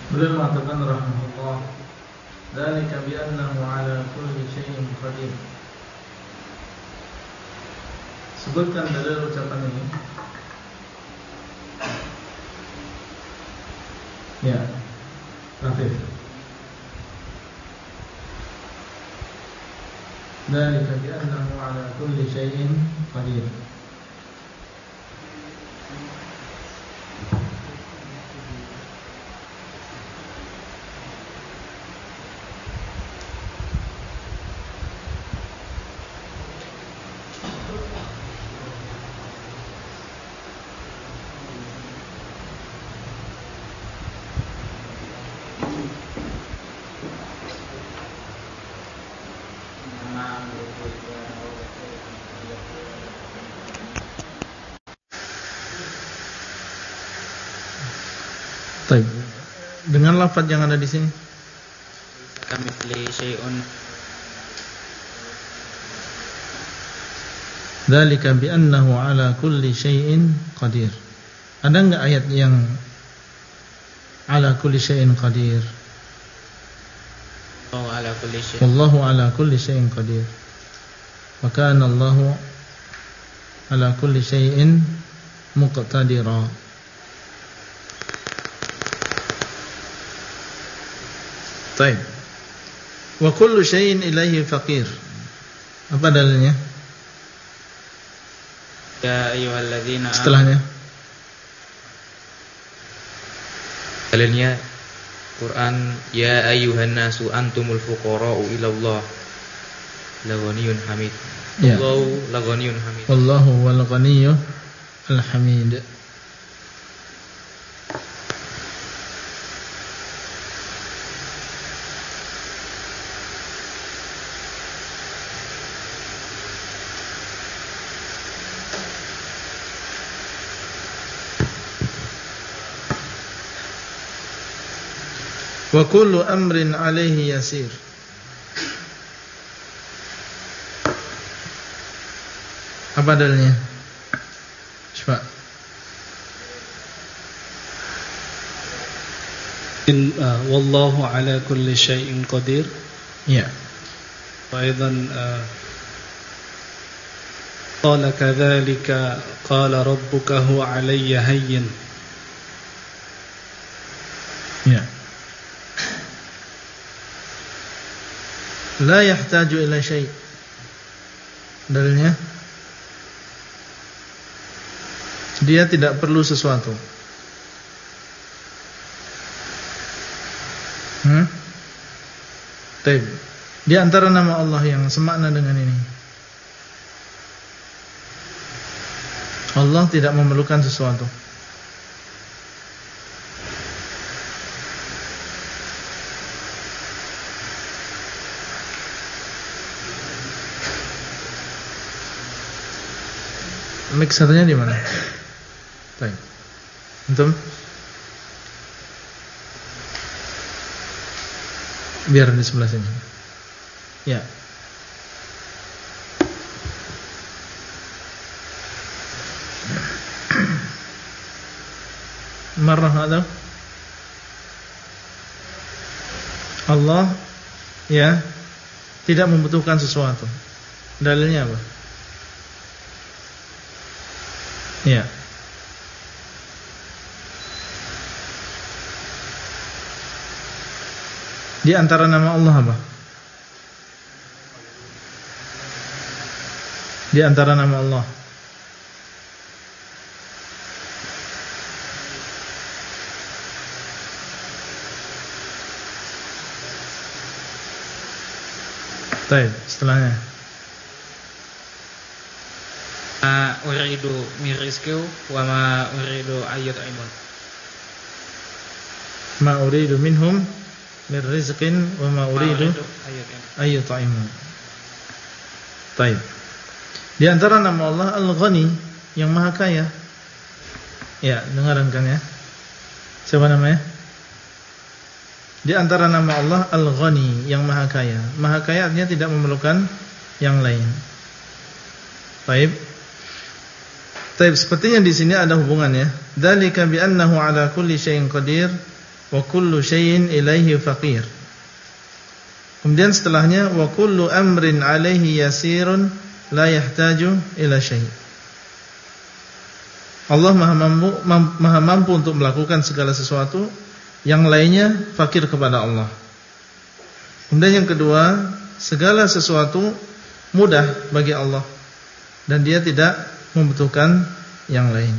Beliau mengatakan rahimahullah, dzalika bi annahu ala kulli syai'in qadir. Sebutkan dalil ucapan ini. Ya, Afif. Dzalika bi annahu ala kulli syai'in qadir. Baik. Dengan lafaz yang ada di sini. Kamitsli syai'un. Dzalika bi annahu ala kulli syai'in qadir. Ada enggak ayat yang ala kulli syai'in qadir? Oh, ala kulli syai'. Wallahu ala kulli syai'in qadir. Wa kana Allahu ala kulli syai'in muqtadira. Baik. Wa kullu syai'in ilaihi faqir. Apa dalilnya? Ya ayyuhalladzina setelahnya. Dalilnya Quran, ya ayyuhan nasu antumul fuqara'u ila Allah la ghaniyyun hamid. Ya. Allahu la ghaniyyun hamid. Wallahu wal ghaniyyu al hamid. Wa kullu amrin alaihi yasir. Apa dalilnya? Coba. Wallahu ala kulli syai'in qadir. Ya. Wa aidan qala kadzalika qala rabbuka huwa alayya hayyin. Ya. La yahtaju ila syai'. Dalilnya, dia tidak perlu sesuatu. Taib. Di antara nama Allah yang semakna dengan ini, Allah tidak memerlukan sesuatu. Mixernya di mana? Baik. Antum? Biar di sebelah sini. Ya. Marah atau? Allah ya tidak membutuhkan sesuatu. Dalilnya apa? Ya. Di antara nama Allah apa? Di antara nama Allah. Baik, setelahnya. Uridu min rizqihi wa ma uridu ayyut'imun. Ma uridu minhum min rizqin wa ma uridu ayyut'imun. Baik. Di antara nama Allah Al-Ghani, yang Maha Kaya. Ya, dengarkan ya. Siapa namanya? Di antara nama Allah Al-Ghani, yang Maha Kaya. Maha Kaya artinya tidak memerlukan yang lain. Baik. Baik, sepertinya di sini ada hubungannya. Dzalika bi annahu ala kulli syai'in qadir. wa kullu syai'in ilaihi faqir. Kemudian setelahnya wa kullu amrin alaihi yasirun la yahtaju ila syai'. Allah maha mampu untuk melakukan segala sesuatu, yang lainnya fakir kepada Allah. Kemudian yang kedua, segala sesuatu mudah bagi Allah dan dia tidak membutuhkan yang lain.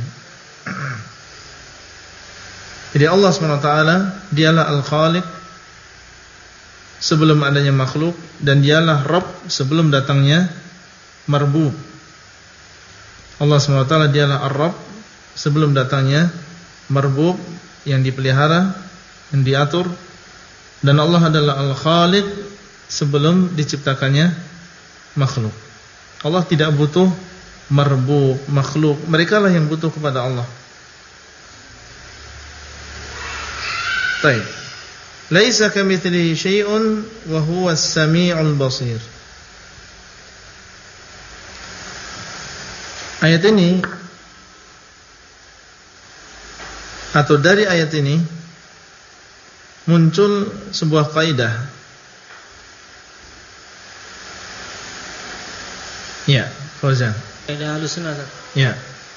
Jadi Allah SWT dialah Al-Khaliq sebelum adanya makhluk, dan dialah Rabb sebelum datangnya marbub. Allah SWT dialah Ar-Rabb sebelum datangnya marbub, yang dipelihara, yang diatur. Dan Allah adalah Al-Khaliq sebelum diciptakannya makhluk. Allah tidak butuh marbub, makhluk. Mereka lah yang butuh kepada Allah. Baik. Laisa kamitslihi syai'un wa huwas samiul basir. Ayat ini, atau dari ayat ini muncul sebuah kaidah. Ya, Fauzan. Kaidah Ahlussunnah. Ya.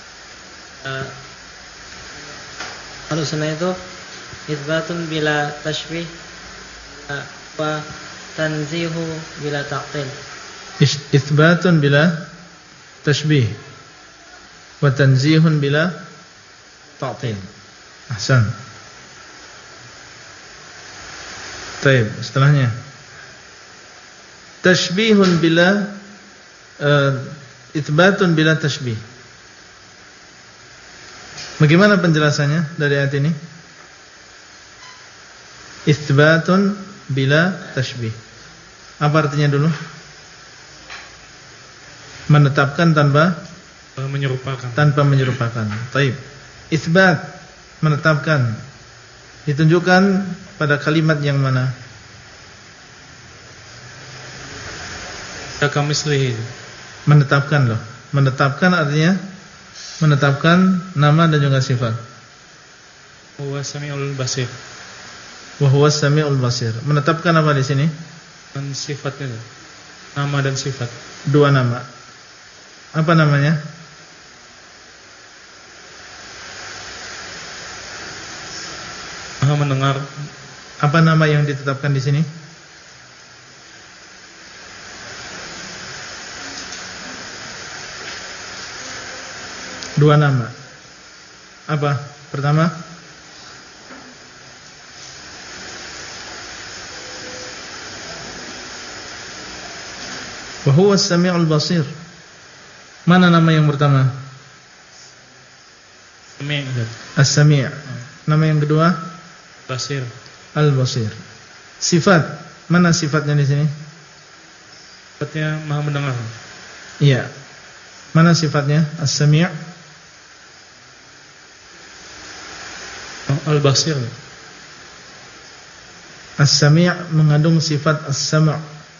Ahlussunnah itu itsbatun bila tashbih wa tanzihu bila ta'til. Itsbatun bila tashbih wa tanzihun bila ta'til. Ahsan. Baik, setelahnya tashbihun bila itsbatun bila tashbih. Bagaimana penjelasannya dari ayat ini? Itsbatun bila tashbih. Apa artinya dulu? Menetapkan tanpa menyerupakan. Tanpa menyerupakan. Baik. Itsbat, menetapkan. Ditunjukkan pada kalimat yang mana? Kamitslihi. Menetapkan loh. Menetapkan artinya menetapkan nama dan juga sifat. Huwa samiul basir. Wa huwas samiul basir. Menetapkan apa di sini? Dan sifatnya. Nama dan sifat. Dua nama. Apa namanya? Maha mendengar. Apa nama yang ditetapkan di sini? Dua nama. Apa? Pertama, wa huwas samiul basir. Mana nama yang pertama? Sami'. As-Sami'. Nama yang kedua? Basir. Al-Basir. Sifat, mana sifatnya di sini? Sifatnya maha mendengar. Iya. Mana sifatnya? As-Sami'. Al-Basir. As-Sami' mengandung sifat as-sam'.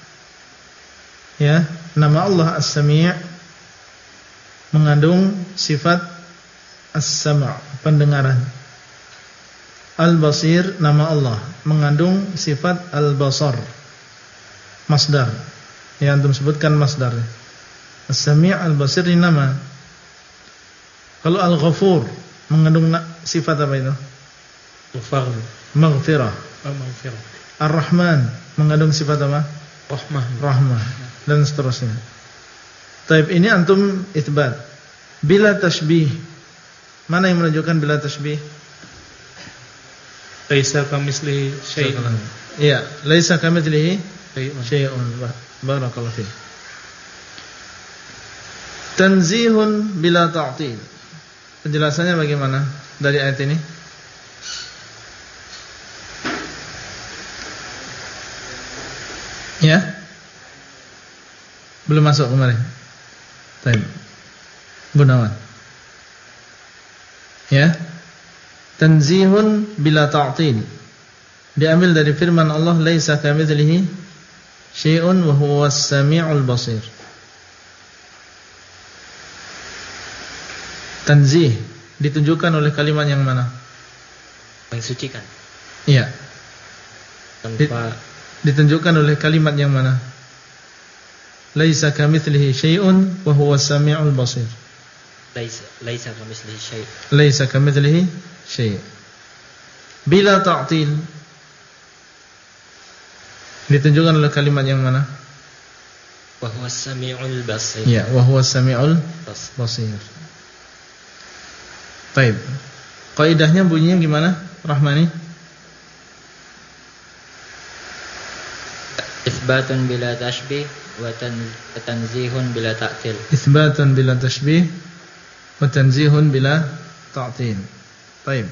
Ya, nama Allah As-Sami' mengandung sifat as-sam', pendengaran. Al-Basir, nama Allah, mengandung sifat al-basar, masdar. Yang antum sebutkan masdar. As-Sami' al-Basir ini nama. Kalau Al-Ghafur mengandung sifat apa itu? Ghafar. Maghfirah. Maghfirah. Ar-Rahman mengandung sifat apa? Rahmah. Dan seterusnya. Taib, ini antum itsbat. Bila tashbih. Mana yang menunjukkan bila tashbih? Laisa kamitslihi syai'un. Iya, laisa kamitslihi syai'un. Barakallahu fiik. Tanzihun bila ta'til. Penjelasannya bagaimana dari ayat ini? Ya? Belum masuk kemarin. Baik. Gunawan. Ya? Tanzihun bila ta'til. Diambil dari firman Allah, laisa kamitslihi syai'un wa huwas samiul basir. Tanzih ditunjukkan oleh kalimat yang mana? Mensucikan. Iya. Tanpa Ditunjukkan oleh kalimat yang mana? Laisa kamitslihi syai'un wa huwas samiul basir. Laisa kamitslihi syai'. Laisa kamitslihi syai'. Bila ta'til ditunjukkan oleh kalimat yang mana? Wa huwas samiul basir. Ya, wa huwas samiul basir. Baik. Kaidahnya bunyinya gimana, Rahmani? Itsbatun bila tashbih wa tanzihun bila ta'til. Itsbatun bila tashbih wa tanzihun bila ta'til. Baik.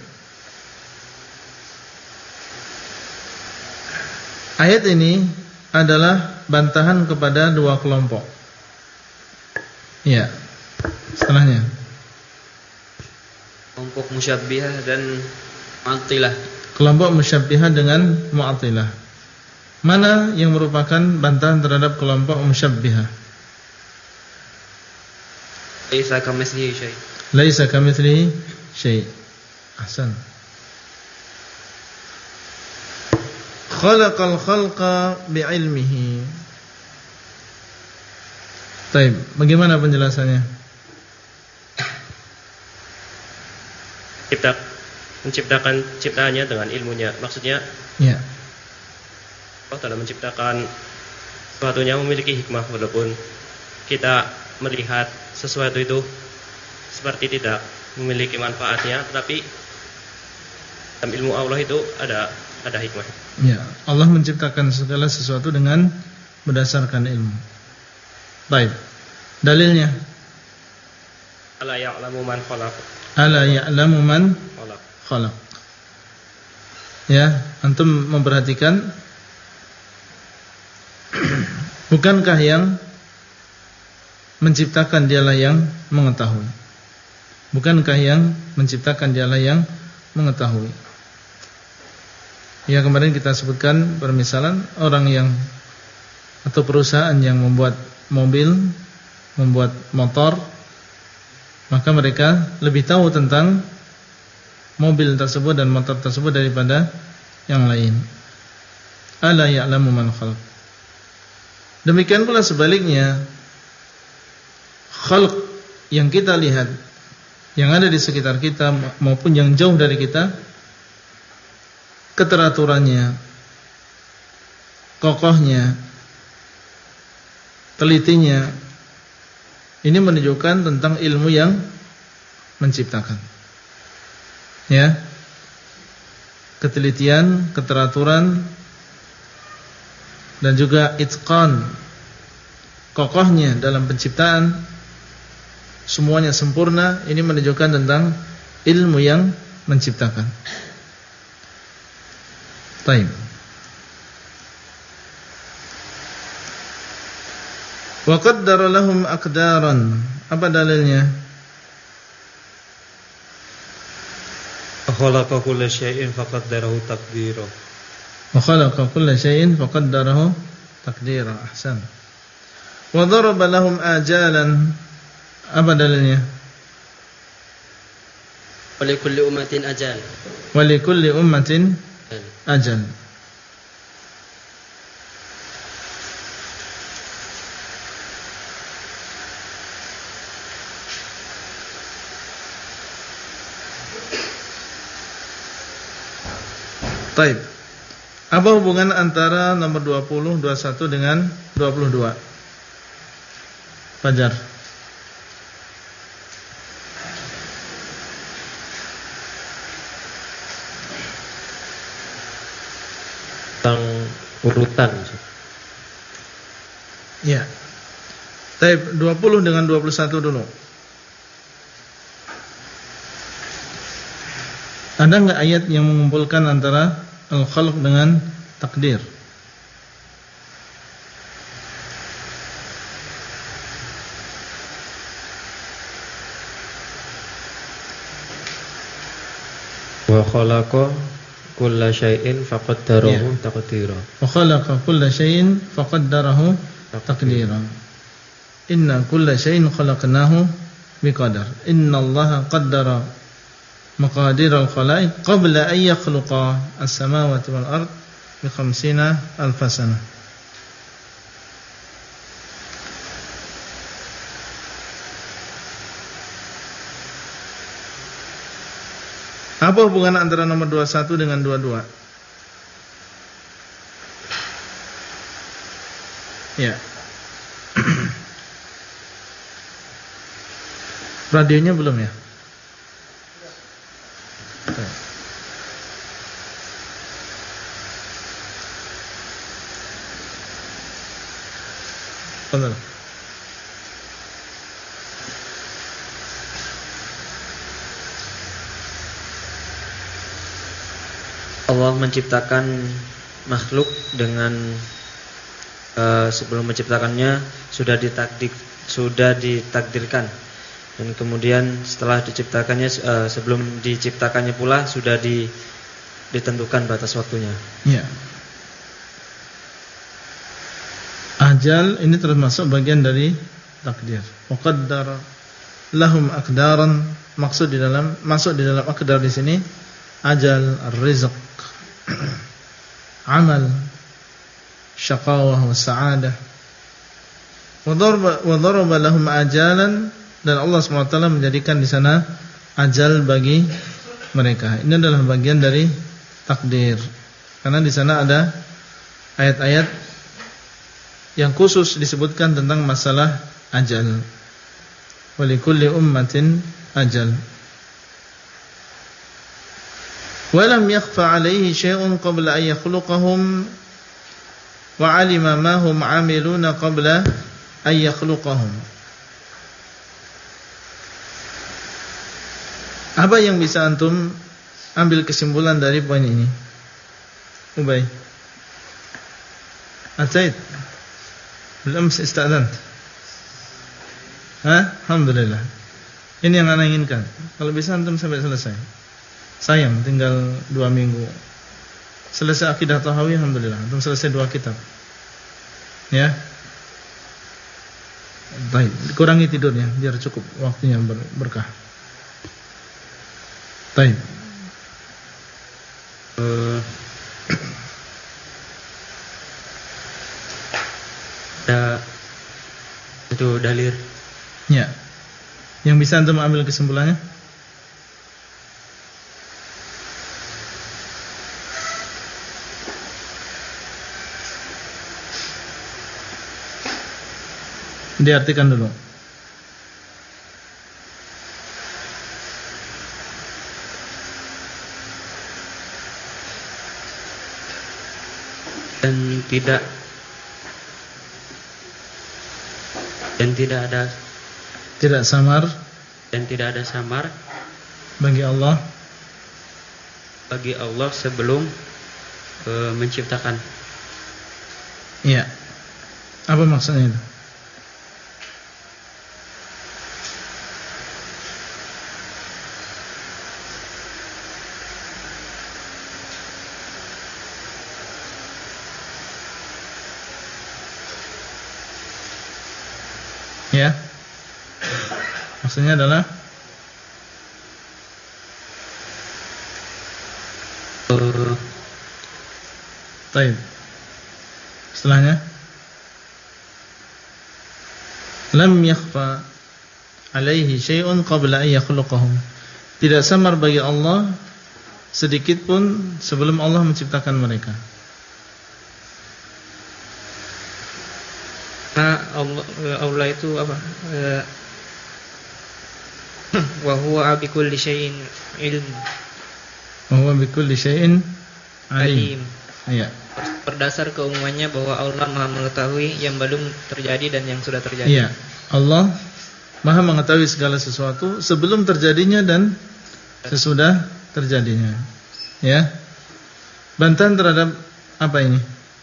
Ayat ini adalah bantahan kepada dua kelompok. Iya. Setelahnya kelompok musyabbihah dan mu'attilah. kelompok musyabbihah dengan mu'attilah. Mana yang merupakan bantahan terhadap kelompok musyabbihah? Laisa kamitslihi syai'. Laisa kamitslihi syai'. Ahsan. Khalaqal khalqa bi'ilmihi. Baik, bagaimana penjelasannya? Menciptakan ciptaannya dengan ilmunya. Maksudnya Ya. Allah dalam menciptakan sesuatunya memiliki hikmah, walaupun kita melihat sesuatu itu seperti tidak memiliki manfaatnya, tetapi dalam ilmu Allah itu ada hikmah. Ya, Allah menciptakan segala sesuatu dengan berdasarkan ilmu. Baik. Dalilnya Ala ya'lamu man khalaq. ala ya'lamu man khalaq. Ya, antum memperhatikan, bukankah yang menciptakan dialah yang mengetahui? Bukankah yang menciptakan dialah yang mengetahui? Ya, kemarin kita sebutkan permisalan orang yang atau perusahaan yang membuat mobil, membuat motor, maka mereka lebih tahu tentang mobil tersebut dan motor tersebut daripada yang lain. Ala ya'lamu man khalaq. Demikian pula sebaliknya, khalq yang kita lihat, yang ada di sekitar kita maupun yang jauh dari kita, keteraturannya, kokohnya, telitinya, ini menunjukkan tentang ilmu yang menciptakan. Ya, ketelitian, keteraturan, dan juga itqan, kokohnya dalam penciptaan, semuanya sempurna. Ini menunjukkan tentang ilmu yang menciptakan. Baik. Wa qaddara lahum aqdaran. Apa dalilnya? khalaqa kulla syai'in faqaddarahu taqdira. Wa khalaqa kulla syai'in faqaddarahu taqdira. Ahsan. Wa daraba lahum ajalan. Apa dalilnya? Wa likulli ummatin ajal. Wa likulli ummatin ajal. Baik. Apa hubungan antara nomor 20, 21 dengan 22? Fajar. Tentang urutan. Ya. Baik, 20 dengan 21 dulu. Ada enggak ayat yang mengumpulkan antara al-khalq dengan takdir? Wa khalaqa kulla syai'in faqaddarahu taqdira. Wa khalaqa kulla syai'in faqaddarahu taqdira. Inna kulla syai'in khalaqnahu biqadar. Innallaha qaddara maqadir al-khalaiq qabla an yakhluqa as-samawati wal ard bi 50,000 sanah. Apa hubungan antara nomor 21 dengan 22? Ya. Radionya belum ya? Benar. Allah menciptakan makhluk dengan sebelum menciptakannya sudah ditakdirkan, dan kemudian setelah diciptakannya sebelum diciptakannya pula sudah ditentukan batas waktunya. Ya. Ajal ini termasuk bagian dari takdir. Wa qaddara lahum aqdaran, masuk di dalam aqdar di sini ajal, rizq, amal, syaqawah wa sa'adah. Wa daraba lahum ajalan, dan Allah SWT menjadikan di sana ajal bagi mereka. Ini adalah bagian dari takdir. Karena di sana ada ayat-ayat yang khusus disebutkan tentang masalah ajal. Wa likulli ummatin ajal. Walam yakhfa alaihi syai'un qabla an yakhluqahum wa 'alima ma hum 'amiluna qabla an yakhluqahum. Apa yang bisa antum ambil kesimpulan dari poin ini? Ubay. Ataid. Belum istadzant. Alhamdulillah. Ini yang ana inginkan. Kalau bisa antum sampai selesai. Sayang tinggal 2 minggu. Selesai akidah Tahawi, alhamdulillah. Antum selesai 2 kitab. Ya. Baik, kurangi tidurnya biar cukup waktunya berkah. Baik. Itu dalil. Ya. Yang bisa antum ambil kesimpulannya? Diartikan dulu. Dan tidak samar bagi Allah sebelum menciptakan. Iya. Apa maksudnya itu? Ya. Maksudnya adalah Baik. Setelahnya lam yakhfa alaihi syai'un qabla an yakhluqahum. Tidak samar bagi Allah sedikit pun sebelum Allah menciptakan mereka. Allah itu apa? Wa huwa bi kulli syai'in ilm. Wa huwa bi kulli syai'in alim. Iya. Berdasar keumumannya bahwa Allah Maha mengetahui yang belum terjadi dan yang sudah terjadi. Iya. Allah Maha mengetahui segala sesuatu sebelum terjadinya dan sesudah terjadinya. Ya. Bantahan terhadap apa ini?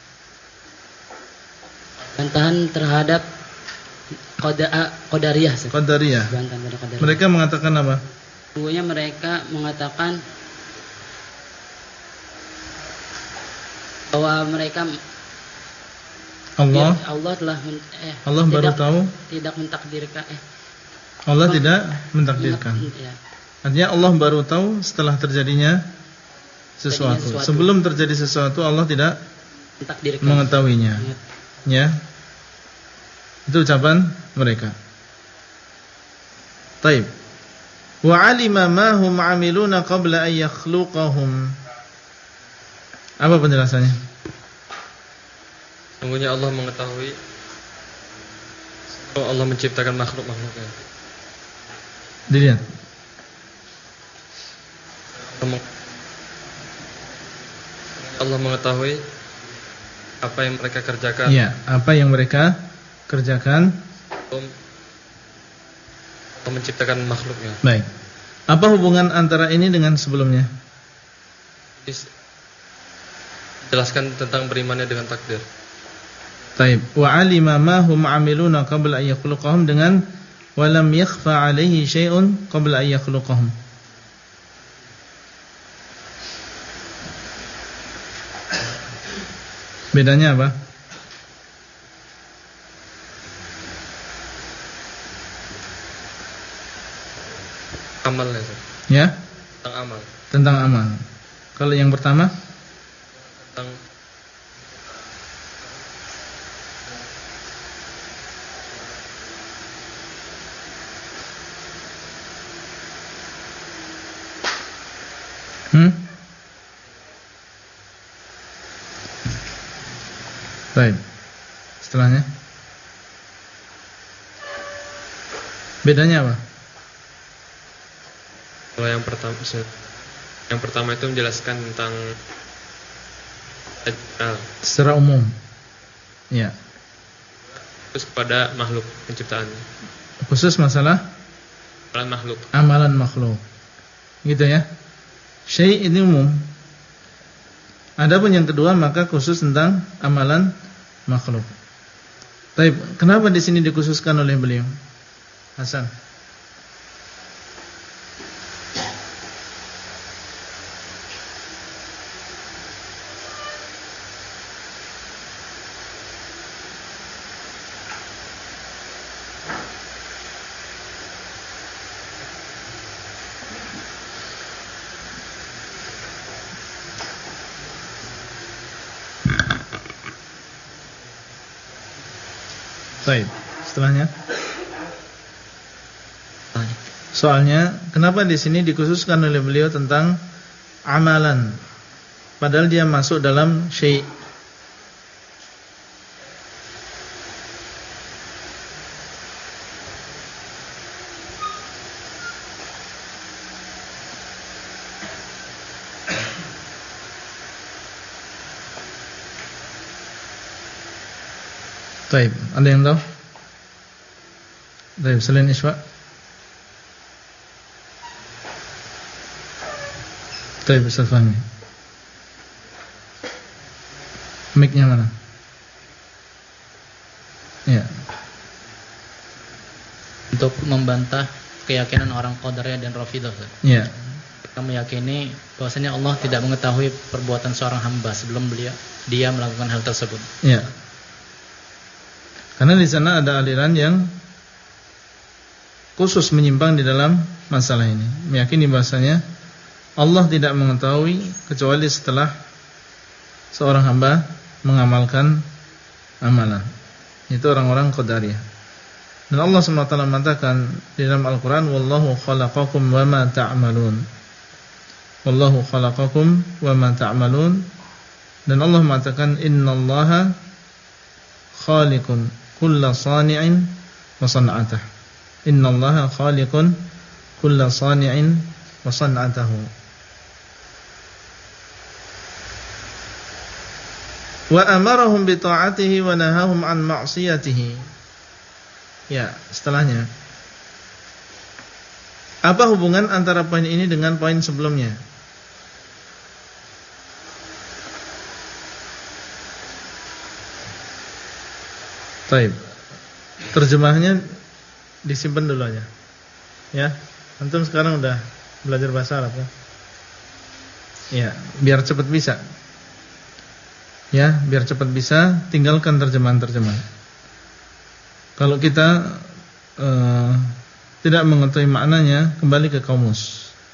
Bantahan terhadap Qadariyah. Qadariyah. Mereka mengatakan apa? Sungguhnya mereka mengatakan bahwa mereka Allah telah Allah baru tahu tidak mentakdirkan Allah tidak mentakdirkan. Ya. Artinya Allah baru tahu setelah terjadinya sesuatu. Sebelum terjadi sesuatu Allah tidak mengetahuinya. Ya. Itu ucapan mereka. Taib. Wa 'alima ma hum 'amiluna qabla an yakhluqahum. Apa penjelasannya? Sungguhnya Allah mengetahui kalau Allah menciptakan makhluk-makhluknya. Dilihat. Allah mengetahui apa yang mereka kerjakan. Iya, apa yang mereka kerjakan. Allah menciptakan makhluknya. Baik. Apa hubungan antara ini dengan sebelumnya? Jelaskan tentang berimannya dengan takdir. Taib. Wa 'alima ma hum 'amiluna qabla an yakhluqahum dengan wa lam yakhfa 'alaihi syai'un qabla an yakhluqahum. Bedanya apa? Amalnya. Ya? Tentang amal. Tentang amal. Kalau yang pertama? Tentang Baik. Setelahnya? Bedanya apa? Kalau yang pertama itu menjelaskan tentang secara umum. Ya. Terus kepada makhluk penciptaan. Khusus masalah amalan makhluk. Gitu ya. Syai' ini umum. Adapun yang kedua maka khusus tentang amalan makhluk. Baik, kenapa di sini dikhususkan oleh beliau? Hasan. Baik, setelahnya. Soalnya kenapa di sini dikhususkan oleh beliau tentang amalan, padahal dia masuk dalam syai'. Baik, ada yang tahu? Baik, selain Iswa. Baik, Ustaz Fahmi. Mic-nya mana? Ya. Untuk membantah keyakinan orang Qadariyah dan Rafidhah. Ya. Mereka meyakini bahwasanya Allah tidak mengetahui perbuatan seorang hamba sebelum dia melakukan hal tersebut. Ya. Karena di sana ada aliran yang khusus menyimpang di dalam masalah ini, meyakini bahasanya Allah tidak mengetahui kecuali setelah seorang hamba mengamalkan amalan. Itu orang-orang Qadariyah. Dan Allah SWT mengatakan di dalam Al-Quran, Wallahu khalaqakum wa ma ta'malun. Wallahu khalaqakum wa ma ta'malun. Dan Allah mengatakan, Innallaha khaliqun kulla sani'in wa san'atah. Innallaha khaliqun kulla sani'in wa san'atahu. Wa amarahum bi ta'atihi wa nahahum an ma'siyatihi. Ya, setelahnya. Apa hubungan antara poin ini dengan poin sebelumnya? Baik. Terjemahnya disimpan dulu aja. Ya. Antum sekarang udah belajar bahasa Arab ya? Ya, biar cepat bisa. Ya, biar cepat bisa, tinggalkan terjemahan-terjemahan. Kalau kita tidak mengetahui maknanya, kembali ke kamus.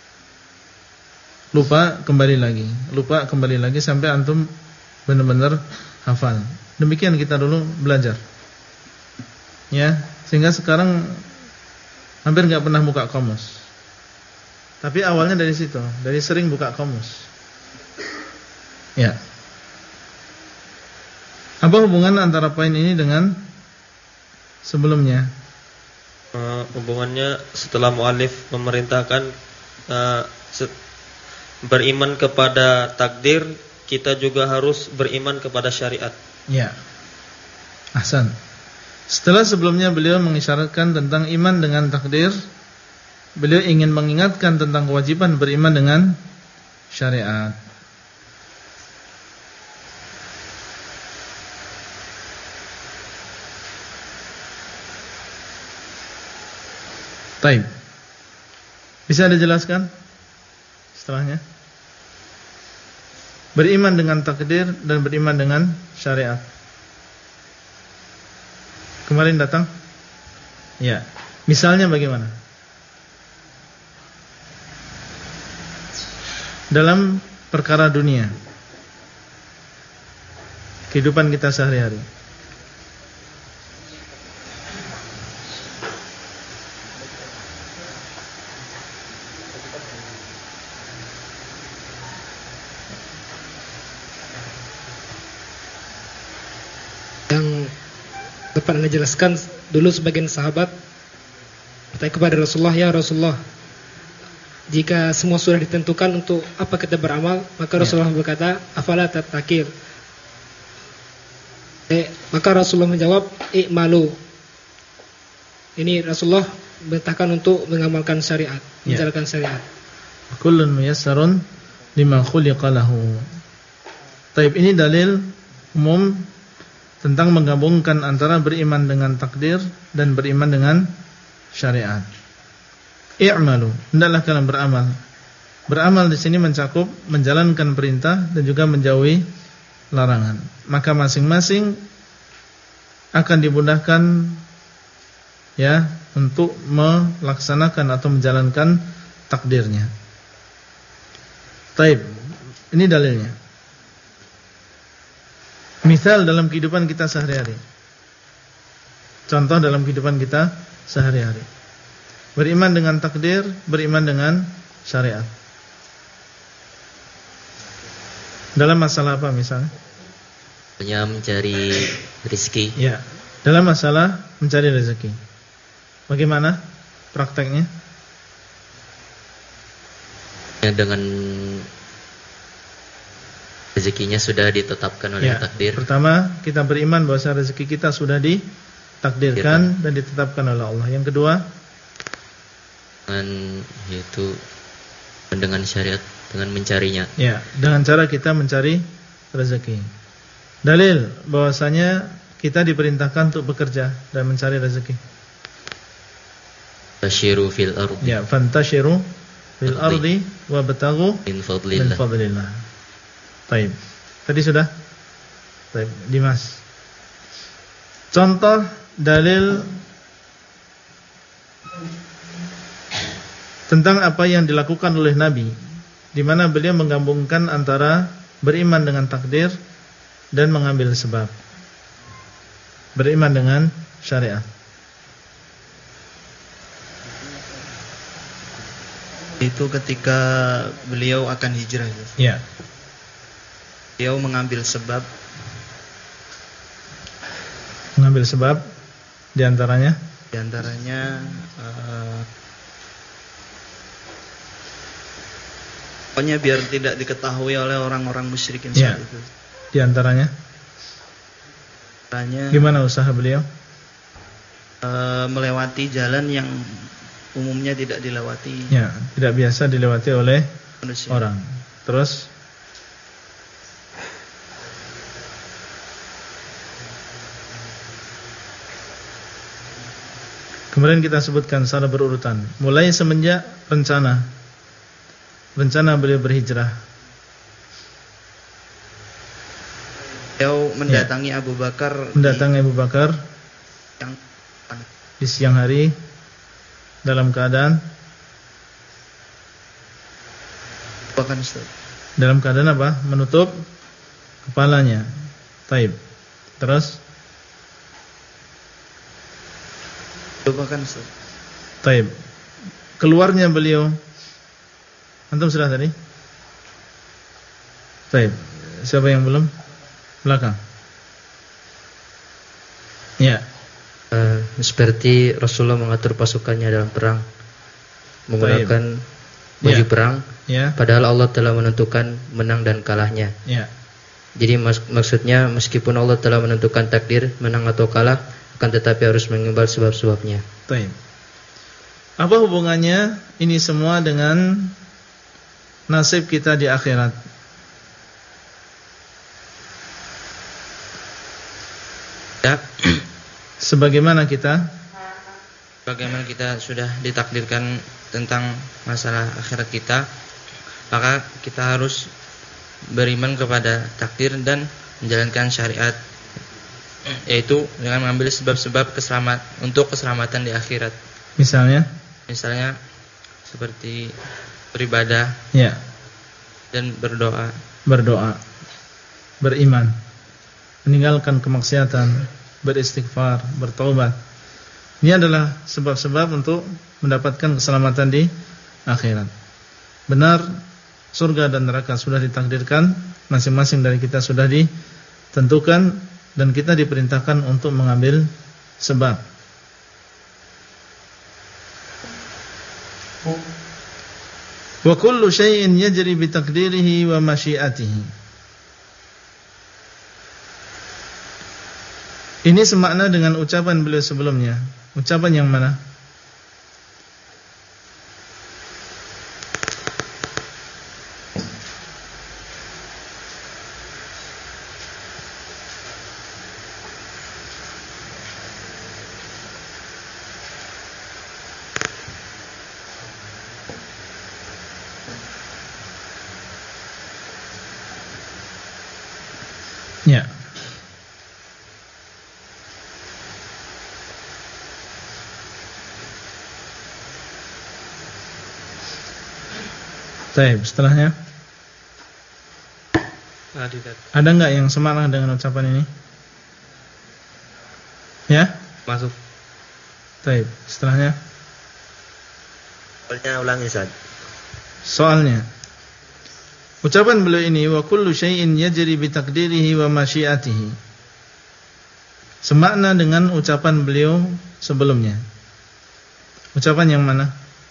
lupa kembali lagi sampai antum benar-benar hafal. Demikian kita dulu belajar. Ya, sehingga sekarang hampir enggak pernah buka kamus. Tapi awalnya dari situ, dari sering buka kamus. Ya. Apa hubungan antara poin ini dengan sebelumnya? Hubungannya setelah mu'alif memerintahkan beriman kepada takdir, kita juga harus beriman kepada syariat. Ya. Ahsan. Setelah sebelumnya beliau mengisyaratkan tentang iman dengan takdir, beliau ingin mengingatkan tentang kewajiban beriman dengan syariat. Baik. Bisa dijelaskan setelahnya? Beriman dengan takdir dan beriman dengan syariat. Kemarin datang? Ya. Misalnya bagaimana? Dalam perkara dunia, kehidupan kita sehari-hari. Dapat Anda jelaskan dulu sebagian sahabat bertanya kepada Rasulullah, ya Rasulullah, jika semua sudah ditentukan untuk apa kita beramal, maka Rasulullah berkata, afala tattaqin. Maka Rasulullah menjawab, i'malu. Ini Rasulullah berintahkan untuk mengamalkan syariat, menjalankan syariat. Kullun muyassarun lima khuliqa lahu. Taib, ini dalil umum tentang menggabungkan antara beriman dengan takdir dan beriman dengan syariat. I'malu, hendaklah kalian beramal. Beramal di sini mencakup menjalankan perintah dan juga menjauhi larangan. Maka masing-masing akan dimudahkan ya untuk melaksanakan atau menjalankan takdirnya. Taib, ini dalilnya. Misal dalam kehidupan kita sehari-hari. Contoh dalam kehidupan kita sehari-hari. Beriman dengan takdir, beriman dengan syariat. Dalam masalah apa misalnya? Hanya mencari rezeki. Ya, dalam masalah mencari rezeki. Bagaimana prakteknya? Ya, dengan rezekinya sudah ditetapkan oleh takdir. Pertama, kita beriman bahwa rezeki kita sudah ditakdirkan dan ditetapkan oleh Allah. Yang kedua, yaitu dengan syariat, dengan mencarinya. Ya, dengan cara kita mencari rezeki. Dalil bahwasanya kita diperintahkan untuk bekerja dan mencari rezeki. Tashiru fil ardi. Ya, fantashiru fil ardi wabtaghu min fadlillah. Taib. Tadi sudah? Taib. Dimas. Contoh dalil tentang apa yang dilakukan oleh Nabi, di mana beliau menggabungkan antara beriman dengan takdir dan mengambil sebab. Beriman dengan syariat. Itu ketika beliau akan hijrah. Ya. Beliau mengambil sebab. Mengambil sebab diantaranya? Diantaranya pokoknya biar tidak diketahui oleh orang-orang musyrikin saat itu. Diantaranya? Gimana usaha beliau? Melewati jalan yang umumnya tidak dilewati. Ya, tidak biasa dilewati oleh manusia. Orang. Terus? Kemudian kita sebutkan secara berurutan. Mulai semenjak rencana beliau berhijrah. Beliau mendatangi Abu Bakar. Mendatangi Abu Bakar di siang hari dalam keadaan Lupakan Ustaz. Dalam keadaan apa? Menutup kepalanya. Taib. Terus? Lupakan Ustaz. Taib. Keluarnya beliau. Antum sudah tadi? Taib. Siapa yang belum? Belakang. Ya. Seperti Rasulullah mengatur pasukannya dalam perang, menggunakan baju perang, padahal Allah telah menentukan menang dan kalahnya. Jadi maksudnya meskipun Allah telah menentukan takdir menang atau kalah, akan tetapi harus mengimbal sebab-sebabnya. Baik. Apa hubungannya ini semua dengan nasib kita di akhirat? Ya. Sebagaimana kita sudah ditakdirkan tentang masalah akhirat kita, maka kita harus beriman kepada takdir dan menjalankan syariat, yaitu dengan mengambil sebab-sebab untuk keselamatan di akhirat. Misalnya seperti beribadah, dan berdoa, beriman, meninggalkan kemaksiatan, beristighfar, bertaubat. Ini adalah sebab-sebab untuk mendapatkan keselamatan di akhirat. Benar, surga dan neraka sudah ditakdirkan, masing-masing dari kita sudah ditentukan, dan kita diperintahkan untuk mengambil sebab. Wa kullu syai'in yajri bi taqdirihi wa masyiatihi. Ini semakna dengan ucapan beliau sebelumnya. Ucapan yang mana? Ya. Baik, setelahnya ada enggak yang semakna dengan ucapan ini? Ya? Masuk. Baik, setelahnya. Soalnya ulangi Ustaz. Soalnya ucapan beliau ini wa kullu syai'in yajri bi taqdirihi wa masyiatihi. Semakna dengan ucapan beliau sebelumnya. Ucapan yang mana?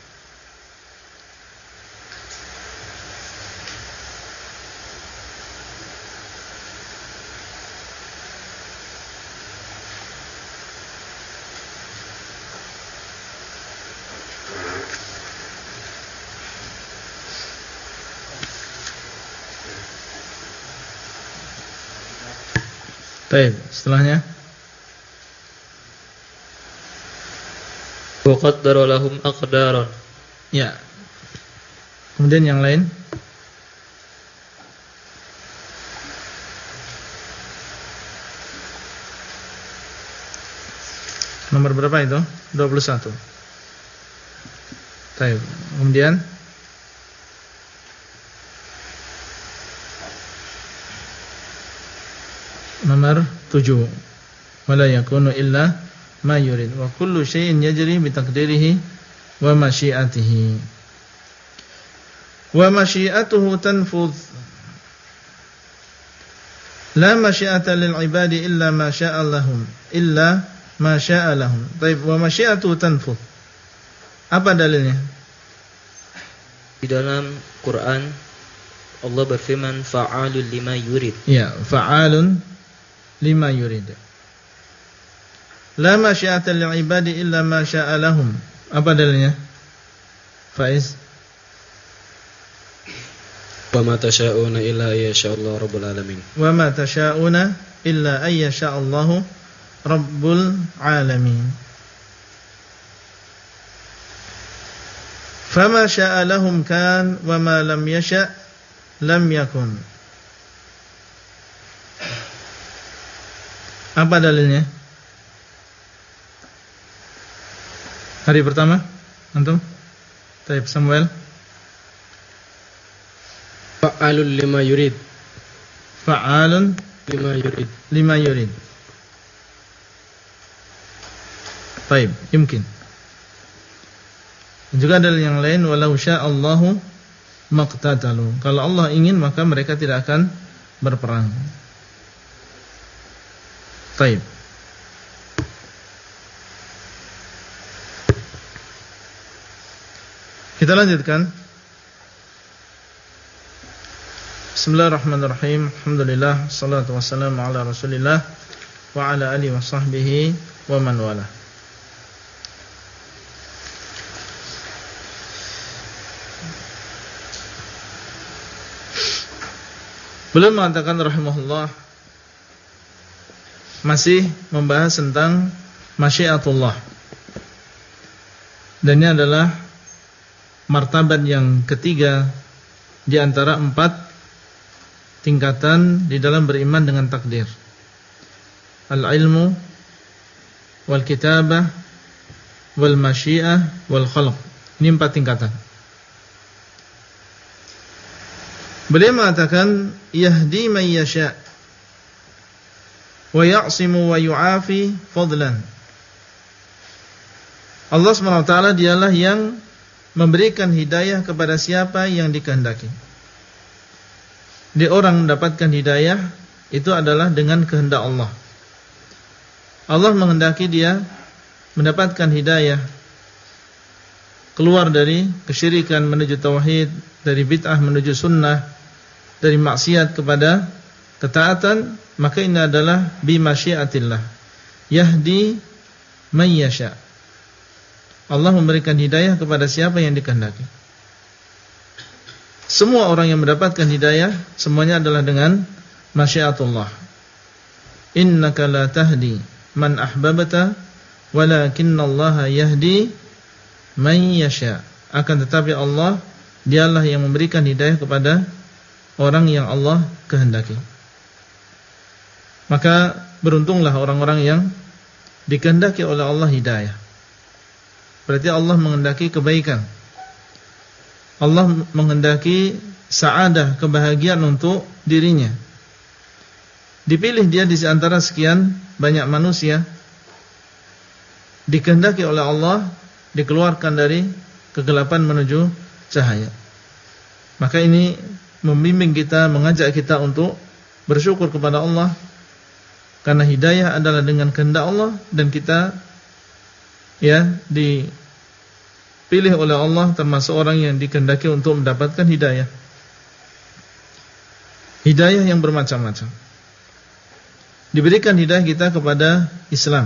Baik, setelahnya. Wa qaddara lahum aqdaran. Ya. Kemudian yang lain. Nomor berapa itu? 21. Baik. Kemudian nomor 7. Wala yakunu illa ma yurid wa kullu syai'in yajri bi taqdirihi wa masyiatihi. Wa masyiatuhu tanfudh. La masyiata lil ibadi illa ma syaa lahum, illa ma syaa lahum. Baik, wa masyiatuhu tanfudh. Apa dalilnya? Di dalam Quran Allah berfirman fa'alul lima yurid. Ya, fa'alun lima yurid. La masyiata lil ibadi illa ma syaa lahum. Apa dalilnya? Faiz. Wa ma tasyauna illa ayyasha Allah rabbul alamin. Wa ma tasyauna illa ayyasha Allah rabbul alamin. Fama syaa lahum kan wa ma lam yasha lam yakun. Apa dalilnya? Hari pertama, antum? Taib Samuel. Fa'alun lima yurid. Fa'alun lima yurid. Baik, mungkin. Juga ada yang lain, walau sya'allahu maqtatalu. Kalau Allah ingin maka mereka tidak akan berperang. Baik. Kita lanjutkan. Bismillahirrahmanirrahim. Alhamdulillah, salatu wassalamu ala Rasulillah wa ala alihi wa sahbihi wa man wala. Beliau mengatakan rahimahullah, masih membahas tentang masyiatullah. Dan ini adalah martabat yang ketiga di antara 4 tingkatan di dalam beriman dengan takdir. Al-ilmu wal kitabah wal masyiah wal khalq. Ini 4 tingkatan. Beliau mengatakan yahdi man yasha wa ya'simu wa yu'afi fadlan. Allah SWT dialah yang memberikan hidayah kepada siapa yang dikehendaki. Di orang mendapatkan hidayah itu adalah dengan kehendak Allah. Allah menghendaki dia mendapatkan hidayah, keluar dari kesyirikan menuju tauhid, dari bid'ah menuju sunnah, dari maksiat kepada ketaatan, maka ini adalah bi masyiatillah. Yahdi man yasha. Allah memberikan hidayah kepada siapa yang dikehendaki. Semua orang yang mendapatkan hidayah semuanya adalah dengan masyiatullah. Innaka la tahdi man ahbabta walakinallaha yahdi man yasha. Akan tetapi Allah dialah yang memberikan hidayah kepada orang yang Allah kehendaki. Maka beruntunglah orang-orang yang dikehendaki oleh Allah hidayah. Berarti Allah menghendaki kebaikan. Allah menghendaki sa'adah, kebahagiaan untuk dirinya. Dipilih dia di antara sekian banyak manusia, dikehendaki oleh Allah, dikeluarkan dari kegelapan menuju cahaya. Maka ini membimbing kita, mengajak kita untuk bersyukur kepada Allah, karena hidayah adalah dengan kehendak Allah dan kita dipilih oleh Allah termasuk orang yang dikehendaki untuk mendapatkan hidayah. Hidayah yang bermacam-macam. Diberikan hidayah kita kepada Islam.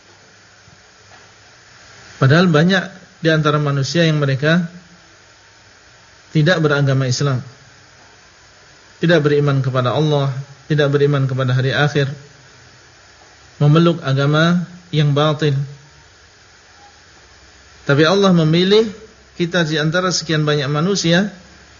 Padahal banyak di antara manusia yang mereka tidak beragama Islam, tidak beriman kepada Allah, tidak beriman kepada hari akhir, memeluk agama yang batil. Tapi Allah memilih kita di antara sekian banyak manusia,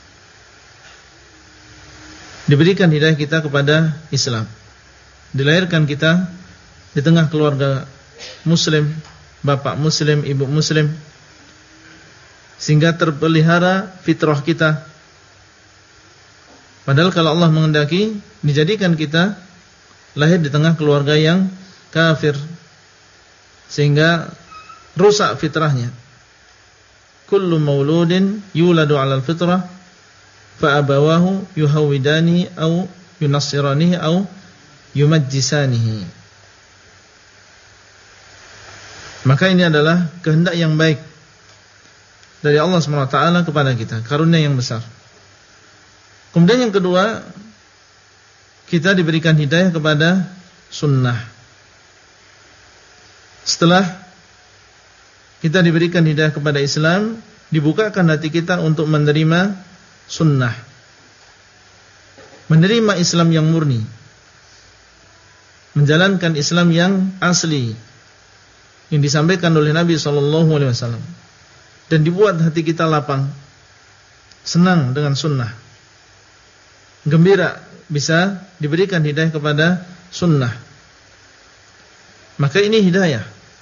diberikan hidayah kita kepada Islam. Dilahirkan kita di tengah keluarga muslim, bapak muslim, ibu muslim, sehingga terpelihara fitrah kita. Padahal kalau Allah menghendaki, dijadikan kita lahir di tengah keluarga yang kafir, sehingga rusak fitrahnya. Kullu mauludin yuladu 'alal fitrah fa abawahu yuhawidani au yunassiranihi au yumajjisanihi. Maka ini adalah kehendak yang baik dari Allah SWT kepada kita, karunia yang besar. Kemudian yang kedua, kita diberikan hidayah kepada sunnah. Setelah kita diberikan hidayah kepada Islam, dibukakan hati kita untuk menerima sunnah, menerima Islam yang murni, menjalankan Islam yang asli yang disampaikan oleh Nabi SAW, dan dibuat hati kita lapang, senang dengan sunnah, gembira bisa diberikan hidayah kepada sunnah. Maka ini hidayah.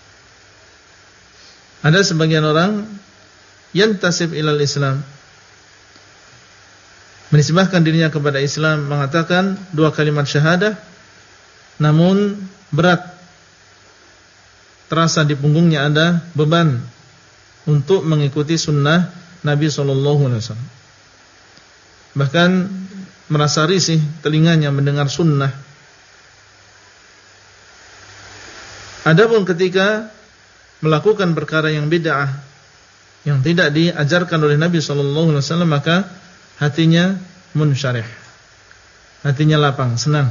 Ada sebagian orang yantasib ilal Islam, menisbahkan dirinya kepada Islam, mengatakan 2 kalimat syahadah, namun berat, terasa di punggungnya ada beban untuk mengikuti sunnah Nabi SAW. Bahkan merasa risih telinganya mendengar sunnah. Adapun ketika melakukan perkara yang bid'ah, yang tidak diajarkan oleh Nabi SAW, maka hatinya munsyarih, hatinya lapang, senang.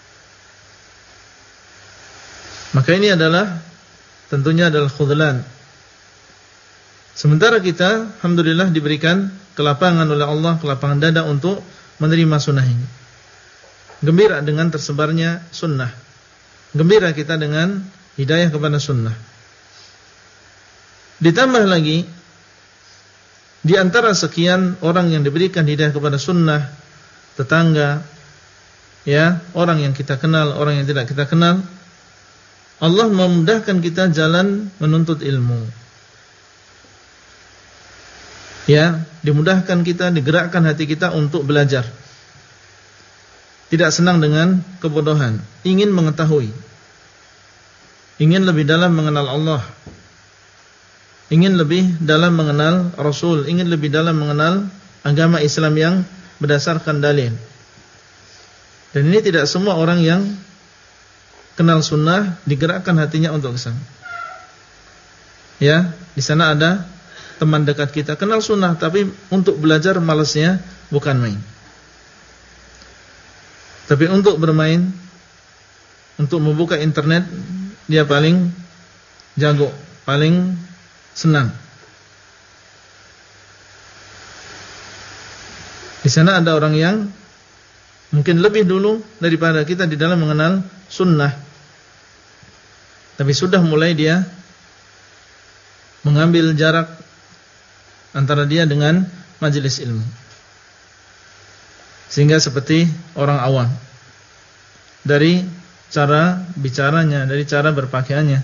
Maka ini adalah tentunya adalah khudlan. Sementara kita alhamdulillah diberikan kelapangan oleh Allah, kelapangan dada untuk menerima sunnah ini. Gembira dengan tersebarnya sunnah, gembira kita dengan hidayah kepada sunnah. Ditambah lagi, di antara sekian orang yang diberikan hidayah kepada sunnah, tetangga, ya, orang yang kita kenal, orang yang tidak kita kenal, Allah memudahkan kita jalan menuntut ilmu. Ya, dimudahkan kita, digerakkan hati kita untuk belajar. Tidak senang dengan kebodohan, ingin mengetahui, ingin lebih dalam mengenal Allah, ingin lebih dalam mengenal Rasul, ingin lebih dalam mengenal agama Islam yang berdasarkan dalil. Dan ini tidak semua orang yang kenal sunnah digerakkan hatinya untuk kesana. Ya, di sana ada teman dekat kita kenal sunnah, tapi untuk belajar malasnya bukan main. Tapi untuk bermain, untuk membuka internet, dia paling jago, paling senang. Di sana ada orang yang mungkin lebih dulu daripada kita di dalam mengenal sunnah, tapi sudah mulai dia mengambil jarak antara dia dengan majelis ilmu, sehingga seperti orang awam dari cara bicaranya, dari cara berpakaiannya,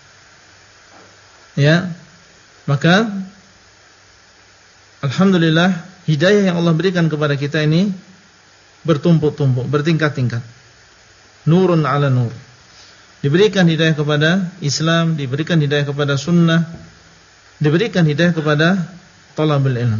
ya. Maka alhamdulillah hidayah yang Allah berikan kepada kita ini bertumpuk-tumpuk, bertingkat-tingkat, nurun ala nur. Diberikan hidayah kepada Islam, diberikan hidayah kepada sunnah, diberikan hidayah kepada talabul ilm.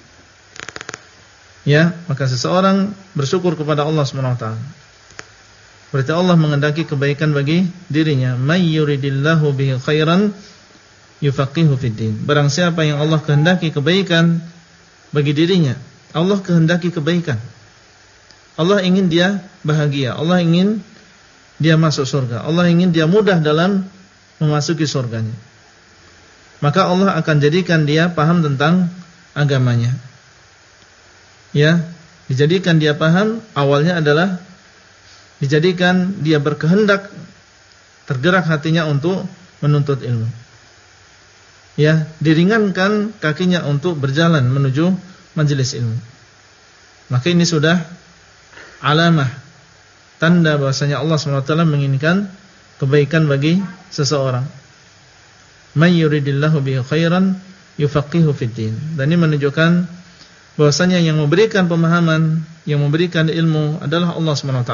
Ya, maka seseorang bersyukur kepada Allah SWT. Berarti Allah menghendaki kebaikan bagi dirinya. May yuridillahu bihi khairan yufaqihu fiddin. Barang siapa yang Allah kehendaki kebaikan bagi dirinya, Allah kehendaki kebaikan. Allah ingin dia bahagia, Allah ingin dia masuk surga, Allah ingin dia mudah dalam memasuki surganya. Maka Allah akan jadikan dia paham tentang agamanya. Ya, dijadikan dia paham, awalnya adalah dijadikan dia berkehendak, tergerak hatinya untuk menuntut ilmu. Ya, diringankan kakinya untuk berjalan menuju majelis ilmu. Maka ini sudah alamah, tanda bahwasanya Allah SWT menginginkan kebaikan bagi seseorang. May yuridillahu bihi khairan yufaqihu fiddin. Dan ini menunjukkan bahwasanya yang memberikan pemahaman, yang memberikan ilmu adalah Allah SWT.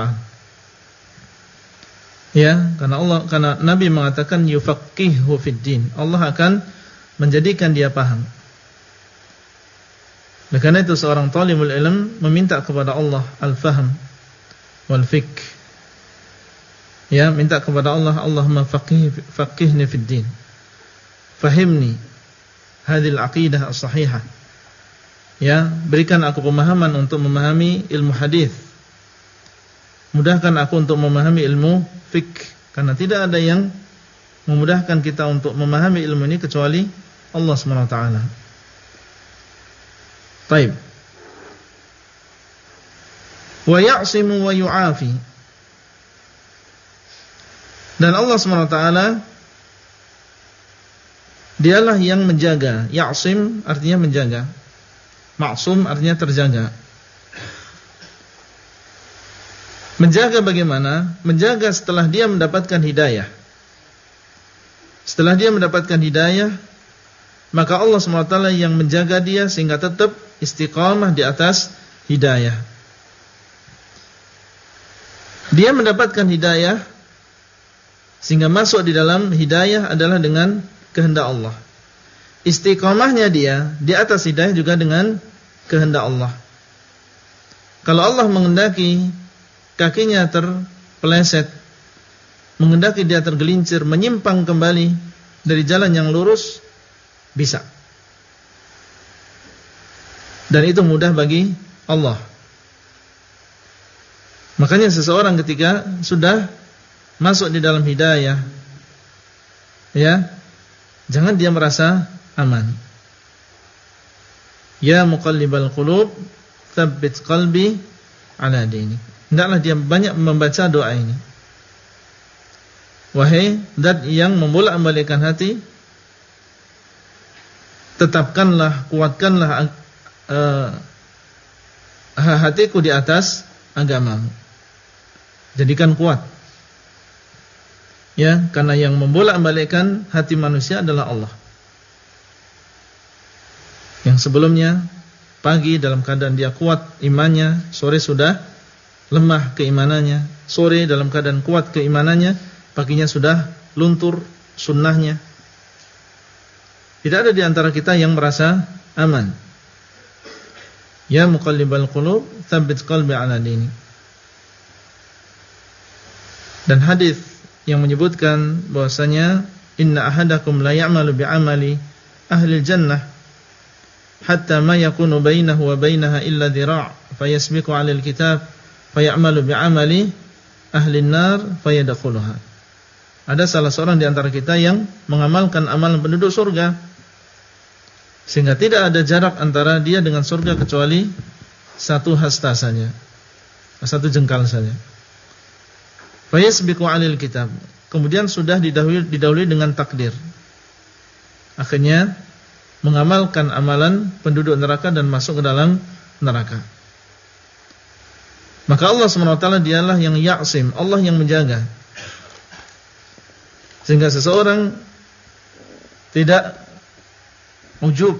Ya, karena Nabi mengatakan yufaqihu fiddin. Allah akan menjadikan dia paham. Oleh karena itu seorang talibul ilm meminta kepada Allah al-fahm wal fiqh. Ya, minta kepada Allah, Allahumma faqihni fiddin. Fahimni hadhil aqidah as-sahihah. Ya, berikan aku pemahaman untuk memahami ilmu hadis. Mudahkan aku untuk memahami ilmu fiqh, karena tidak ada yang memudahkan kita untuk memahami ilmu ini kecuali Allah SWT. Baik. Wa ya'simu wa yu'afi. Dan Allah SWT dialah yang menjaga. Ya'sim artinya menjaga. Ma'sum artinya terjaga. Menjaga bagaimana? Menjaga setelah dia mendapatkan hidayah. Setelah dia mendapatkan hidayah, maka Allah SWT yang menjaga dia sehingga tetap istiqamah di atas hidayah. Dia mendapatkan hidayah sehingga masuk di dalam hidayah adalah dengan kehendak Allah. Istiqamahnya dia di atas hidayah juga dengan kehendak Allah. Kalau Allah menghendaki kakinya terpeleset, menghendaki dia tergelincir, menyimpang kembali dari jalan yang lurus, bisa. Dan itu mudah bagi Allah. Makanya seseorang ketika sudah masuk di dalam hidayah, ya, jangan dia merasa aman. Ya muqallibal qulub, tsabbit qalbi ala dinik. Hendaklah dia banyak membaca doa ini. Wahai zat yang membolak-balikkan hati, tetapkanlah, kuatkanlah hatiku di atas agamamu. Jadikan kuat. Ya, karena yang membolak-balikkan hati manusia adalah Allah. Yang sebelumnya pagi dalam keadaan dia kuat imannya, sore sudah lemah keimanannya. Sore dalam keadaan kuat keimanannya, paginya sudah luntur sunnahnya. Tidak ada di antara kita yang merasa aman. Ya muqallibal qulub, tsabbit qalbi ala dinik. Dan hadis yang menyebutkan bahwasanya inna ahadakum la ya'malu bi'amali ahli jannah hatta ma yakunu bainahu wa bainaha illa dhira' fayasbiqu 'alal kitab fayamalu bi'amali ahli an-nar fayadkhuluha. Ada salah seorang di antara kita yang mengamalkan amalan penduduk surga sehingga tidak ada jarak antara dia dengan surga kecuali satu hasta saja, satu jengkal saja. Fayasbiqu 'alal kitab, kemudian sudah didahului dengan takdir. Akhirnya mengamalkan amalan penduduk neraka dan masuk ke dalam neraka. Maka Allah SWT dialah yang ya'sim, Allah yang menjaga, sehingga seseorang tidak ujub,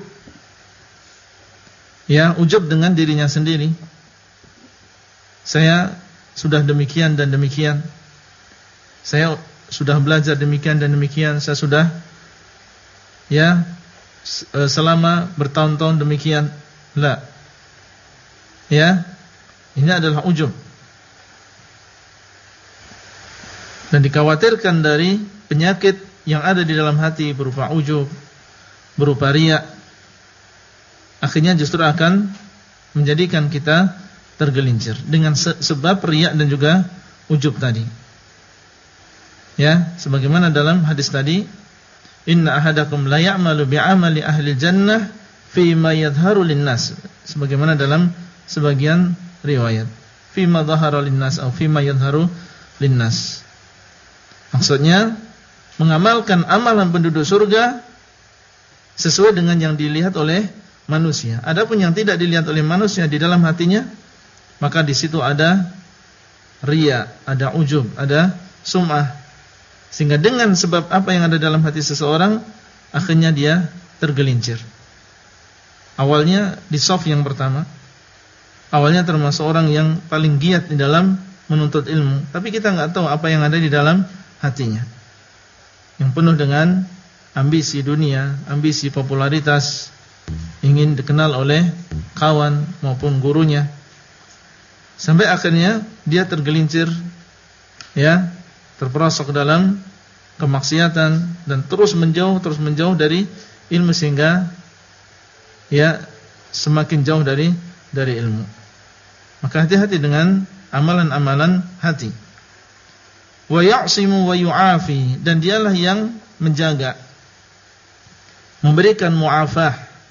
ya, ujub dengan dirinya sendiri. Saya sudah demikian dan demikian, saya sudah belajar demikian dan demikian, saya sudah, ya, selama bertahun-tahun demikian. La. Ya, ini adalah ujub. Dan dikhawatirkan dari penyakit yang ada di dalam hati berupa ujub, berupa riya. Akhirnya justru akan menjadikan kita tergelincir dengan sebab riya dan juga ujub tadi. Ya, sebagaimana dalam hadis tadi, inna ahadakum la ya'malu bi'amali ahli jannah fi ma yadhharu lin-nas. Sebagaimana dalam sebagian riwayat, fi ma dhahara lin-nas atau fi ma yadhharu lin-nas. Maksudnya mengamalkan amalan penduduk surga sesuai dengan yang dilihat oleh manusia. Adapun yang tidak dilihat oleh manusia di dalam hatinya, maka di situ ada riya, ada ujub, ada sum'ah. Sehingga dengan sebab apa yang ada dalam hati seseorang, akhirnya dia tergelincir. Awalnya di shaf yang pertama, awalnya termasuk orang yang paling giat di dalam menuntut ilmu, tapi kita nggak tahu apa yang ada di dalam hatinya, yang penuh dengan ambisi dunia, ambisi popularitas, ingin dikenal oleh kawan maupun gurunya, sampai akhirnya dia tergelincir, ya, terperosok dalam kemaksiatan dan terus menjauh dari ilmu, sehingga, ya, semakin jauh dari ilmu. Maka hati-hati dengan amalan-amalan hati. Wa ya'simu wa yu'afi, dan dialah yang menjaga, memberikan mu'afah.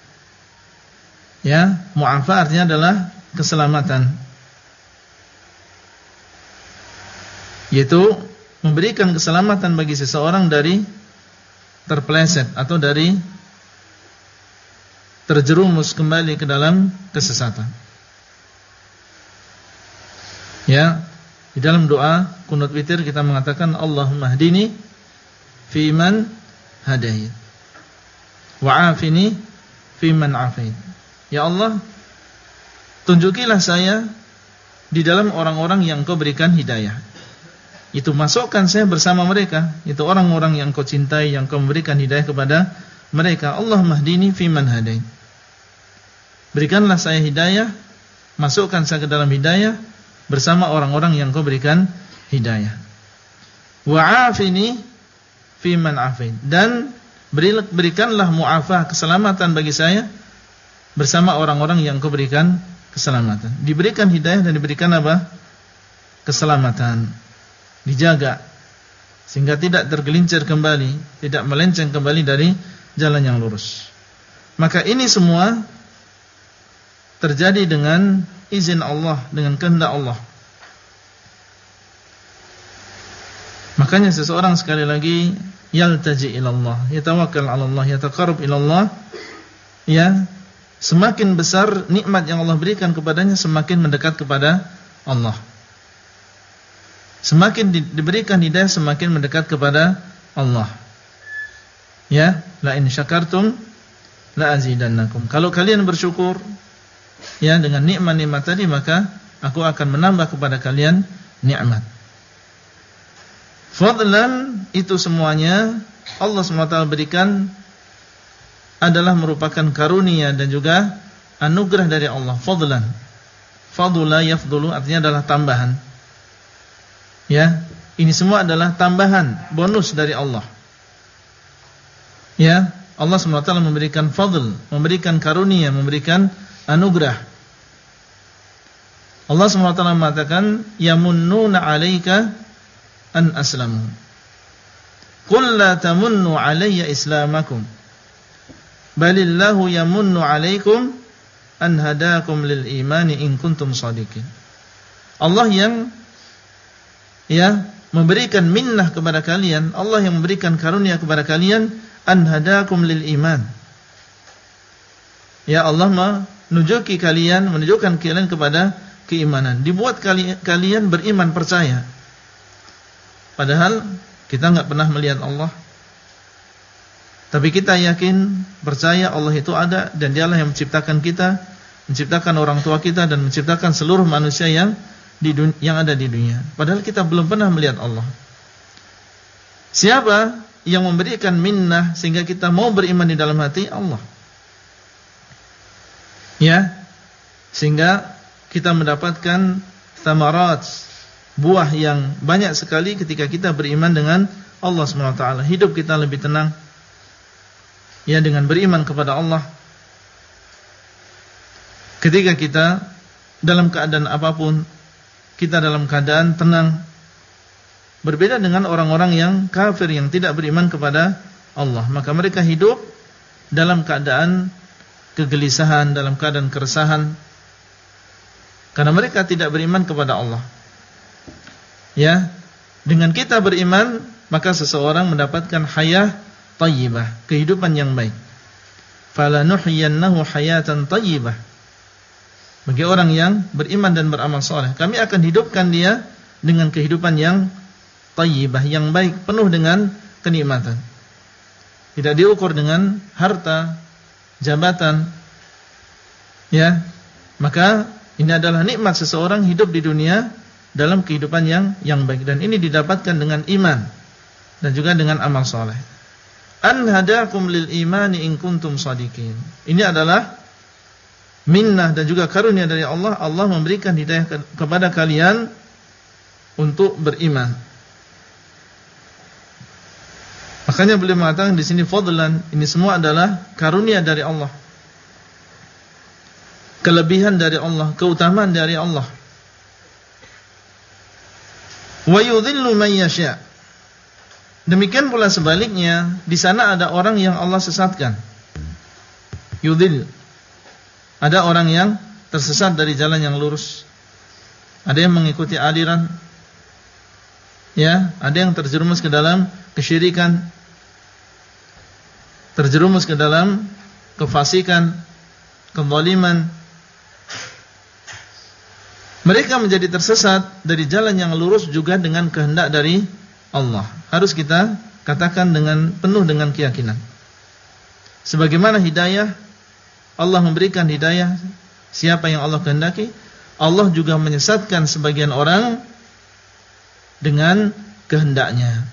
Ya, mu'afah artinya adalah keselamatan, yaitu memberikan keselamatan bagi seseorang dari terpeleset atau dari terjerumus kembali ke dalam kesesatan. Ya, di dalam doa kunut witir kita mengatakan Allahumma hdini fi man hadait wa afini fi man afait. Ya Allah, tunjukilah saya di dalam orang-orang yang Engkau berikan hidayah. Itu masukkan saya bersama mereka, itu orang-orang yang Engkau cintai, yang Engkau memberikan hidayah kepada mereka. Allahumma hdini fi man hadait. Berikanlah saya hidayah, masukkan saya ke dalam hidayah bersama orang-orang yang Engkau berikan hidayah. Wa afini fi man afait. Dan berikanlah mu'afah, keselamatan bagi saya bersama orang-orang yang Engkau berikan keselamatan. Diberikan hidayah dan diberikan apa? Keselamatan. Dijaga sehingga tidak tergelincir kembali, tidak melenceng kembali dari jalan yang lurus. Maka ini semua terjadi dengan izin Allah, dengan kehendak Allah. Makanya seseorang sekali lagi yaltaji ilallah, yatawakkal 'ala Allah, yataqarrab ilallah, ya, semakin besar nikmat yang Allah berikan kepadanya, semakin mendekat kepada Allah. Semakin diberikan hidayah, semakin mendekat kepada Allah. Ya, la in syakartum la azidannakum. Kalau kalian bersyukur, ya, dengan nikmat-nikmat tadi, maka aku akan menambah kepada kalian nikmat. Fadlan, itu semuanya Allah SWT berikan adalah merupakan karunia dan juga anugerah dari Allah. Fadlan, fadula yafdulu, artinya adalah tambahan. Ya, ini semua adalah tambahan, bonus dari Allah. Ya, Allah SWT memberikan fadl, memberikan karunia, memberikan anugerah. Allah SWT mengatakan, yamunnuna 'alaika an aslamu. Qul la tamunnu 'alayya islamakum, balillahu yamunnu 'alaikum an hadakum lil imani in kuntum shadiqin. Allah yang, ya, memberikan minnah kepada kalian, Allah yang memberikan karunia kepada kalian, an hadakum lil iman. Ya, Allah menunjukkan kalian kepada keimanan, dibuat kalian beriman, percaya. Padahal kita enggak pernah melihat Allah, tapi kita yakin, percaya Allah itu ada, dan Dialah yang menciptakan kita, menciptakan orang tua kita, dan menciptakan seluruh manusia yang ada di dunia. Padahal kita belum pernah melihat Allah. Siapa yang memberikan minnah sehingga kita mau beriman di dalam hati? Allah. Ya, sehingga kita mendapatkan thamarat, buah yang banyak sekali ketika kita beriman dengan Allah SWT. Hidup kita lebih tenang, ya, dengan beriman kepada Allah. Ketika kita dalam keadaan apapun, kita dalam keadaan tenang. Berbeda dengan orang-orang yang kafir, yang tidak beriman kepada Allah. Maka mereka hidup dalam keadaan kegelisahan, dalam keadaan keresahan, karena mereka tidak beriman kepada Allah. Ya, dengan kita beriman, maka seseorang mendapatkan hayah thayyibah, kehidupan yang baik. Falanuhyiyannahu hayatan thayyibah. Bagi orang yang beriman dan beramal saleh, kami akan hidupkan dia dengan kehidupan yang thayyibah, yang baik, penuh dengan kenikmatan. Tidak diukur dengan harta, jabatan. Ya, maka ini adalah nikmat seseorang hidup di dunia dalam kehidupan yang baik, dan ini didapatkan dengan iman dan juga dengan amal saleh. An hadakum lil imani in kuntum shadiqin. Ini adalah minnah dan juga karunia dari Allah. Allah memberikan hidayah kepada kalian untuk beriman. Makanya beliau mengatakan di sini fadlan, ini semua adalah karunia dari Allah, kelebihan dari Allah, keutamaan dari Allah. Wa yudhillu man yasha. Demikian pula sebaliknya, di sana ada orang yang Allah sesatkan. Yudhil, ada orang yang tersesat dari jalan yang lurus. Ada yang mengikuti aliran, ya, ada yang terjerumus ke dalam kesyirikan, terjerumus ke dalam kefasikan, kezaliman. Mereka menjadi tersesat dari jalan yang lurus juga dengan kehendak dari Allah. Harus kita katakan dengan penuh dengan keyakinan. Sebagaimana hidayah, Allah memberikan hidayah siapa yang Allah kehendaki, Allah juga menyesatkan sebagian orang dengan kehendaknya.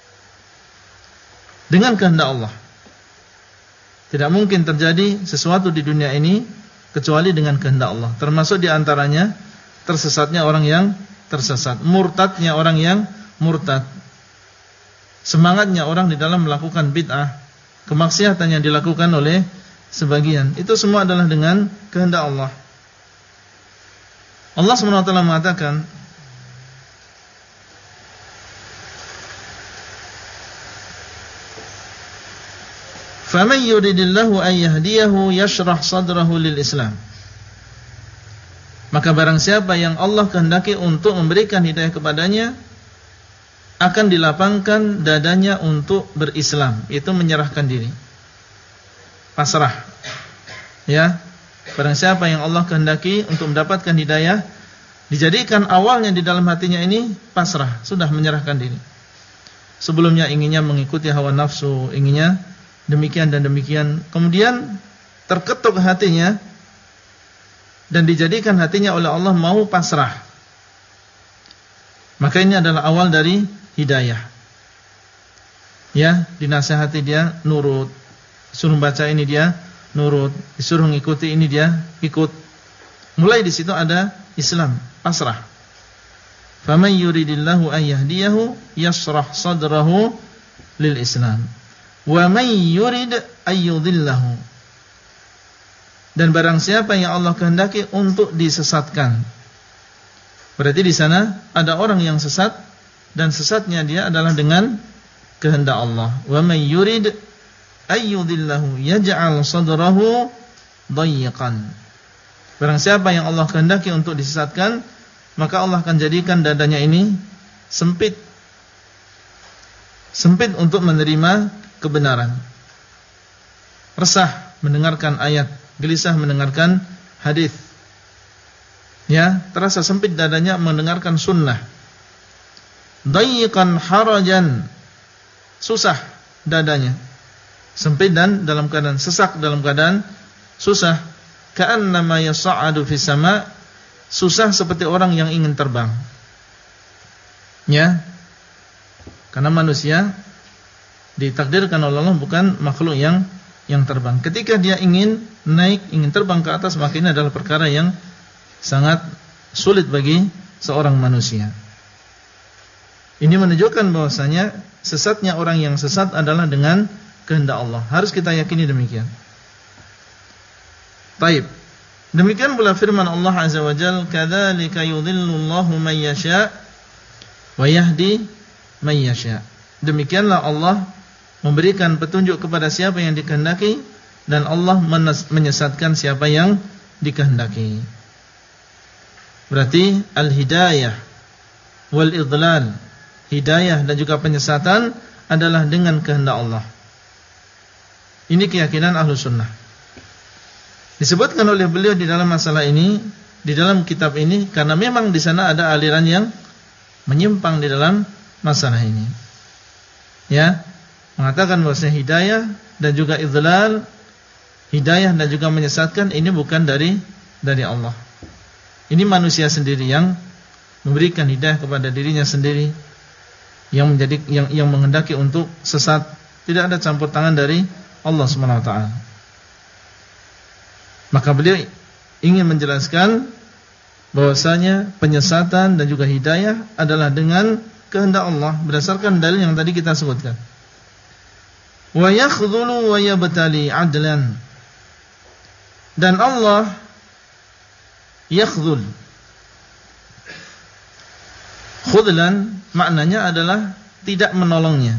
Dengan kehendak Allah. Tidak mungkin terjadi sesuatu di dunia ini kecuali dengan kehendak Allah. Termasuk di antaranya tersesatnya orang yang tersesat, murtadnya orang yang murtad, semangatnya orang di dalam melakukan bid'ah, kemaksiatan yang dilakukan oleh sebagian. Itu semua adalah dengan kehendak Allah. Allah SWT mengatakan, "Faman yuridillahu an yahdiyahu yashrah sadrahu lil Islam." Maka barang siapa yang Allah kehendaki untuk memberikan hidayah kepadanya, akan dilapangkan dadanya untuk berislam, itu menyerahkan diri, pasrah. Ya, barang siapa yang Allah kehendaki untuk mendapatkan hidayah, dijadikan awalnya di dalam hatinya ini pasrah, sudah menyerahkan diri. Sebelumnya inginnya mengikuti hawa nafsu, inginnya demikian dan demikian, kemudian terketuk hatinya dan dijadikan hatinya oleh Allah mau pasrah. Maka ini adalah awal dari hidayah. Ya, dinasihati dia nurut, suruh baca ini dia nurut, disuruh ngikuti ini dia ikut. Mulai di situ ada Islam, pasrah. Faman yuridillahu an yahdiyahu yashrah sadrahu lil Islam. Wa man yurid ayyudillahu. Dan barang siapa yang Allah kehendaki untuk disesatkan. Berarti di sana ada orang yang sesat dan sesatnya dia adalah dengan kehendak Allah. Wa man yurid ayyudillahu yaj'al sadrahu dayyqan. Barang siapa yang Allah kehendaki untuk disesatkan, maka Allah akan jadikan dadanya ini sempit. Sempit untuk menerima kebenaran. Resah mendengarkan ayat, gelisah mendengarkan hadis. Ya, terasa sempit dadanya mendengarkan sunnah. Dayiqan harajan, susah dadanya, sempit dan dalam keadaan sesak, dalam keadaan susah. Ka'annama yas'adu fis sama', susah seperti orang yang ingin terbang. Ya, karena manusia ditakdirkan oleh Allah bukan makhluk yang terbang. Ketika dia ingin naik, ingin terbang ke atas, maka ini adalah perkara yang sangat sulit bagi seorang manusia. Ini menunjukkan bahwasanya sesatnya orang yang sesat adalah dengan kehendak Allah. Harus kita yakini demikian. Baik. Demikian pula firman Allah Azza wa Jalla, "Kadzalika yudhillullahu man yasha' wa yahdi man yasha'." Demikianlah Allah memberikan petunjuk kepada siapa yang dikehendaki, dan Allah menyesatkan siapa yang dikehendaki. Berarti al-hidayah wal idlal, hidayah dan juga penyesatan adalah dengan kehendak Allah. Ini keyakinan Ahlus Sunnah. Disebutkan oleh beliau di dalam masalah ini, di dalam kitab ini, karena memang di sana ada aliran yang menyimpang di dalam masalah ini. Ya, mengatakan bahwasanya hidayah dan juga idlal, hidayah dan juga menyesatkan ini bukan dari Allah. Ini manusia sendiri yang memberikan hidayah kepada dirinya sendiri, yang menghendaki untuk sesat. Tidak ada campur tangan dari Allah Subhanahu wa taala. Maka beliau ingin menjelaskan bahwasanya penyesatan dan juga hidayah adalah dengan kehendak Allah berdasarkan dalil yang tadi kita sebutkan. Wa yakhdhulu wa yabtali adlan. Dan Allah yakhdhul. Khudlan maknanya adalah tidak menolongnya.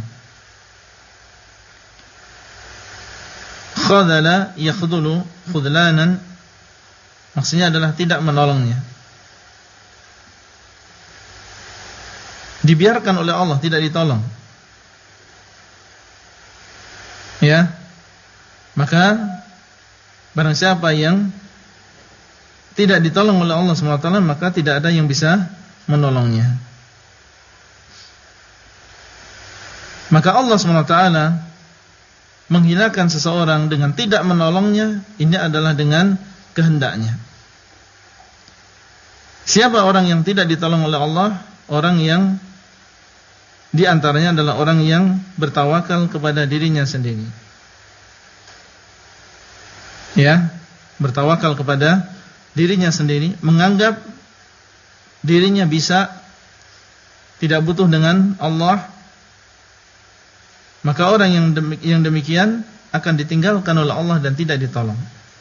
Khadala yakhdhulu khudlanan, maksudnya adalah tidak menolongnya. Dibiarkan oleh Allah, tidak ditolong. Ya, maka barang siapa yang tidak ditolong oleh Allah SWT, maka tidak ada yang bisa menolongnya. Maka Allah SWT menghinakan seseorang dengan tidak menolongnya, ini adalah dengan kehendaknya. Siapa orang yang tidak ditolong oleh Allah? Orang yang di antaranya adalah orang yang bertawakal kepada dirinya sendiri. Ya, bertawakal kepada dirinya sendiri, menganggap dirinya bisa, tidak butuh dengan Allah. Maka orang yang demikian akan ditinggalkan oleh Allah dan tidak ditolong.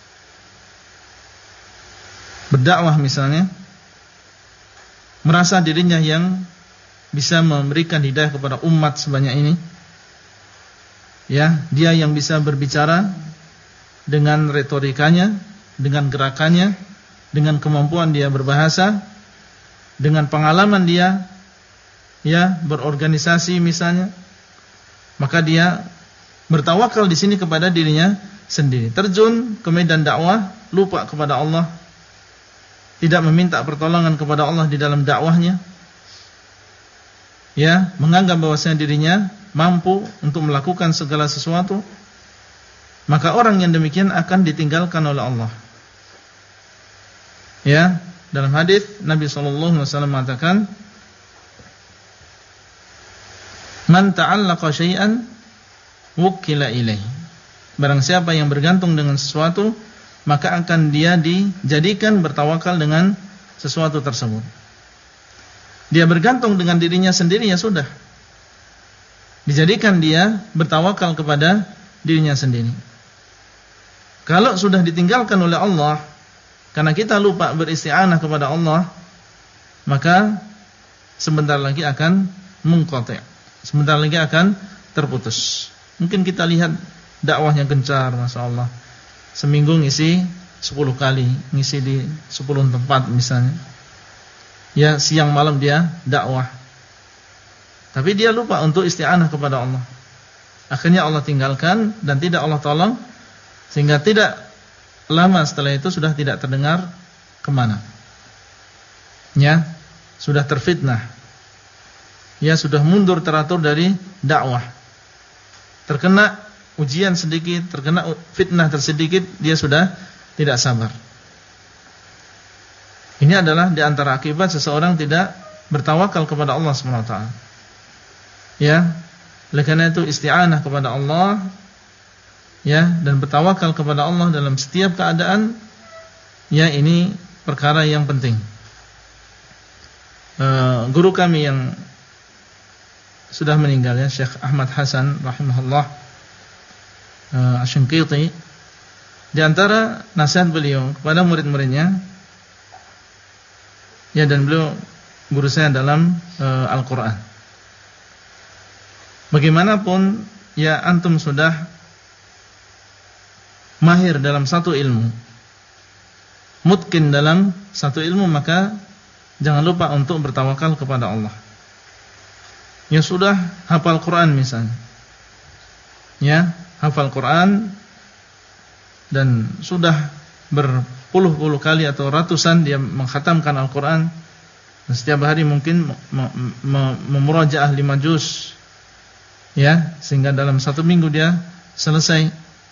Berdakwah misalnya, merasa dirinya yang bisa memberikan hidayah kepada umat sebanyak ini. Ya, dia yang bisa berbicara dengan retorikanya, dengan gerakannya, dengan kemampuan dia berbahasa, dengan pengalaman dia ya berorganisasi misalnya. Maka dia bertawakal di sini kepada dirinya sendiri. Terjun ke medan dakwah, lupa kepada Allah, tidak meminta pertolongan kepada Allah di dalam dakwahnya. Ya, menganggap bahwasanya dirinya mampu untuk melakukan segala sesuatu. Maka orang yang demikian akan ditinggalkan oleh Allah. Ya, dalam hadis Nabi sallallahu alaihi wasallam mengatakan, "Man ta'allaqa syai'an wukkila ilaihi." Barang siapa yang bergantung dengan sesuatu, maka akan dia dijadikan bertawakal dengan sesuatu tersebut. Dia bergantung dengan dirinya sendiri, ya sudah, dijadikan dia bertawakal kepada dirinya sendiri. Kalau sudah ditinggalkan oleh Allah karena kita lupa beristi'anah kepada Allah, maka sebentar lagi akan munqati', sebentar lagi akan terputus. Mungkin kita lihat dakwahnya gencar, Masya Allah, seminggu ngisi 10 kali, ngisi di 10 tempat misalnya. Ya, siang malam dia dakwah, tapi dia lupa untuk isti'anah kepada Allah. Akhirnya Allah tinggalkan dan tidak Allah tolong, sehingga tidak lama setelah itu sudah tidak terdengar kemana. Ya, sudah terfitnah. Ya, sudah mundur teratur dari dakwah. Terkena ujian sedikit, terkena fitnah tersedikit, dia sudah tidak sabar. Ini adalah di antara akibat seseorang tidak bertawakal kepada Allah SWT. Ya, oleh karena itu isti'anah kepada Allah, ya, dan bertawakal kepada Allah dalam setiap keadaan, ya, ini perkara yang penting. Guru kami yang sudah meninggal, ya, Syekh Ahmad Hasan rahimahullah Asy-Syanqiti, di antara nasihat beliau kepada murid-muridnya, ya, dan beliau guru saya dalam Al-Quran. Bagaimanapun, ya, antum sudah mahir dalam satu ilmu, mutqin dalam satu ilmu, maka jangan lupa untuk bertawakal kepada Allah. Ya, sudah hafal Quran misalnya, ya, hafal Quran dan sudah berpuluh-puluh kali atau ratusan dia mengkhatamkan Al-Quran, dan setiap hari mungkin memurajaah 5 juz, ya, sehingga dalam 1 minggu dia selesai.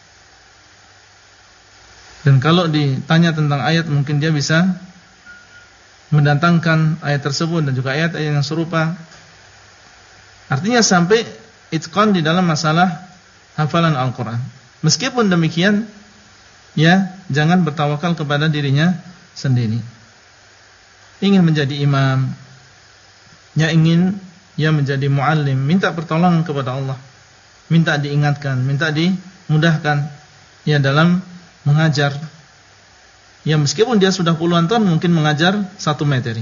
Dan kalau ditanya tentang ayat, mungkin dia bisa mendatangkan ayat tersebut dan juga ayat-ayat yang serupa. Artinya sampai itqan di dalam masalah hafalan Al-Quran. Meskipun demikian, ya, jangan bertawakal kepada dirinya sendiri. Ingin menjadi imam, ya, ingin ya menjadi muallim, minta pertolongan kepada Allah, minta diingatkan, minta dimudahkan, ya, dalam mengajar. Ya, meskipun dia sudah puluhan tahun mungkin mengajar satu materi.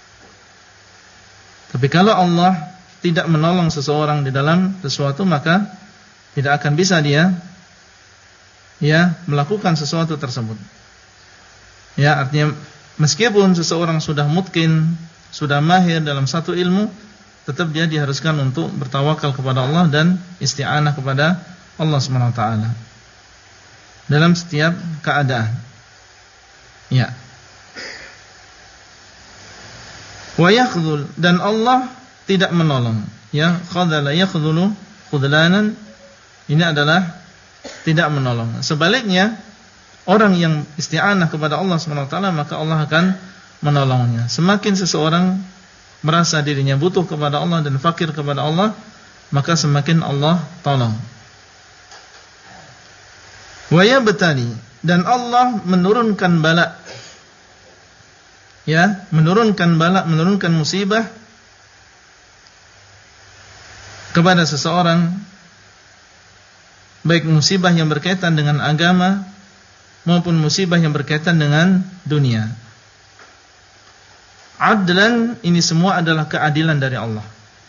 Tapi kalau Allah tidak menolong seseorang di dalam sesuatu, maka tidak akan bisa dia, ya, melakukan sesuatu tersebut. Ya, artinya meskipun seseorang sudah mutqin, sudah mahir dalam satu ilmu, tetap dia diharuskan untuk bertawakal kepada Allah dan isti'anah kepada Allah SWT dalam setiap keadaan. Ya. Wa yakhdhul, dan Allah tidak menolong. Ya, khadhala yakhdhulu khudlanan, ini adalah tidak menolong. Sebaliknya, orang yang isti'anah kepada Allah SWT, maka Allah akan menolongnya. Semakin seseorang merasa dirinya butuh kepada Allah dan fakir kepada Allah, maka semakin Allah tolong. Wa yabtali, dan Allah menurunkan bala. Ya, menurunkan bala, menurunkan musibah kepada seseorang, baik musibah yang berkaitan dengan agama maupun musibah yang berkaitan dengan dunia. Adlan, ini semua adalah keadilan dari Allah.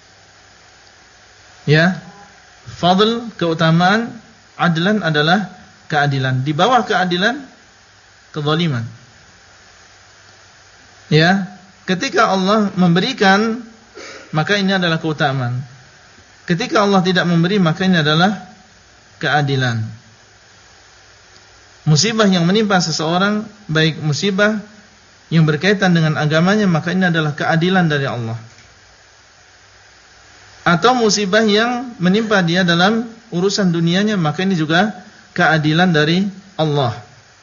Ya, fadl, keutamaan, adlan adalah keadilan. Di bawah keadilan, kezaliman. Ya, ketika Allah memberikan, maka ini adalah keutamaan. Ketika Allah tidak memberi, maka ini adalah keadilan. Musibah yang menimpa seseorang, baik musibah yang berkaitan dengan agamanya, maka ini adalah keadilan dari Allah. Atau musibah yang menimpa dia dalam urusan dunianya, maka ini juga keadilan dari Allah.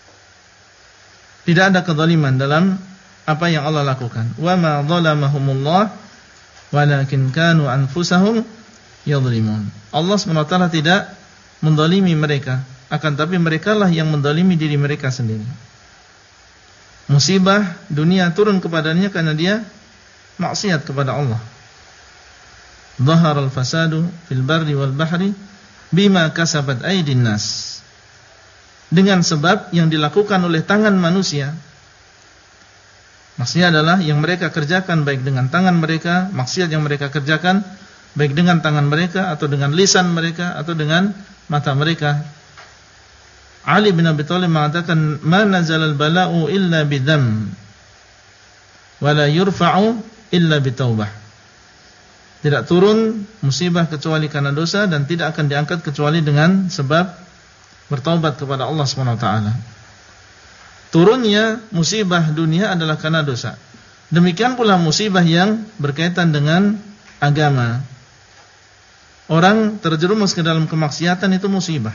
Tidak ada kezaliman dalam apa yang Allah lakukan. Wa ma zalamahumullah walakin kanu anfusahum yadhlimun. Allah SWT tidak menzalimi mereka, akan tapi merekalah yang menzalimi diri mereka sendiri. Musibah dunia turun kepadanya karena dia maksiat kepada Allah. Zaharal fasadu fil barri wal bahri bima kasabat aydin nas. Dengan sebab yang dilakukan oleh tangan manusia. Maksudnya adalah yang mereka kerjakan baik dengan tangan mereka, maksiat yang mereka kerjakan baik dengan tangan mereka atau dengan lisan mereka atau dengan mata mereka. Ali bin Abi Thalib mengatakan, "Ma nazalal bala'u illa bidham wa la yurfa'u illa bitaubah." Tidak turun musibah kecuali karena dosa dan tidak akan diangkat kecuali dengan sebab bertaubat kepada Allah SWT. Turunnya musibah dunia adalah karena dosa. Demikian pula musibah yang berkaitan dengan agama. Orang terjerumus ke dalam kemaksiatan itu musibah.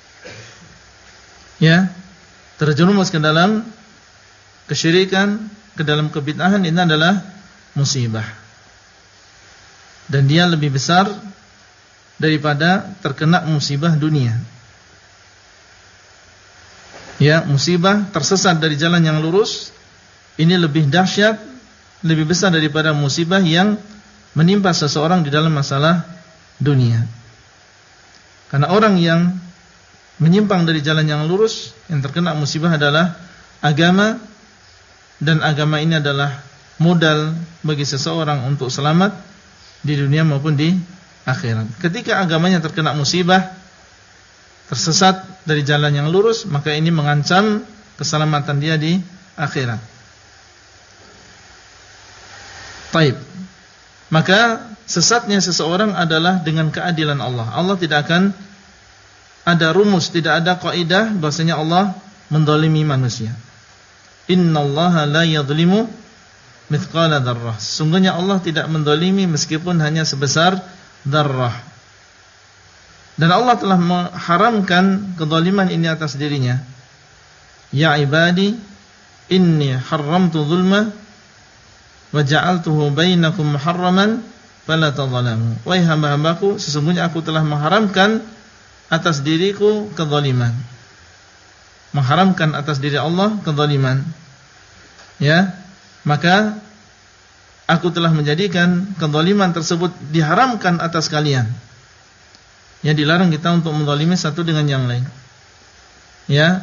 Ya, terjerumus ke dalam kesyirikan, ke dalam kebid'ahan, ini adalah musibah. Dan dia lebih besar daripada terkena musibah dunia. Ya, musibah tersesat dari jalan yang lurus, ini lebih dahsyat, lebih besar daripada musibah yang menimpa seseorang di dalam masalah dunia. Karena orang yang menyimpang dari jalan yang lurus, yang terkena musibah adalah agama, dan agama ini adalah modal bagi seseorang untuk selamat di dunia maupun di akhirat. Ketika agamanya terkena musibah, tersesat dari jalan yang lurus, maka ini mengancam keselamatan dia di akhirat. Taib. Maka sesatnya seseorang adalah dengan keadilan Allah. Allah tidak akan ada rumus, tidak ada kaidah bahwasanya Allah menzalimi manusia. Innallaha la yadhlimu mithqala dzarrah. Sungguhnya Allah tidak menzalimi meskipun hanya sebesar dzarrah. Dan Allah telah mengharamkan kezaliman ini atas dirinya. Ya ibadi, inni haramtu dzulma wa ja'altuhu bainakum muharraman fala tadzalamu. Wahai hamba-hambaku, sesungguhnya aku telah mengharamkan atas diriku kezaliman. Mengharamkan atas diri Allah kezaliman. Ya, maka aku telah menjadikan kezaliman tersebut diharamkan atas kalian. Ya, dilarang kita untuk menzalimi satu dengan yang lain. Ya.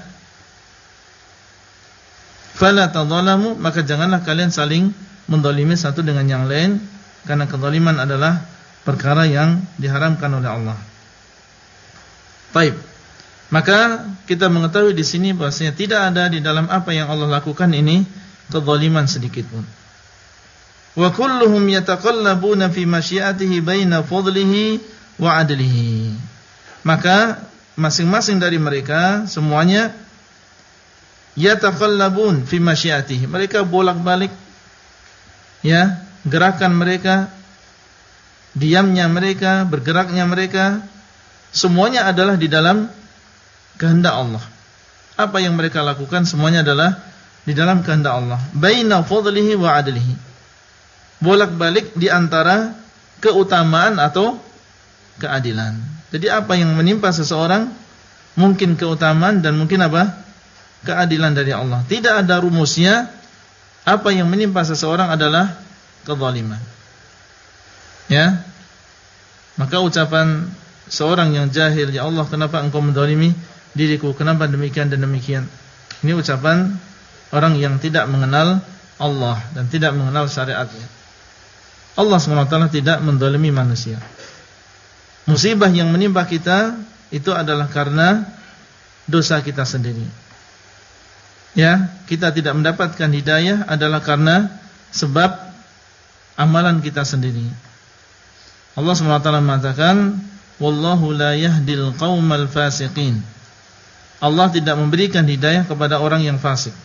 Fala tadzalamu, maka janganlah kalian saling menzalimi satu dengan yang lain, karena kezaliman adalah perkara yang diharamkan oleh Allah. Baik. Maka kita mengetahui di sini bahwasanya tidak ada di dalam apa yang Allah lakukan ini kezaliman sedikit pun. Wa kulluhum yataqallabuna fi masyiatihi baina fadlihi wa adlihi. Maka masing-masing dari mereka semuanya yataqallabun fi masyiatihi. Mereka bolak-balik, ya, gerakan mereka, diamnya mereka, bergeraknya mereka, semuanya adalah di dalam kehendak Allah. Apa yang mereka lakukan semuanya adalah di dalam kehendak Allah, baina fadlihi wa adlihi. Bolak-balik di antara keutamaan atau keadilan. Jadi apa yang menimpa seseorang mungkin keutamaan dan mungkin apa? Keadilan dari Allah. Tidak ada rumusnya apa yang menimpa seseorang adalah kezaliman. Ya. Maka ucapan seorang yang jahil, ya Allah kenapa engkau menzalimi diriku, kenapa demikian dan demikian. Ini ucapan orang yang tidak mengenal Allah dan tidak mengenal syariatnya. Allah SWT tidak menzalimi manusia. Musibah yang menimpa kita itu adalah karena dosa kita sendiri. Ya, kita tidak mendapatkan hidayah adalah karena sebab amalan kita sendiri. Allah SWT mengatakan, wallahu la yahdil qaumal fasiqin. Allah tidak memberikan hidayah kepada orang yang fasik.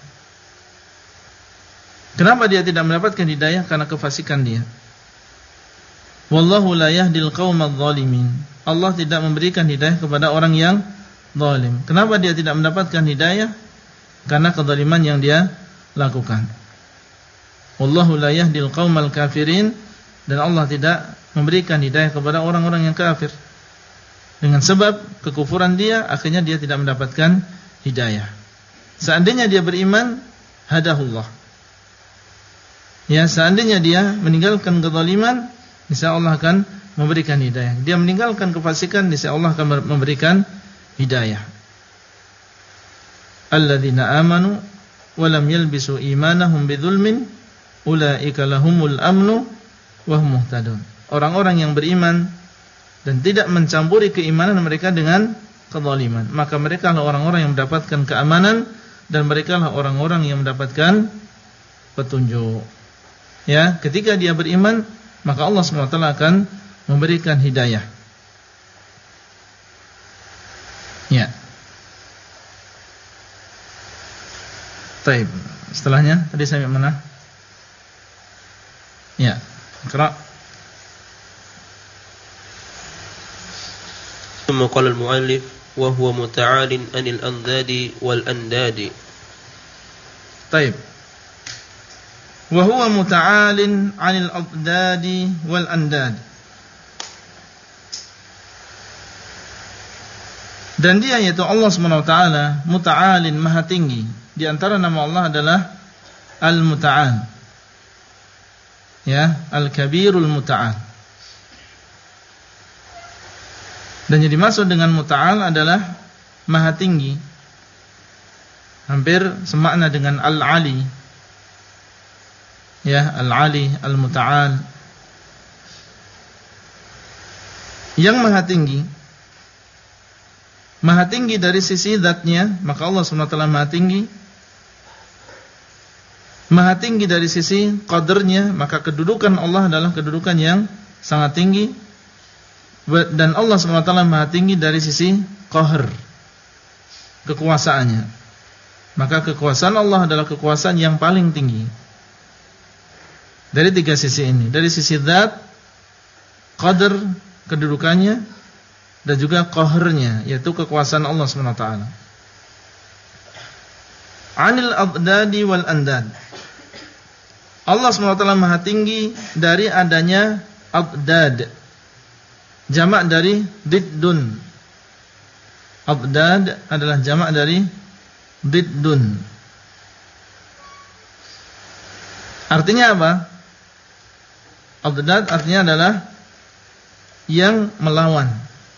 Kenapa dia tidak mendapatkan hidayah? Karena kefasikan dia. Wallahu la yahdil qaumadz zalimin. Allah tidak memberikan hidayah kepada orang yang zalim. Kenapa dia tidak mendapatkan hidayah? Karena kezaliman yang dia lakukan. Wallahu la yahdil qaumal kafirin. Dan Allah tidak memberikan hidayah kepada orang-orang yang kafir. Dengan sebab kekufuran dia, akhirnya dia tidak mendapatkan hidayah. Seandainya dia beriman, hadahullah. Ya, seandainya dia meninggalkan kezaliman, insyaallah akan memberikan hidayah. Dia meninggalkan kefasikan, insyaallah akan memberikan hidayah. Alladzina amanu wa lam yalbisu imanahum bidzulmin ulaika lahumul amnu wa hum muhtadun. Orang-orang yang beriman dan tidak mencampuri keimanan mereka dengan kezaliman, maka mereka lah orang-orang yang mendapatkan keamanan dan mereka lah orang-orang yang mendapatkan petunjuk. Ya, ketika dia beriman, maka Allah SWT akan memberikan hidayah. Ya. Baik, setelahnya tadi sampai mana? Ya, Iqra. ثم قال المؤلف وهو متعال عن الأنداد والأنداد. طيب. وهو متعال عن الأضداد والأنداد. Dan dia yaitu Allah SWT muta'alin, maha tinggi. Di antara nama Allah adalah Al-Muta'al. Ya, Al-Kabirul Muta'al. Dan yang dimaksud dengan muta'al adalah maha tinggi. Hampir semakna dengan Al-Ali. Ya, Al-Ali, Al-Muta'al. Yang maha tinggi. Maha tinggi dari sisi zatnya, maka Allah SWT maha tinggi. Maha tinggi dari sisi qadarnya, maka kedudukan Allah adalah kedudukan yang sangat tinggi. Dan Allah SWT maha tinggi dari sisi qahar, kekuasaannya. Maka kekuasaan Allah adalah kekuasaan yang paling tinggi. Dari tiga sisi ini, dari sisi zat, qadar, kedudukannya, dan juga qaharnya, yaitu kekuasaan Allah SWT. Anil adadi wal andad. Allah SWT maha tinggi dari adanya adad. Jamak dari diddun. Adad adalah jamak dari diddun. Artinya apa? Adad artinya adalah yang melawan.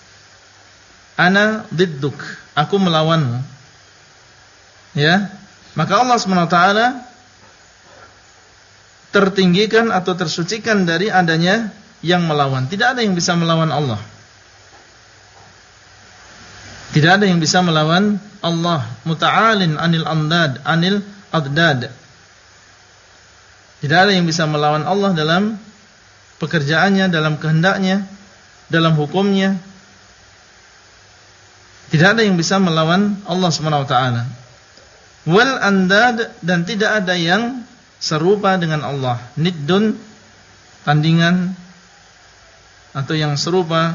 Ana didduk, aku melawanmu. Ya, maka Allah SWT tertinggikan atau tersucikan dari adanya yang melawan. Tidak ada yang bisa melawan Allah. Tidak ada yang bisa melawan Allah. Muta'alin anil andad, anil adad. Tidak ada yang bisa melawan Allah dalam pekerjaannya, dalam kehendaknya, dalam hukumnya. Tidak ada yang bisa melawan Allah SWT. Wal andad, dan tidak ada yang serupa dengan Allah. Niddun, tandingan atau yang serupa.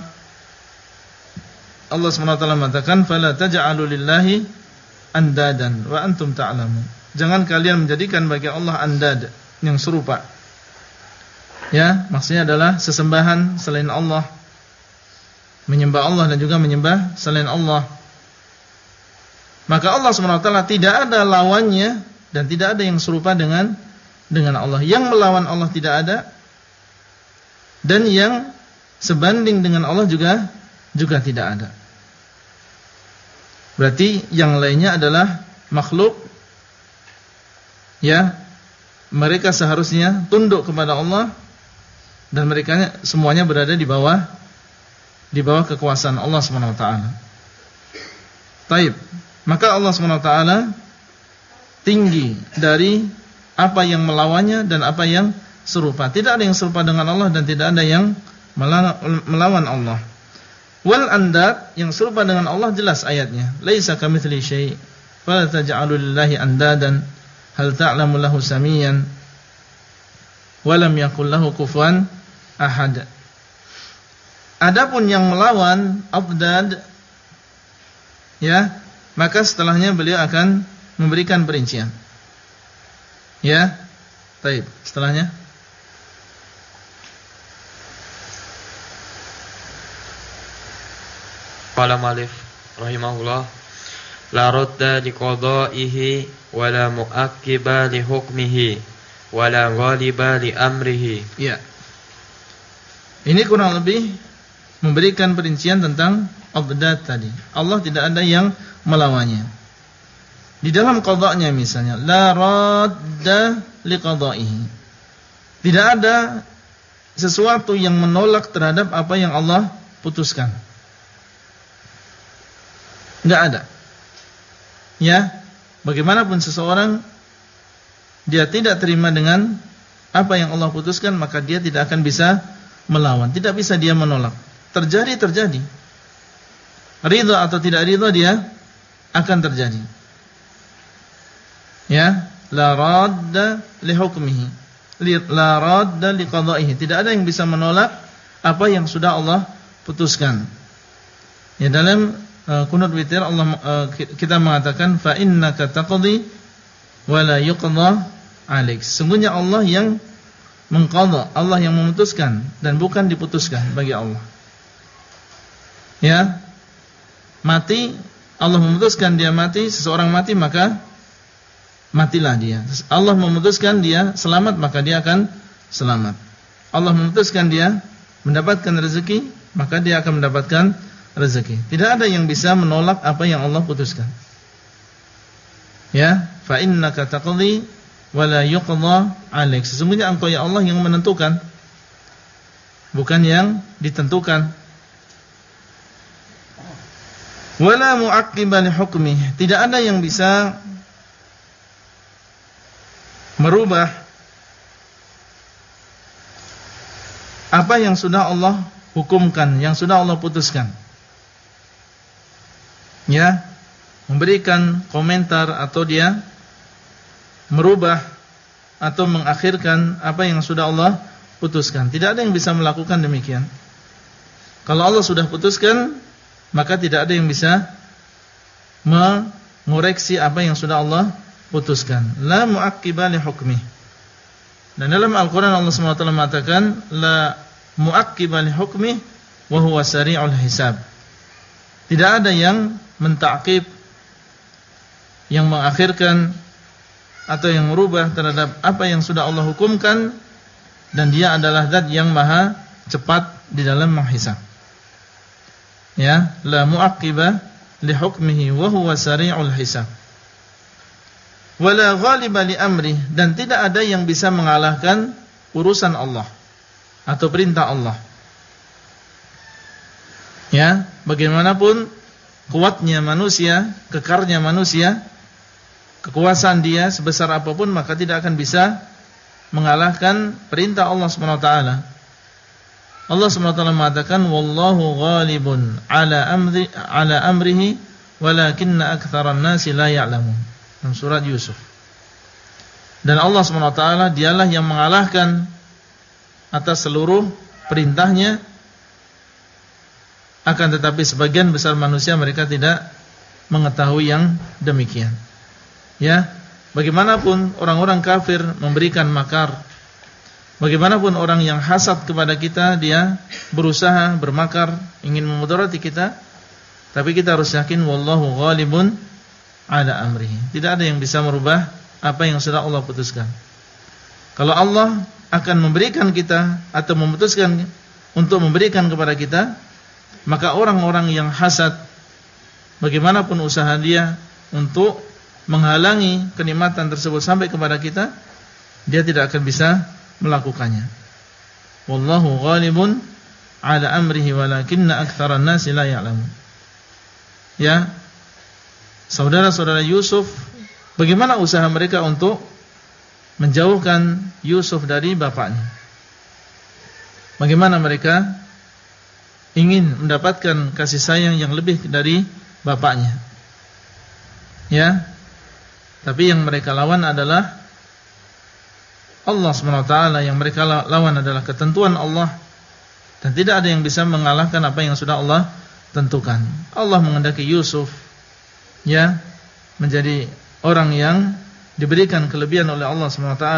Allah SWT mengatakan, "Fala taj'alu lillahi andadan wa antum ta'lamun." jangan kalian menjadikan bagi Allah andad yang serupa. Ya, maksudnya adalah sesembahan selain Allah, menyembah Allah dan juga menyembah selain Allah. Maka Allah SWT tidak ada lawannya dan tidak ada yang serupa dengan Allah. Yang melawan Allah tidak ada, dan yang sebanding dengan Allah juga tidak ada. Berarti yang lainnya adalah makhluk, ya, mereka seharusnya tunduk kepada Allah, dan mereka semuanya berada di bawah kekuasaan Allah SWT. Taib. Maka Allah SWT tinggi dari apa yang melawannya dan apa yang serupa. Tidak ada yang serupa dengan Allah dan tidak ada yang melawan Allah. Wal andad, yang serupa dengan Allah, jelas ayatnya. Laisa kamitsli syai', fala taj'alu lillahi andadan, hal ta'lamu lahu samiyan, wa lam yakul lahu kufuwan ahad. Adapun yang melawan abdad, ya, maka setelahnya beliau akan memberikan perincian. Ya, baik. Setelahnya qala malif rahimahullah, la radda li qada'ihi wa la mu'aqqiba li hukmihi wa la ghaliba li amrihi. Ya. Ini kurang lebih memberikan perincian tentang abdad tadi. Allah tidak ada yang melawannya. Di dalam qada'nya misalnya, la radda li qada'ihi. Tidak ada sesuatu yang menolak terhadap apa yang Allah putuskan. Enggak ada. Ya, bagaimanapun seseorang dia tidak terima dengan apa yang Allah putuskan, maka dia tidak akan bisa melawan, tidak bisa dia menolak. Terjadi. Ridha atau tidak ridha dia akan terjadi. Ya, la radda li hukmihi, la radda li qada'ihi. Tidak ada yang bisa menolak apa yang sudah Allah putuskan. Ya, dalam kunut witir Allah, kita mengatakan fa innaka taqdi wa la yuqda 'alaik. Sesungguhnya Allah yang mengqadha, Allah yang memutuskan dan bukan diputuskan bagi Allah. Ya, mati, Allah memutuskan dia mati, seseorang mati maka matilah dia. Allah memutuskan dia selamat maka dia akan selamat. Allah memutuskan dia mendapatkan rezeki maka dia akan mendapatkan rezeki. Tidak ada yang bisa menolak apa yang Allah putuskan. Ya, fa innaka taqdi wa la yuqda 'alaik. Sesungguhnya engkau ya Allah yang menentukan, bukan yang ditentukan. Wala mu'aqqiba li hukmi. Tidak ada yang bisa merubah apa yang sudah Allah hukumkan, yang sudah Allah putuskan. Ya, memberikan komentar atau dia merubah atau mengakhirkan apa yang sudah Allah putuskan. Tidak ada yang bisa melakukan demikian. Kalau Allah sudah putuskan, maka tidak ada yang bisa mengoreksi apa yang sudah Allah putuskan. La mu'aqqiba li hukmi. Dan dalam Al-Quran Allah SWT mengatakan la mu'aqqiba li hukmi wa huwa sari'ul hisab. Tidak ada yang mentakib, yang mengakhirkan atau yang merubah terhadap apa yang sudah Allah hukumkan, dan dia adalah zat yang maha cepat di dalam menghisab. Ya, la mu'aqqiba li hukmihi wa huwa sari'ul hisab. Wala ghaliba li amri, dan tidak ada yang bisa mengalahkan urusan Allah atau perintah Allah. Ya, bagaimanapun kuatnya manusia, kekarnya manusia, kekuasaan dia sebesar apapun, maka tidak akan bisa mengalahkan perintah Allah SWT. Allah SWT mengatakan wallahu ghalibun ala amrihi walakinna aktsaran nasi la ya'lamun. Dalam surat Yusuf. Dan Allah SWT dialah yang mengalahkan atas seluruh perintahnya, akan tetapi sebagian besar manusia mereka tidak mengetahui yang demikian. Ya, bagaimanapun orang-orang kafir memberikan makar, bagaimanapun orang yang hasad kepada kita, dia berusaha bermakar ingin memudarati kita, tapi kita harus yakin wallahu ghalibun ala amrihi. Tidak ada yang bisa merubah apa yang sudah Allah putuskan. Kalau Allah akan memberikan kita atau memutuskan untuk memberikan kepada kita, maka orang-orang yang hasad, bagaimanapun usaha dia untuk menghalangi kenikmatan tersebut sampai kepada kita, dia tidak akan bisa melakukannya. Wallahu ghalibun ala amrihi walakinna aktsaran nasi la ya'lamun. Ya, saudara-saudara Yusuf, bagaimana usaha mereka untuk menjauhkan Yusuf dari bapaknya? Bagaimana mereka ingin mendapatkan kasih sayang yang lebih dari bapaknya? Ya, tapi yang mereka lawan adalah Allah SWT. Yang mereka lawan adalah ketentuan Allah, dan tidak ada yang bisa mengalahkan apa yang sudah Allah tentukan. Allah menghendaki Yusuf ya menjadi orang yang diberikan kelebihan oleh Allah SWT,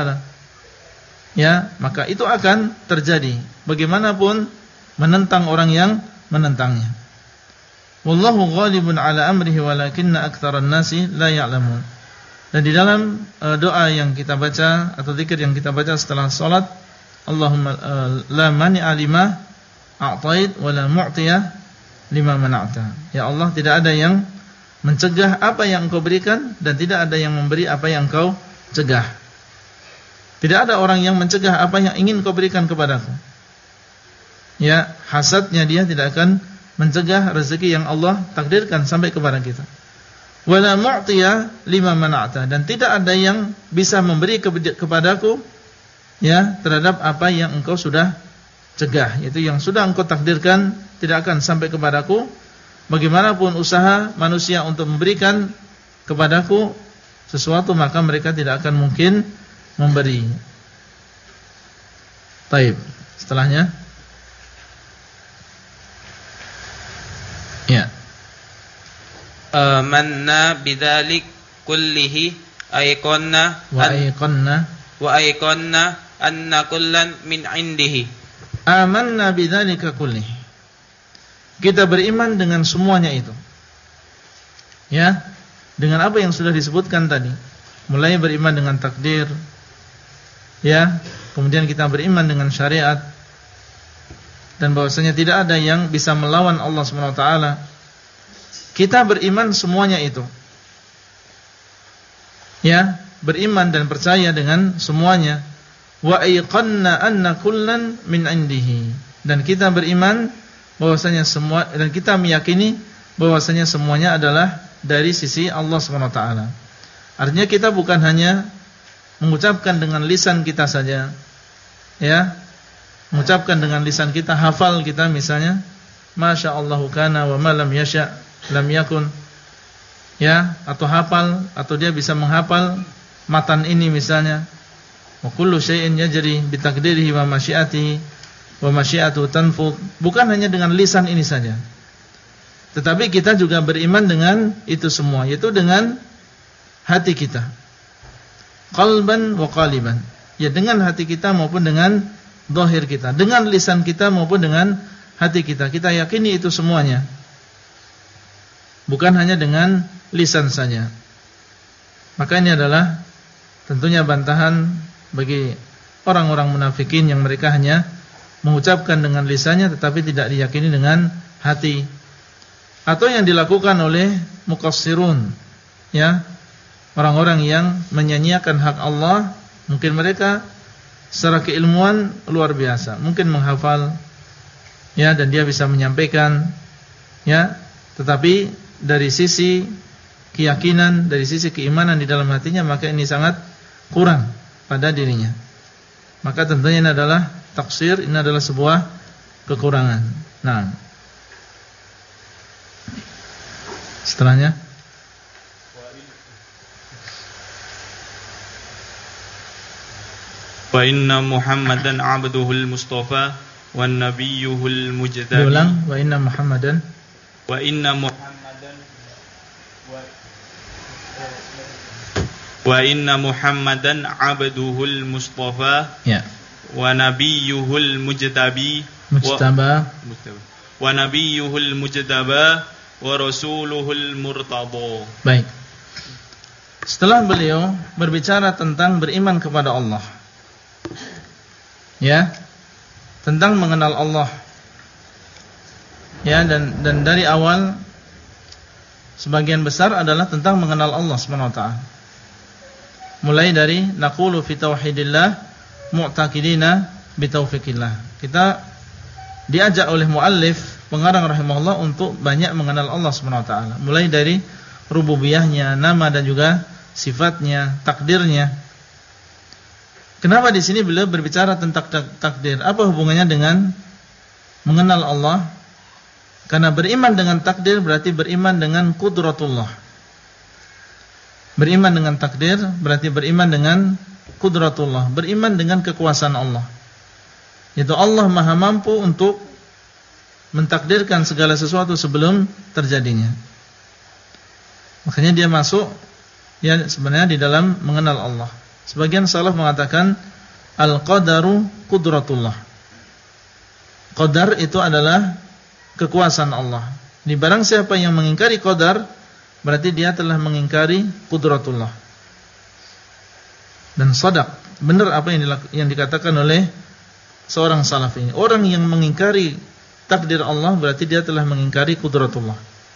ya, maka itu akan terjadi bagaimanapun menentang orang yang menentangnya. Wallahu ghalibun ala amrihi walakinna aktsaran nasi la ya'lamun. Dan di dalam doa yang kita baca atau zikir yang kita baca setelah salat, Allahumma la mani'a lima a'tait wa la mu'tiya lima mana'ta. Ya Allah, tidak ada yang mencegah apa yang Engkau berikan, dan tidak ada yang memberi apa yang Engkau cegah. Tidak ada orang yang mencegah apa yang ingin Kau berikan kepadaku. Ya, hasadnya dia tidak akan mencegah rezeki yang Allah takdirkan sampai kepada kita. Wala mu'tiya lima mana'ta, dan tidak ada yang bisa memberi kepadaku ya terhadap apa yang Engkau sudah cegah, yaitu yang sudah Engkau takdirkan tidak akan sampai kepadaku. Bagaimanapun usaha manusia untuk memberikan kepadaku sesuatu, maka mereka tidak akan mungkin memberi. Baik, setelahnya ya. Amanna bidzalik kullihi ayqanna wa ayqanna anna kullan min indihi. Amanna bidzalika kullihi, kita beriman dengan semuanya itu. Ya, dengan apa yang sudah disebutkan tadi, mulai beriman dengan takdir, ya, kemudian kita beriman dengan syariat, dan bahwasanya tidak ada yang bisa melawan Allah SWT. Kita beriman semuanya itu. Ya, beriman dan percaya dengan semuanya. Wa ayqanna anna kullan min indihi, dan kita beriman bahwasanya semua, dan kita meyakini bahwasanya semuanya adalah dari sisi Allah SWT. Artinya kita bukan hanya mengucapkan dengan lisan kita saja, ya, mengucapkan dengan lisan kita, hafal kita misalnya, Masya Allahu kana wa ma lam yasha lam yakun, ya, atau hafal, atau dia bisa menghafal matan ini misalnya, wa kullu syai'in yajri bi taqdirihi wa masyiatihi wa masyiatu tanfud. Bukan hanya dengan lisan ini saja, tetapi kita juga beriman dengan itu semua, yaitu dengan hati kita, qalban wa qaliban, ya, dengan hati kita maupun dengan zahir kita, dengan lisan kita maupun dengan hati kita. Kita yakini itu semuanya, bukan hanya dengan lisan saja. Maka ini adalah tentunya bantahan bagi orang-orang munafikin yang mereka hanya mengucapkan dengan lisannya tetapi tidak diyakini dengan hati. Atau yang dilakukan oleh muqassirun, ya, orang-orang yang menyanyiakan hak Allah. Mungkin mereka secara keilmuan luar biasa, mungkin menghafal, ya, dan dia bisa menyampaikan, ya, tetapi dari sisi keyakinan, dari sisi keimanan di dalam hatinya, maka ini sangat kurang pada dirinya. Maka tentunya ini adalah taksir, ini adalah sebuah kekurangan. Nah, setelahnya wa inna Muhammadan abduhul mustafa wan nabiyyuhul mujtabi. Diulang, wa inna Muhammadan Wa inna Muhammadan abduhul mustafa. Ya. Wa nabiyyuhul mujtabi. Wa nabiyyuhul mujtaba wa rasuluhul murtada. Baik. Setelah beliau berbicara tentang beriman kepada Allah, ya, tentang mengenal Allah, ya, dan dari awal sebagian besar adalah tentang mengenal Allah Subhanahu wa taala. Mulai dari naqulu fi tauhidillah mu'taqidina bi taufiqillah. Kita diajak oleh muallif pengarang rahimahullah untuk banyak mengenal Allah Subhanahu wa taala, mulai dari rububiyahnya, nama dan juga sifatnya, takdirnya. Kenapa di sini beliau berbicara tentang takdir? Apa hubungannya dengan mengenal Allah? Karena beriman dengan takdir berarti beriman dengan qudratullah. Beriman dengan takdir berarti beriman dengan qudratullah, beriman dengan kekuasaan Allah. Yaitu Allah Maha mampu untuk mentakdirkan segala sesuatu sebelum terjadinya. Makanya dia masuk ya sebenarnya di dalam mengenal Allah. Sebagian salaf mengatakan al-qadaru qudratullah. Qadar itu adalah kekuasaan Allah. Di barang siapa yang mengingkari qadar, berarti dia telah mengingkari qudratullah. Dan shadaq, benar apa yang dikatakan oleh seorang salaf ini. Orang yang mengingkari takdir Allah berarti dia telah mengingkari qudratullah.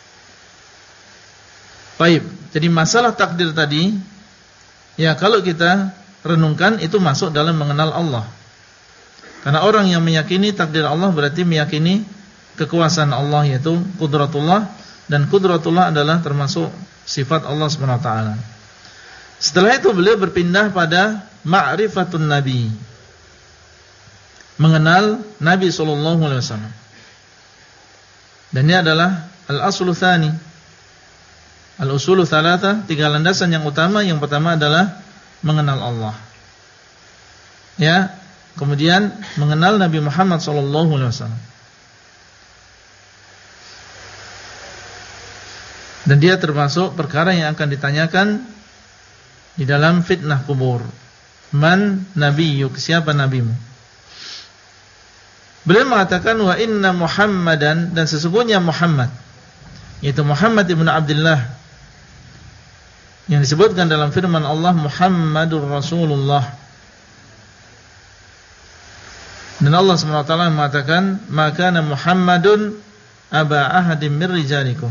Baik, jadi masalah takdir tadi, ya kalau kita renungkan itu masuk dalam mengenal Allah. Karena orang yang meyakini takdir Allah berarti meyakini kekuasaan Allah, yaitu qudratullah, dan qudratullah adalah termasuk sifat Allah Subhanahu wa taala. Setelah itu beliau berpindah pada ma'rifatun nabi, mengenal Nabi sallallahu alaihi wasallam. Dan ini adalah al-aslu tsani. Al-usulu tsalatsa, 3 landasan yang utama. Yang pertama adalah mengenal Allah. Ya, kemudian mengenal Nabi Muhammad sallallahu alaihi wasallam. Dan dia termasuk perkara yang akan ditanyakan di dalam fitnah kubur. Man nabiyyuk, siapa nabimu? Beliau mengatakan wa inna Muhammadan, dan sesungguhnya Muhammad, yaitu Muhammad ibn Abdullah, yang disebutkan dalam firman Allah Muhammadur Rasulullah. Dan Allah SWT mengatakan maka Muhammadun aba ahadim mir rijalikum.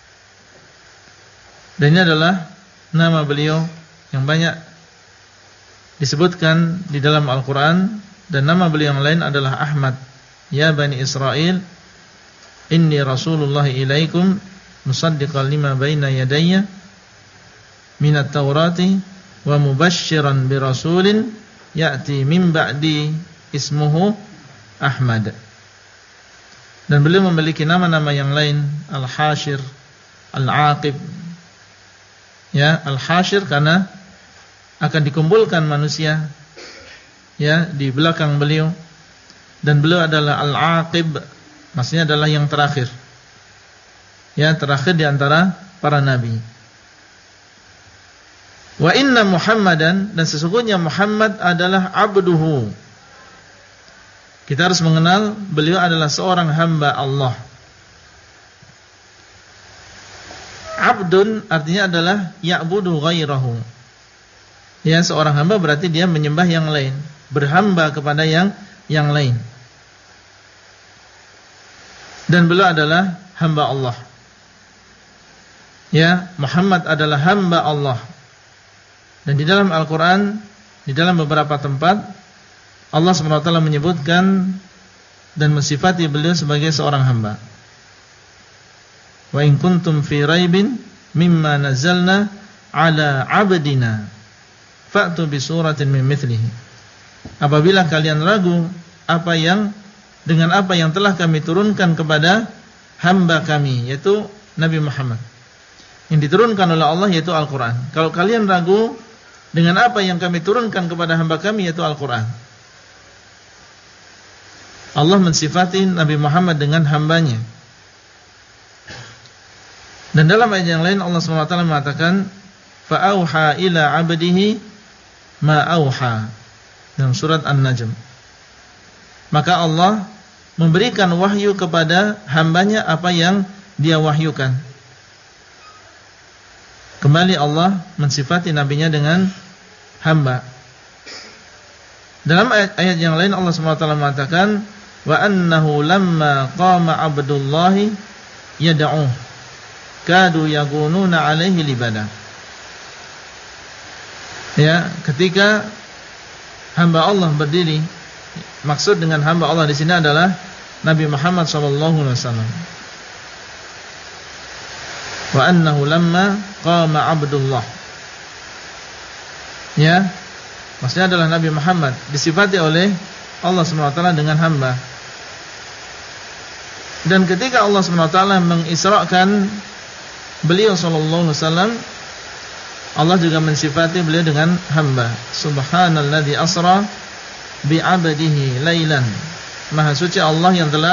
Dan ini adalah nama beliau yang banyak disebutkan di dalam Al-Quran. Dan nama beliau yang lain adalah Ahmad. Ya Bani Israel, inni Rasulullah ilaikum musaddiqan lima baina yadayya minat Taurati wa mubashiran bi rasulin ya'ti min ba'di ismuhu Ahmad. Dan beliau memiliki nama-nama yang lain, Al-Hashir, Al-Aqib. Ya, Al-Hashir karena akan dikumpulkan manusia ya di belakang beliau. Dan beliau adalah Al-Aqib, maksudnya adalah yang terakhir. Ya, terakhir di antara para nabi. Wa inna Muhammadan, dan sesungguhnya Muhammad adalah abduhu. Kita harus mengenal beliau adalah seorang hamba Allah. Abdun artinya adalah ya'budu ghairahu. Ya, seorang hamba berarti dia menyembah yang lain, berhamba kepada yang lain. Dan beliau adalah hamba Allah. Ya, Muhammad adalah hamba Allah. Dan di dalam Al-Quran, di dalam beberapa tempat, Allah SWT menyebutkan dan mensifati beliau sebagai seorang hamba. Wa in kuntum fi raibin mimma nazzalna ala abdina fa'tu bi suratin min mithlihi. Apabila kalian ragu dengan apa yang telah kami turunkan kepada hamba kami, yaitu Nabi Muhammad, yang diturunkan oleh Allah, yaitu Al-Quran. Kalau kalian ragu dengan apa yang kami turunkan kepada hamba kami, yaitu Al-Quran. Allah mensifati Nabi Muhammad dengan hambanya. Dan dalam ayat yang lain Allah SWT mengatakan fa auha ila 'abdihi ma auha dalam surat An-Najm. Maka Allah memberikan wahyu kepada hambanya apa yang dia wahyukan. Kembali Allah mensifati nabinya dengan hamba. Dalam ayat yang lain Allah SWT mengatakan wa annahu lamma qama abdullahi yad'uh kadu yagununa alaihi libada. Ya, ketika hamba Allah berdiri, maksud dengan hamba Allah di sini adalah Nabi Muhammad SAW. Wa annahu lamma qama abdullah. Ya, maksudnya adalah Nabi Muhammad disifati oleh Allah SWT dengan hamba. Dan ketika Allah SWT mengisrakan beliau sallallahu alaihi wasallam, Allah juga mensifati beliau dengan hamba. Subhanalladzi asra bi 'abdihi lailan. Maha suci Allah yang telah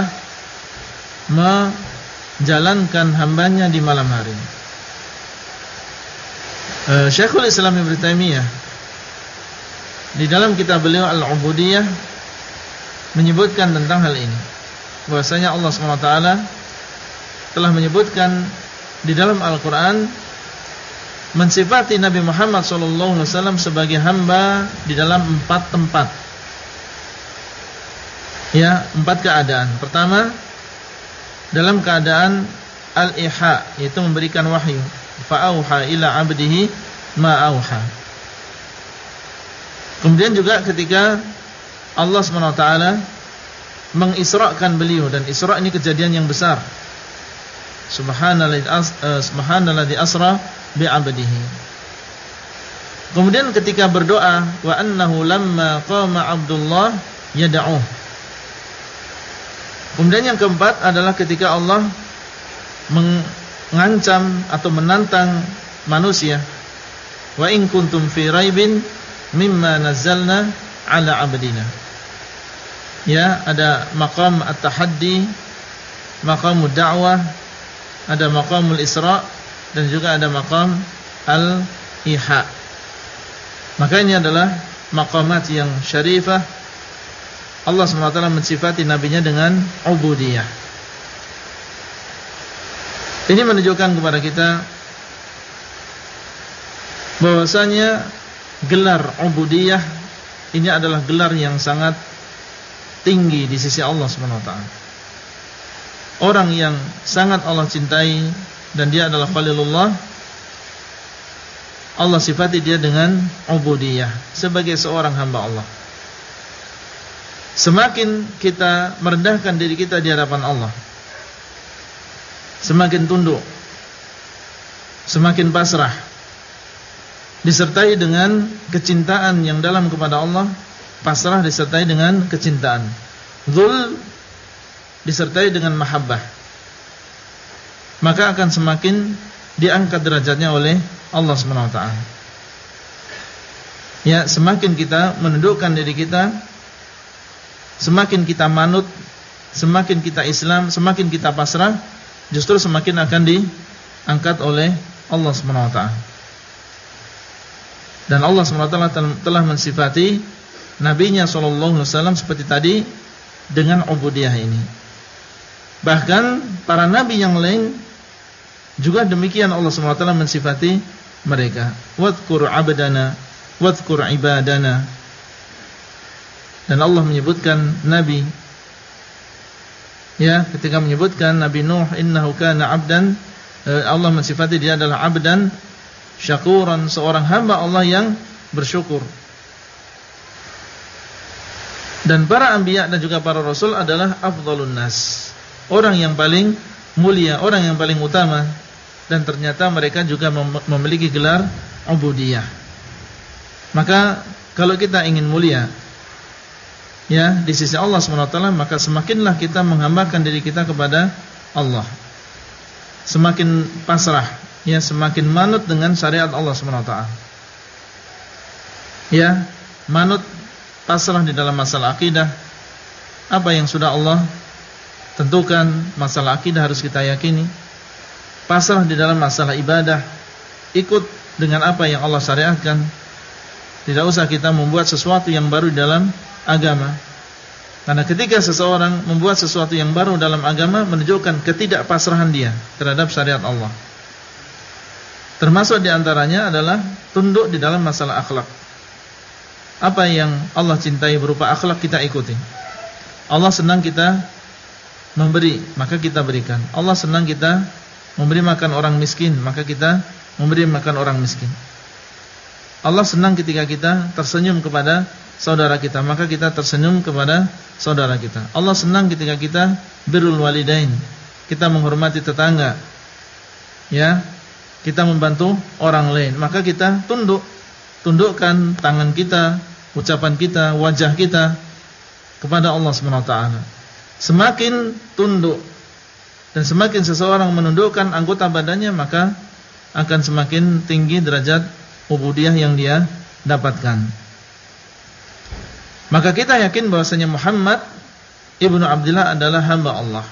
jalankan hambanya di malam hari. Syekhul Islam Ibnu Taimiyah di dalam kitab beliau Al-Ubudiyah menyebutkan tentang hal ini, bahwasanya Allah SWT telah menyebutkan di dalam Al-Quran mensifati Nabi Muhammad SAW sebagai hamba di dalam 4 tempat. Ya, 4 keadaan. Pertama, dalam keadaan al-iha, yaitu memberikan wahyu. Fa'auha ila 'abdihi ma auha. Kemudian juga ketika Allah SWT mengisrakan beliau, dan isra ini kejadian yang besar. Subhanalladzi asra bi 'abdihi. Kemudian ketika berdoa wa annahu lamma qama abdullah yad'uh. Kemudian yang keempat adalah ketika Allah mengancam atau menantang manusia, wa in kuntum fi raibin mimma nazzalna ala 'abdina. Ya, ada maqam at-tahaddi, maqamud da'wah, ada maqamul isra, dan juga ada maqam al-iha. Maka ini adalah maqamat yang syarifah. Allah SWT mensifati nabinya dengan ubudiyah. Ini menunjukkan kepada kita bahwasanya gelar ubudiyah ini adalah gelar yang sangat tinggi di sisi Allah SWT. Orang yang sangat Allah cintai dan dia adalah Khalilullah, Allah sifati dia dengan ubudiyah sebagai seorang hamba Allah. Semakin kita merendahkan diri kita di hadapan Allah, semakin tunduk, semakin pasrah, disertai dengan kecintaan yang dalam kepada Allah. Pasrah disertai dengan kecintaan, dzul disertai dengan mahabbah, maka akan semakin diangkat derajatnya oleh Allah SWT. Ya, semakin kita menundukkan diri kita, semakin kita manut, semakin kita Islam, semakin kita pasrah, justru semakin akan diangkat oleh Allah SWT. Dan Allah SWT telah mensifati nabinya SAW seperti tadi dengan ubudiyah ini. Bahkan para nabi yang lain juga demikian Allah SWT mensifati mereka. Wadhkur abdana, wadhkur ibadana. Dan Allah menyebutkan nabi, ya, ketika menyebutkan Nabi Nuh, innahu kana abdan, Allah mensifati dia adalah abdan syakuran, seorang hamba Allah yang bersyukur. Dan para anbiya dan juga para rasul adalah afdhalun nas, orang yang paling mulia, orang yang paling utama. Dan ternyata mereka juga memiliki gelar ubudiyah. Maka kalau kita ingin mulia, ya, di sisi Allah SWT, maka semakinlah kita menghambakan diri kita kepada Allah, semakin pasrah, ya, semakin manut dengan syariat Allah SWT. Ya, manut, pasrah di dalam masalah akidah. Apa yang sudah Allah tentukan, masalah akidah harus kita yakini. Pasrah di dalam masalah ibadah, ikut dengan apa yang Allah syariatkan. Tidak usah kita membuat sesuatu yang baru dalam agama. Karena ketika seseorang membuat sesuatu yang baru dalam agama, menunjukkan ketidakpasrahan dia terhadap syariat Allah. Termasuk diantaranya adalah tunduk di dalam masalah akhlak. Apa yang Allah cintai berupa akhlak kita ikuti. Allah senang kita memberi, maka kita berikan. Allah senang kita memberi makan orang miskin, maka kita memberi makan orang miskin. Allah senang ketika kita tersenyum kepada saudara kita, maka kita tersenyum kepada saudara kita. Allah senang ketika kita birrul walidain, kita menghormati tetangga, ya, kita membantu orang lain, maka kita tundukkan tangan kita, ucapan kita, wajah kita kepada Allah SWT. Semakin tunduk dan semakin seseorang menundukkan anggota badannya, maka akan semakin tinggi derajat ubudiyah yang dia dapatkan. Maka kita yakin bahwasanya Muhammad ibnu Abdullah adalah hamba Allah.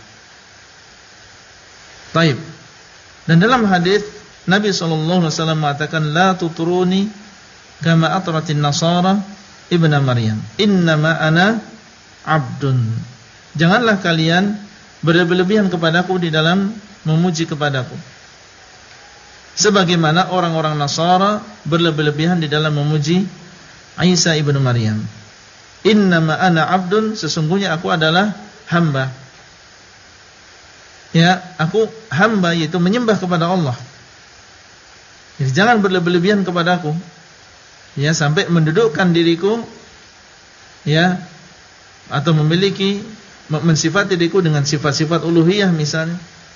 Baik. Dan dalam hadis Nabi SAW mengatakan, la tuturuni kama atratin nasara ibna Maryam, innama ana abdun. Janganlah kalian berlebihan kepadaku di dalam memuji kepadaku, sebagaimana orang-orang Nasara berlebihan di dalam memuji Isa ibnu Maryam. Innama ana abdun, sesungguhnya aku adalah hamba. Ya, aku hamba, yaitu menyembah kepada Allah. Jadi jangan berlebihan kepadaku, ya, sampai mendudukkan diriku, ya, atau mensifati diriku dengan sifat-sifat uluhiyah misalnya.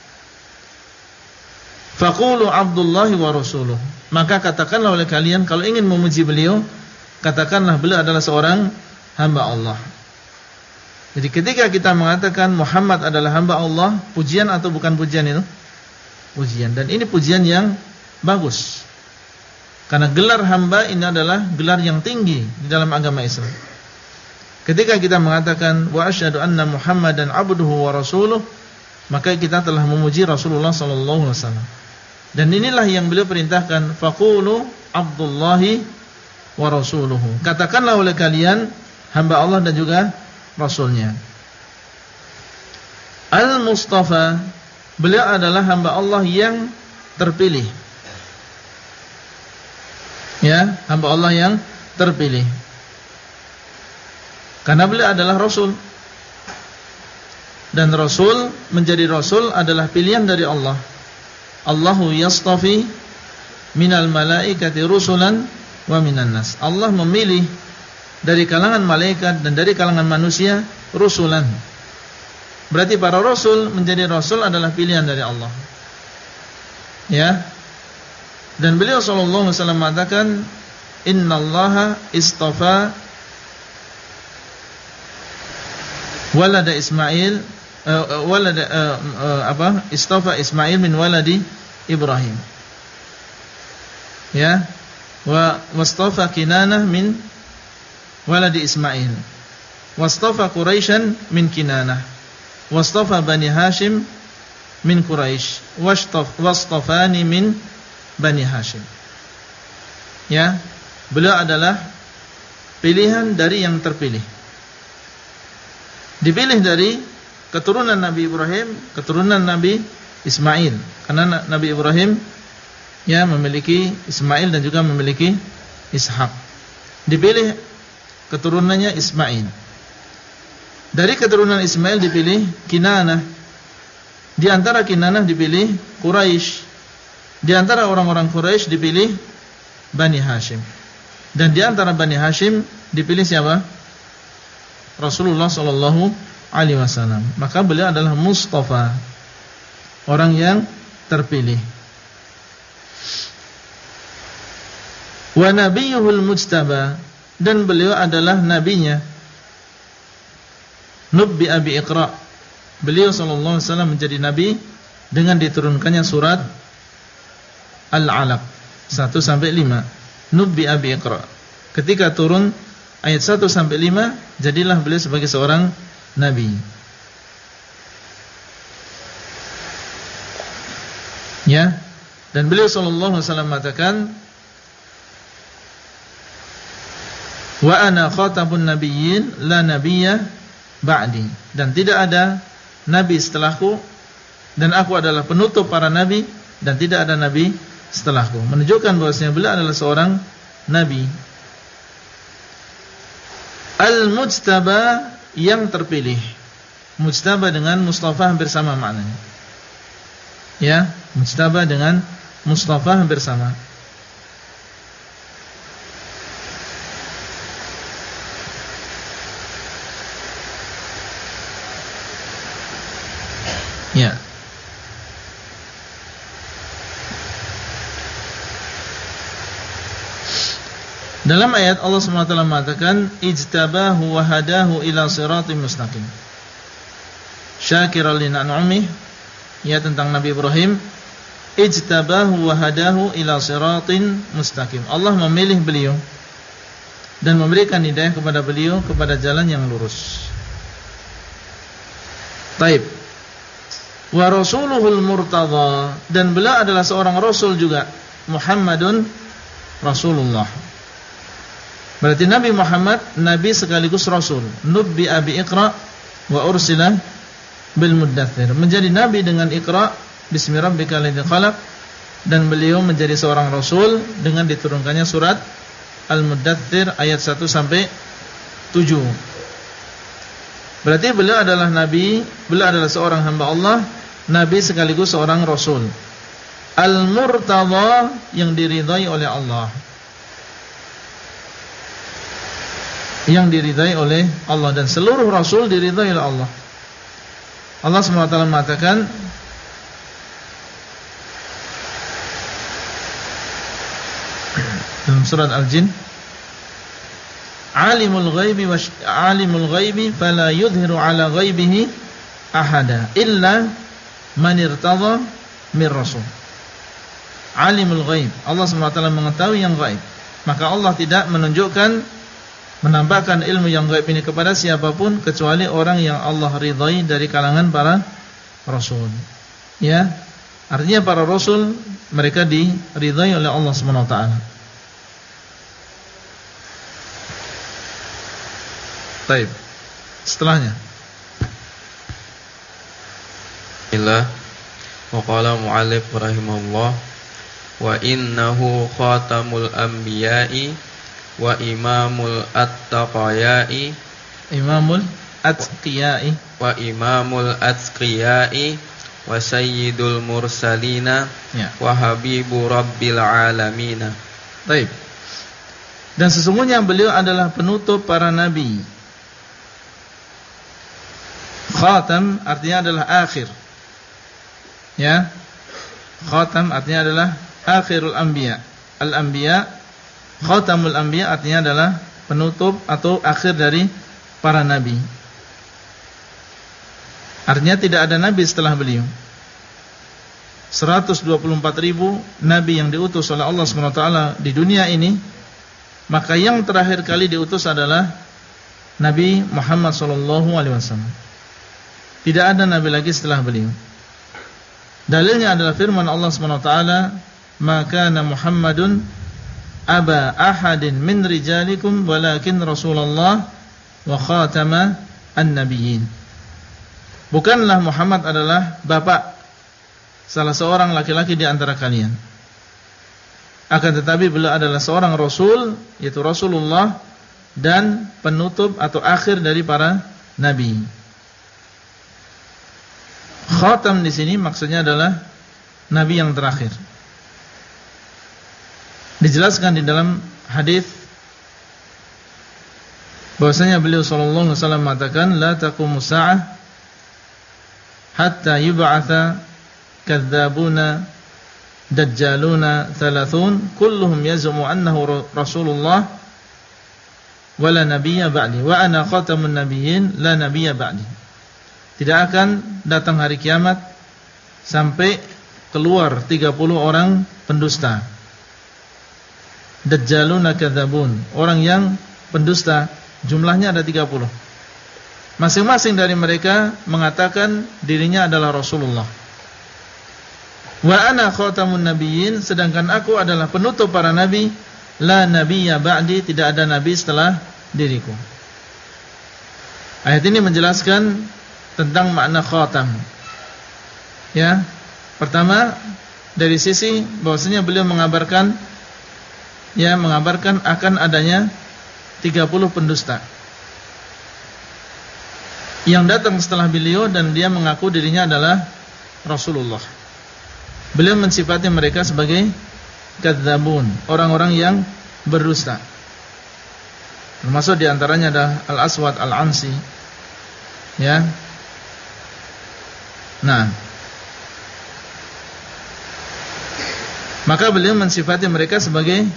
Faqulu Abdullahi wa rasuluh, maka katakanlah oleh kalian, kalau ingin memuji beliau, katakanlah beliau adalah seorang hamba Allah. Jadi ketika kita mengatakan Muhammad adalah hamba Allah, pujian atau bukan pujian itu? Pujian. Dan ini pujian yang bagus. Karena gelar hamba ini adalah gelar yang tinggi di dalam agama Islam. Ketika kita mengatakan wa asyhadu anna Muhammadan abduhu wa rasuluh, maka kita telah memuji Rasulullah sallallahu alaihi wasallam. Dan inilah yang beliau perintahkan, faqulu Abdullahi wa rasuluhu. Katakanlah oleh kalian hamba Allah dan juga Rasulnya. Al-Mustafa, beliau adalah hamba Allah yang terpilih. Ya, hamba Allah yang terpilih. Karena beliau adalah Rasul. Dan Rasul, menjadi Rasul adalah pilihan dari Allah. Allahu yastafi minal malaikati rusulan wa minan nas. Allah memilih dari kalangan malaikat dan dari kalangan manusia rusulan. Berarti para rasul menjadi rasul adalah pilihan dari Allah. Ya. Dan beliau sallallahu alaihi wasallam mengatakan, innallaha istafa walada Ismail istafa Ismail min waladi Ibrahim. Ya. Wa wastafa Kinanah min waladi Ismail, wastafa Quraisyan min Kinanah, wastafa Bani Hashim min Quraisy, wastafani min Bani Hashim. Ya, beliau adalah pilihan dari yang terpilih. Dipilih dari keturunan Nabi Ibrahim, keturunan Nabi Ismail. Karena Nabi Ibrahim ya memiliki Ismail dan juga memiliki Ishak. Dipilih keturunannya Ismail. Dari keturunan Ismail dipilih Kinanah. Di antara Kinanah dipilih Quraisy. Di antara orang-orang Quraisy dipilih Bani Hashim. Dan di antara Bani Hashim dipilih siapa? Rasulullah sallallahu alaihi wasallam. Maka beliau adalah Mustafa, orang yang terpilih. Wa nabiyuhul mujtaba, dan beliau adalah nabinya. Nubbi abi Iqra, beliau sallallahu alaihi wasallam menjadi nabi dengan diturunkannya surat Al-Alaq 1 sampai 5. Nubbi abi Iqra, ketika turun ayat 1 sampai 5, jadilah beliau sebagai seorang nabi. Ya, dan beliau sallallahu alaihi wasallam mengatakan, Wa ana khatamun nabiyyin la nabiyya ba'di. Dan tidak ada nabi setelahku, dan aku adalah penutup para nabi, dan tidak ada nabi setelahku. Menunjukkan bahwasanya beliau adalah seorang nabi. Al-mujtaba, yang terpilih. Mujtaba dengan Mustafa hampir sama maknanya. Ya, mujtaba dengan Mustafa hampir sama. Ya. Dalam ayat Allah SWT mengatakan ijtabahu wa hadahu ila siratim mustaqim. Syakiran li an'amih, ya, tentang Nabi Ibrahim, ijtabahu wa hadahu ila siratin mustaqim. Allah memilih beliau dan memberikan hidayah kepada beliau kepada jalan yang lurus. Taib. Wa rasuluhul murtadha, dan beliau adalah seorang rasul juga. Muhammadun Rasulullah. Berarti Nabi Muhammad nabi sekaligus rasul. Nubbi abi Iqra wa ursila bil muddathir. Menjadi nabi dengan Iqra bismi rabbikal ladzi khalaq, dan beliau menjadi seorang rasul dengan diturunkannya surat Al-Muddathir ayat 1 sampai 7. Berarti beliau adalah nabi, beliau adalah seorang hamba Allah, nabi sekaligus seorang rasul. Al-Murtadha, yang diridhai oleh Allah. Yang diridhai oleh Allah, dan seluruh rasul diridhai oleh Allah. Allah SWT mengatakan dalam surat Al-Jin, Alimul ghaibi fala yudhiru ala ghaibihi ahada illa man irtadha mir rasul. Alimul ghaib, Allah SWT mengetahui yang gaib, maka Allah tidak menunjukkan, menampakkan ilmu yang gaib ini kepada siapapun kecuali orang yang Allah ridhai dari kalangan para rasul. Ya, artinya para rasul mereka diridhai oleh Allah Subhanahu wa taala. Baik. Setelahnya. Bismillah. Wa qala mu'allif rahimahullah wa innahu khatamul anbiya'i wa imamul attaqiyai, imamul atqiyai, wa imamul atqiyai wa sayyidul mursalina, ya, wa habibu rabbil alamina. Baik. Dan sesungguhnya beliau adalah penutup para nabi. Khatam artinya adalah akhir. Ya. Khatam artinya adalah akhirul anbiya. Al-anbiya, khatamul anbiya artinya adalah penutup atau akhir dari para nabi. Artinya tidak ada nabi setelah beliau. 124.000 nabi yang diutus oleh Allah SWT di dunia ini, maka yang terakhir kali diutus adalah Nabi Muhammad SAW. Tidak ada nabi lagi setelah beliau. Dalilnya adalah firman Allah SWT, "Maka Muhammadun aba ahadin min rijalikum walakin Rasulullah wa khatama an-nabiyyin." Bukanlah Muhammad adalah bapak salah seorang laki-laki di antara kalian, akan tetapi beliau adalah seorang rasul, yaitu Rasulullah, dan penutup atau akhir dari para nabi. Khatam di sini maksudnya adalah nabi yang terakhir. Dijelaskan di dalam hadis bahwasanya beliau sallallahu alaihi wasallam mengatakan, la taqumus sa'ah hatta yub'atsa kadzabuna dajjaluna 30 kulluhum yaz'umu annahu rasulullah wa la nabiyya ba'di wa ana khatamun nabiyyin la nabiyya ba'di. Tidak akan datang hari kiamat sampai keluar 30 orang pendusta. Dajjaluna kadzabun, orang yang pendusta, jumlahnya ada 30. Masing-masing dari mereka mengatakan dirinya adalah Rasulullah. Wa ana khatamun nabiyyin, sedangkan aku adalah penutup para nabi, la nabiyya ba'di, tidak ada nabi setelah diriku. Ayat ini menjelaskan tentang makna khatam. Ya, pertama dari sisi bahwasanya beliau mengabarkan akan adanya 30 pendusta yang datang setelah beliau dan dia mengaku dirinya adalah Rasulullah. Beliau mensifati mereka sebagai kadzabun, orang-orang yang berdusta. Termasuk diantaranya ada Al-Aswad Al-Ansi. Ya. Nah, maka beliau mensifati mereka sebagai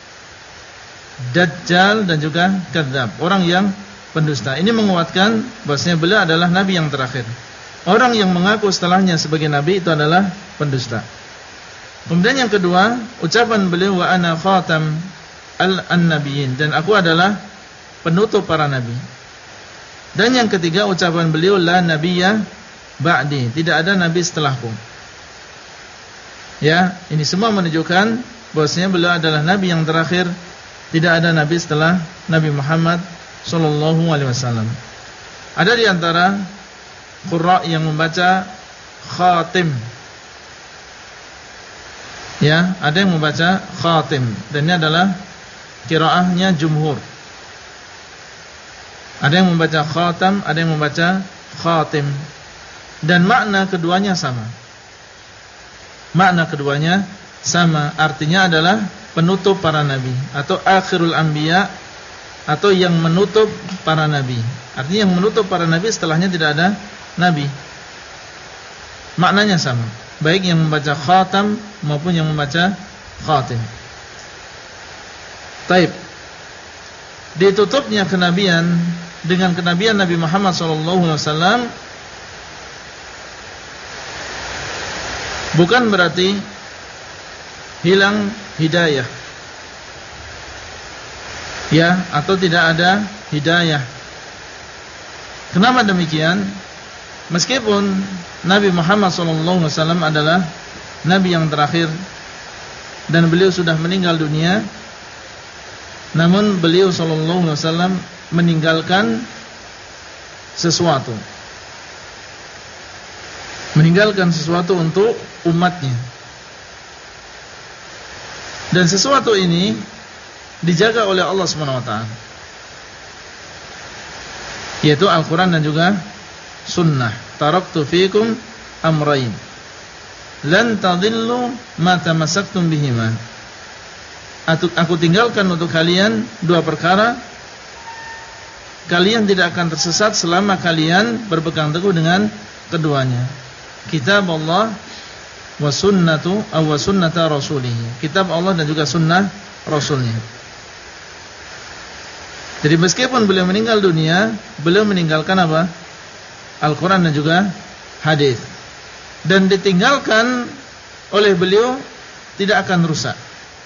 Dajjal dan juga kadzab, orang yang pendusta. Ini menguatkan bahwasanya beliau adalah nabi yang terakhir. Orang yang mengaku setelahnya sebagai nabi itu adalah pendusta. Kemudian yang kedua, ucapan beliau wa ana khatam an-nabiyyin, dan aku adalah penutup para nabi. Dan yang ketiga, ucapan beliau la nabiyya ba'di, tidak ada nabi setelahku. Ya, ini semua menunjukkan bahwasanya beliau adalah nabi yang terakhir, tidak ada nabi setelah Nabi Muhammad sallallahu alaihi wasallam. Ada di antara qurra yang membaca khatim. Ya, ada yang membaca khatim, dan ini adalah qiraahnya jumhur. Ada yang membaca khatam, ada yang membaca khatim, dan makna keduanya sama. Makna keduanya sama, artinya adalah penutup para nabi atau akhirul anbiya, atau yang menutup para nabi. Artinya yang menutup para nabi, setelahnya tidak ada nabi. Maknanya sama, baik yang membaca khatam maupun yang membaca khatim. Taib. Ditutupnya kenabian dengan kenabian Nabi Muhammad SAW bukan berarti hilang hidayah, ya, atau tidak ada hidayah. Kenapa demikian? Meskipun Nabi Muhammad SAW adalah nabi yang terakhir dan beliau sudah meninggal dunia, namun beliau SAW meninggalkan sesuatu, untuk umatnya. Dan sesuatu ini dijaga oleh Allah SWT, yaitu Al-Quran dan juga Sunnah. Taraktu fikum amrayn lan tadillu ma tamassaktum bihima. Aku tinggalkan untuk kalian dua perkara, kalian tidak akan tersesat selama kalian berpegang teguh dengan keduanya. Kitab Allah wa sunnata rasulih. Kitab Allah dan juga sunnah Rasulnya. Jadi meskipun beliau meninggal dunia, beliau meninggalkan apa? Al-Quran dan juga hadis. Dan ditinggalkan oleh beliau tidak akan rusak.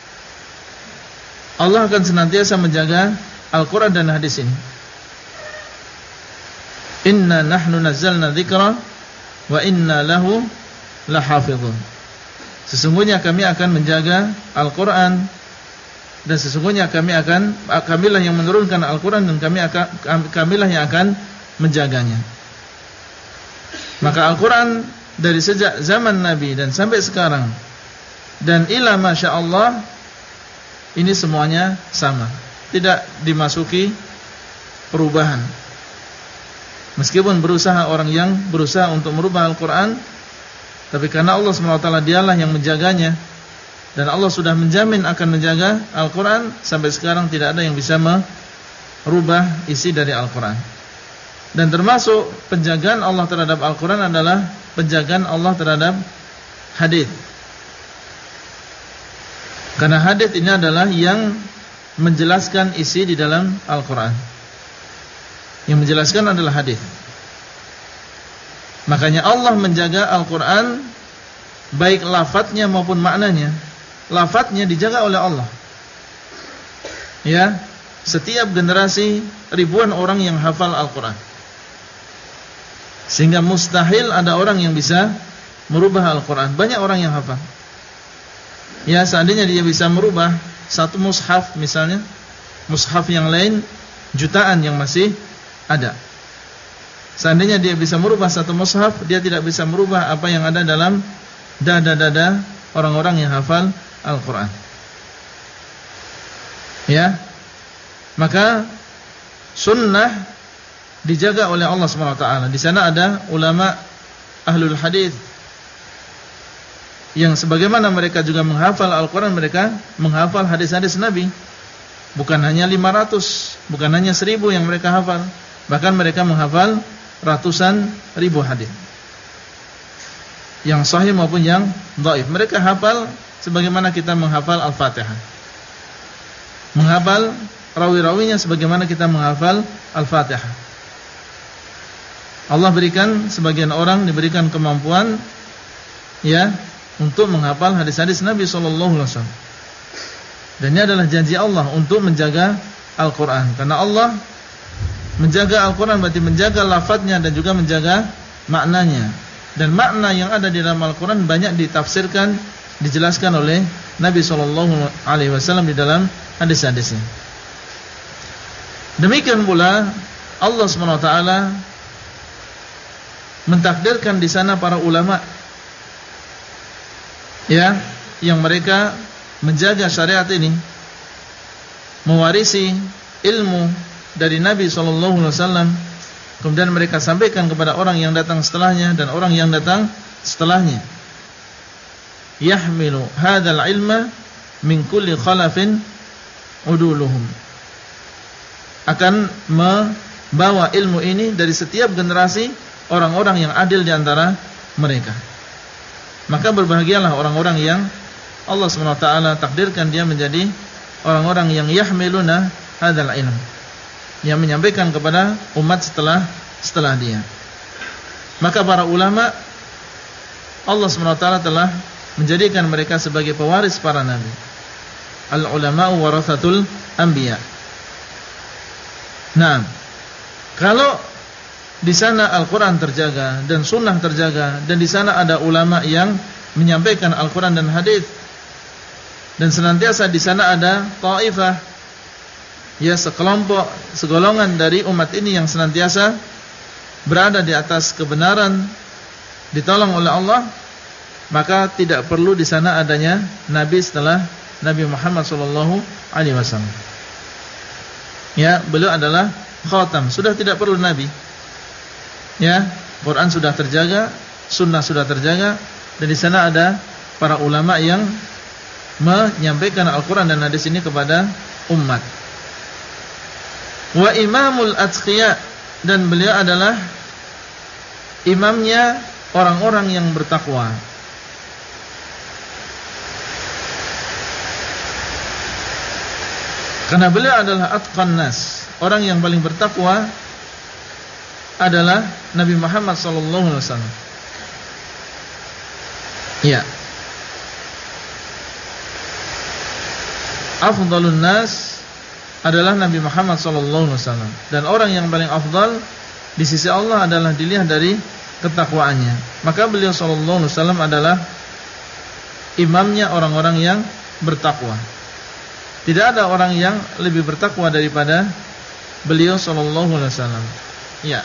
Allah akan senantiasa menjaga Al-Quran dan hadis ini. Inna nahnu nazzalna dzikra wa inna lahu lahafizun. Sesungguhnya kami akan menjaga Al-Quran, dan sesungguhnya kamilah yang menurunkan Al-Quran, dan kamilah yang akan menjaganya. Maka Al-Quran dari sejak zaman Nabi dan sampai sekarang dan ila masya Allah, ini semuanya sama, tidak dimasuki perubahan. Meskipun orang yang berusaha untuk merubah Al-Quran, tapi karena Allah SWT dialah yang menjaganya, dan Allah sudah menjamin akan menjaga Al-Quran, sampai sekarang tidak ada yang bisa merubah isi dari Al-Quran. Dan termasuk penjagaan Allah terhadap Al-Quran adalah penjagaan Allah terhadap hadis. Karena hadis ini adalah yang menjelaskan isi di dalam Al-Quran. Yang menjelaskan adalah hadis. Makanya Allah menjaga Al-Quran, baik lafadznya maupun maknanya. Lafadznya dijaga oleh Allah. Ya, setiap generasi ribuan orang yang hafal Al-Quran, sehingga mustahil ada orang yang bisa merubah Al-Quran. Banyak orang yang hafal. Ya, seandainya dia bisa merubah satu mushaf misalnya, mushaf yang lain jutaan yang masih ada. Seandainya dia bisa merubah satu mushaf, dia tidak bisa merubah apa yang ada dalam dada-dada orang-orang yang hafal Al-Quran. Ya, maka sunnah dijaga oleh Allah SWT. Di sana ada ulama ahlul hadis yang sebagaimana mereka juga menghafal Al-Quran, mereka menghafal hadis-hadis Nabi. Bukan hanya 500, bukan hanya 1000 yang mereka hafal, bahkan mereka menghafal ratusan ribu hadis, yang sahih maupun yang dhaif. Mereka hafal sebagaimana kita menghafal Al-Fatihah, menghafal rawi-rawinya sebagaimana kita menghafal Al-Fatihah. Allah berikan sebagian orang diberikan kemampuan ya untuk menghafal hadis-hadis Nabi sallallahu alaihi wasallam. Dan ini adalah janji Allah untuk menjaga Al-Quran. Karena Allah menjaga Al-Quran berarti menjaga lafadznya dan juga menjaga maknanya. Dan makna yang ada di dalam Al-Quran banyak ditafsirkan, dijelaskan oleh Nabi SAW di dalam hadis-hadisnya. Demikian pula Allah SWT mentakdirkan di sana para ulama ya, yang mereka menjaga syariat ini, mewarisi ilmu dari Nabi SAW, kemudian mereka sampaikan kepada orang yang datang setelahnya dan orang yang datang setelahnya. Yahmilu hadzal ilma min kulli khalafin uduluhum, akan membawa ilmu ini dari setiap generasi orang-orang yang adil di antara mereka. Maka berbahagialah orang-orang yang Allah SWT takdirkan dia menjadi orang-orang yang yahmiluna hadzal ilm, yang menyampaikan kepada umat setelah dia. Maka para ulama Allah SWT telah menjadikan mereka sebagai pewaris para nabi. Al-ulama'u warathatul anbiya. Nah, kalau di sana Al-Quran terjaga dan sunnah terjaga, dan di sana ada ulama yang menyampaikan Al-Quran dan hadis, dan senantiasa di sana ada taifah, ya sekelompok, segolongan dari umat ini yang senantiasa berada di atas kebenaran, ditolong oleh Allah, maka tidak perlu di sana adanya nabi setelah Nabi Muhammad SAW. Ya, beliau adalah khatam, sudah tidak perlu nabi. Ya, Quran sudah terjaga, sunnah sudah terjaga, dan di sana ada para ulama yang menyampaikan Al-Quran dan hadis ini kepada umat. Wa imamul atqiya, dan beliau adalah imamnya orang-orang yang bertakwa. Karena beliau adalah atqan nas, orang yang paling bertakwa adalah Nabi Muhammad SAW. Ya, afdalun nas adalah Nabi Muhammad SAW. Dan orang yang paling afdal di sisi Allah adalah dilihat dari ketakwaannya. Maka beliau SAW adalah imamnya orang-orang yang bertakwa. Tidak ada orang yang lebih bertakwa daripada beliau SAW. Ya.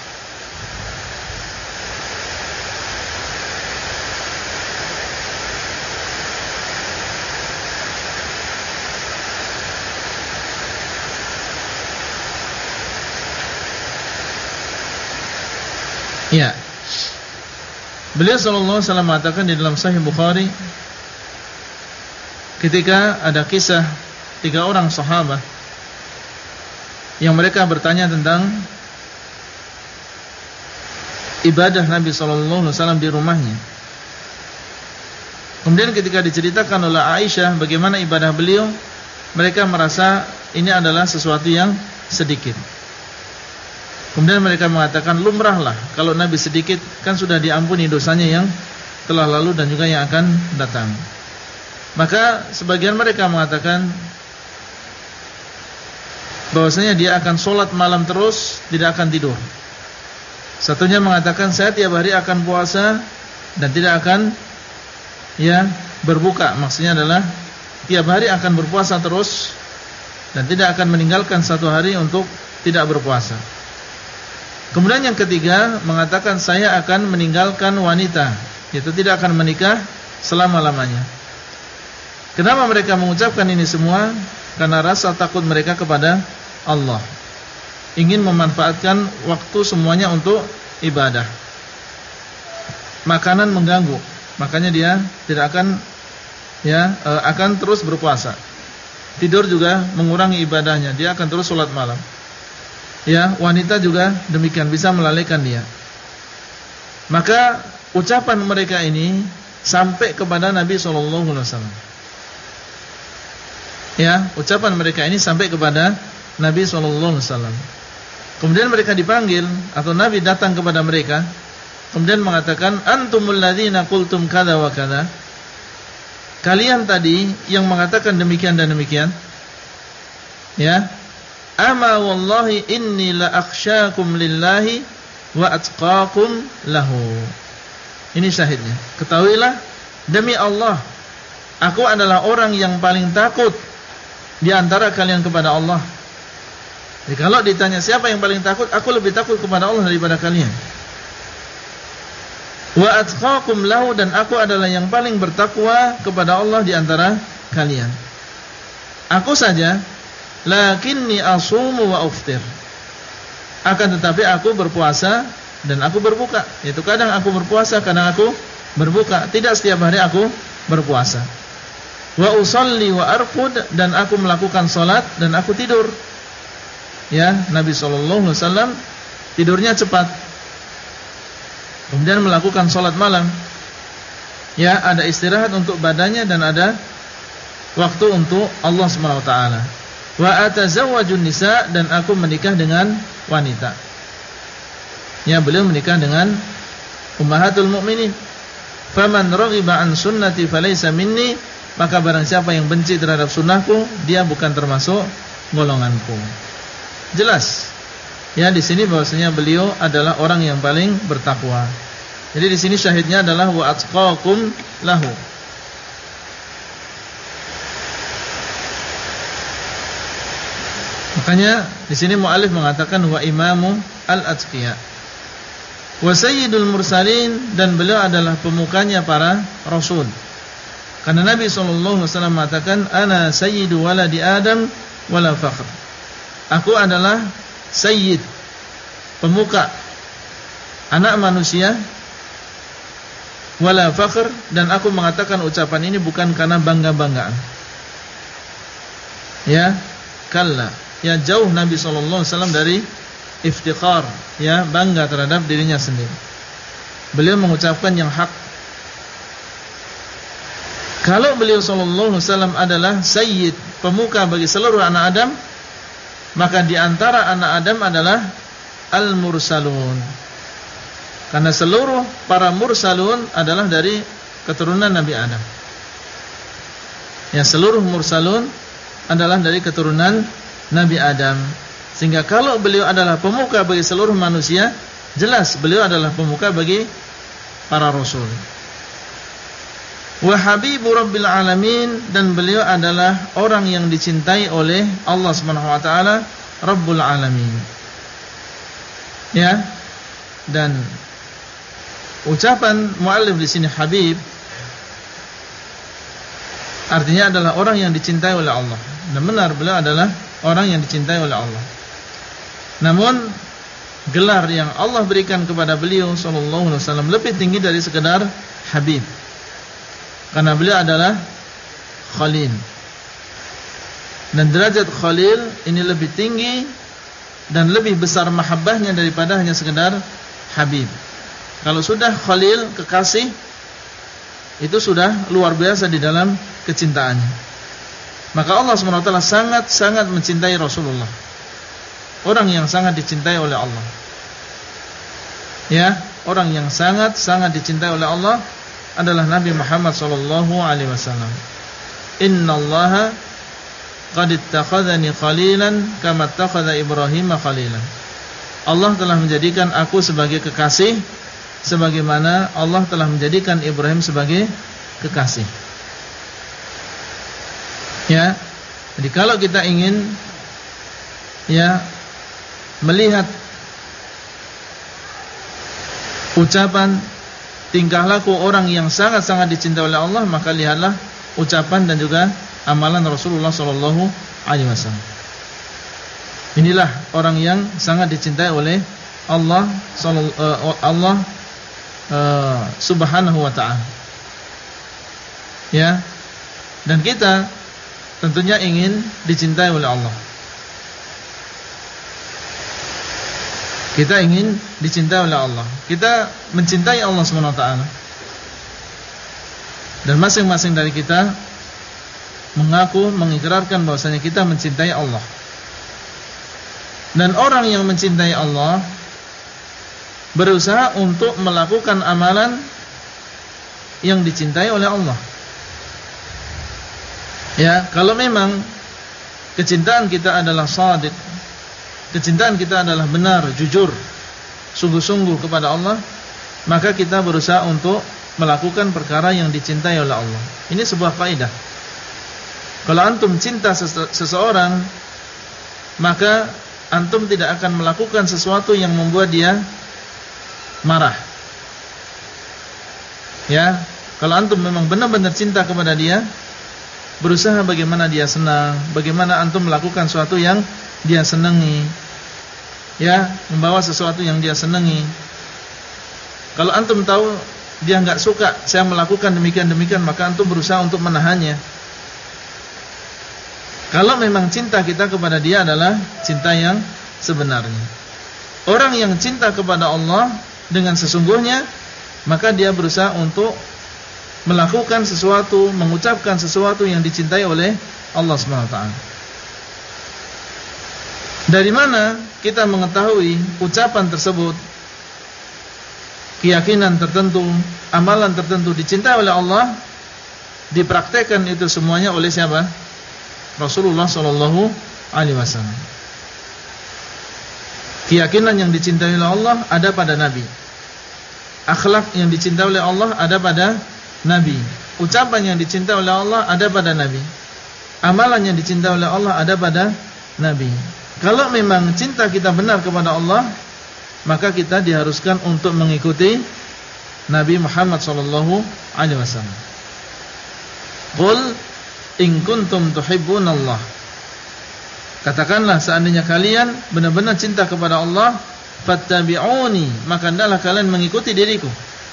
Ya. Beliau sallallahu alaihi wasallam mengatakan di dalam Sahih Bukhari, ketika ada kisah 3 orang sahabat yang mereka bertanya tentang ibadah Nabi sallallahu alaihi wasallam di rumahnya. Kemudian ketika diceritakan oleh Aisyah bagaimana ibadah beliau, mereka merasa ini adalah sesuatu yang sedikit. Kemudian mereka mengatakan, lumrahlah kalau Nabi sedikit, kan sudah diampuni dosanya yang telah lalu dan juga yang akan datang. Maka sebagian mereka mengatakan bahwasanya dia akan sholat malam terus, tidak akan tidur. Satunya mengatakan, saya tiap hari akan puasa dan tidak akan berbuka. Maksudnya adalah tiap hari akan berpuasa terus dan tidak akan meninggalkan satu hari untuk tidak berpuasa. Kemudian yang ketiga mengatakan saya akan meninggalkan wanita, yaitu tidak akan menikah selama-lamanya. Kenapa mereka mengucapkan ini semua? Karena rasa takut mereka kepada Allah, ingin memanfaatkan waktu semuanya untuk ibadah. Makanan mengganggu, makanya dia tidak akan akan terus berpuasa. Tidur juga mengurangi ibadahnya, dia akan terus sholat malam. Wanita juga demikian, bisa melalaikan dia. Maka ucapan mereka ini sampai kepada Nabi SAW. Ucapan mereka ini sampai kepada Nabi SAW. Kemudian mereka dipanggil, atau Nabi datang kepada mereka, kemudian mengatakan, antumul ladzina qultum kada wa kada. Kalian tadi yang mengatakan demikian dan demikian. Ama wallahi inni la akhsyakum lillahi wa atqakum lahu. Ini syahidnya. Ketahuilah, demi Allah, aku adalah orang yang paling takut di antara kalian kepada Allah. Jadi kalau ditanya siapa yang paling takut, aku lebih takut kepada Allah daripada kalian. Wa atqakum lahu, dan aku adalah yang paling bertakwa kepada Allah di antara kalian. Aku saja, lakinni asumu wa uftir. Akan tetapi aku berpuasa dan aku berbuka. Itu kadang aku berpuasa, kadang aku berbuka. Tidak setiap hari aku berpuasa. Wa usalli wa arqud, dan aku melakukan salat dan aku tidur. Nabi SAW tidurnya cepat. Kemudian melakukan salat malam. Ada istirahat untuk badannya dan ada waktu untuk Allah SWT. Wa atazawwajun nisa, dan aku menikah dengan wanita. Beliau menikah dengan ummahatul mukminin. Faman raghiba an sunnati falaysa minni, maka barang siapa yang benci terhadap sunnahku, dia bukan termasuk golonganku. Jelas. Di sini bahwasanya beliau adalah orang yang paling bertakwa. Jadi di sini syahidnya adalah wa atqakum lahu. Makanya di sini muallif mengatakan wa imamu al-atqiya. Wa sayyidul mursalin, dan beliau adalah pemukanya para rasul. Karena Nabi SAW mengatakan ana sayyidu waladi Adam wala fakhr. Aku adalah sayyid, pemuka anak manusia, wala fakhr, dan aku mengatakan ucapan ini bukan karena bangga-banggaan. Kalla. Jauh Nabi SAW dari iftikhar, bangga terhadap dirinya sendiri. Beliau mengucapkan yang hak. Kalau beliau SAW adalah sayyid, pemuka bagi seluruh anak Adam, maka di antara anak Adam adalah al-mursalun. Karena seluruh para mursalun adalah dari keturunan Nabi Adam. Seluruh mursalun adalah dari keturunan Nabi Adam. Sehingga kalau beliau adalah pemuka bagi seluruh manusia, jelas beliau adalah pemuka bagi para rasul. Wa habibu rabbil alamin, dan beliau adalah orang yang dicintai oleh Allah Subhanahu wa taala, Rabbul alamin. Dan ucapan muallif di sini habib artinya adalah orang yang dicintai oleh Allah. Dan benar beliau adalah orang yang dicintai oleh Allah. Namun gelar yang Allah berikan kepada beliau sallallahu alaihi wasallam lebih tinggi dari sekedar habib. Karena beliau adalah khalil. Dan derajat khalil ini lebih tinggi dan lebih besar mahabbahnya daripada hanya sekedar habib. Kalau sudah khalil, kekasih, itu sudah luar biasa di dalam kecintaannya. Maka Allah SWT sangat-sangat mencintai Rasulullah, orang yang sangat dicintai oleh Allah. Orang yang sangat-sangat dicintai oleh Allah adalah Nabi Muhammad SAW. Innallaha qad ittakhadhani khalilan kama ittakhadha Ibrahim khalilan. Allah telah menjadikan aku sebagai kekasih sebagaimana Allah telah menjadikan Ibrahim sebagai kekasih. Jadi kalau kita ingin ya melihat ucapan tingkah laku orang yang sangat-sangat dicintai oleh Allah, maka lihatlah ucapan dan juga amalan Rasulullah sallallahu alaihi wasallam. Inilah orang yang sangat dicintai oleh Allah subhanahu wa ta'ala. Ya. Dan kita tentunya ingin dicintai oleh Allah. Kita ingin dicintai oleh Allah. Kita mencintai Allah subhanahu wa ta'ala. Dan masing-masing dari kita mengaku, mengikrarkan bahwasanya kita mencintai Allah. Dan orang yang mencintai Allah berusaha untuk melakukan amalan yang dicintai oleh Allah. Ya, kalau memang kecintaan kita adalah shadiq, kecintaan kita adalah benar, jujur, sungguh-sungguh kepada Allah, maka kita berusaha untuk melakukan perkara yang dicintai oleh Allah. Ini sebuah kaidah. Kalau antum cinta seseorang, maka antum tidak akan melakukan sesuatu yang membuat dia marah. Ya, kalau antum memang benar-benar cinta kepada dia, berusaha bagaimana dia senang, bagaimana antum melakukan sesuatu yang dia senangi. Ya, membawa sesuatu yang dia senangi. Kalau antum tahu dia enggak suka saya melakukan demikian-demikian, maka antum berusaha untuk menahannya. Kalau memang cinta kita kepada dia adalah cinta yang sebenarnya. Orang yang cinta kepada Allah dengan sesungguhnya, maka dia berusaha untuk melakukan sesuatu, mengucapkan sesuatu yang dicintai oleh Allah SWT. Dari mana kita mengetahui ucapan tersebut, keyakinan tertentu, amalan tertentu dicintai oleh Allah, dipraktekkan itu semuanya oleh siapa? Rasulullah sallallahu alaihi wasallam. Keyakinan yang dicintai oleh Allah ada pada Nabi. Akhlak yang dicintai oleh Allah ada pada Nabi. Ucapan yang dicintai oleh Allah ada pada Nabi. Amalan yang dicintai oleh Allah ada pada Nabi. Kalau memang cinta kita benar kepada Allah, maka kita diharuskan untuk mengikuti Nabi Muhammad sallallahu alaihi wasallam. Qul in kuntum tuhibbunallah. Katakanlah seandainya kalian benar-benar cinta kepada Allah, fattabi'uni, maka hendaklah kalian mengikuti diriku.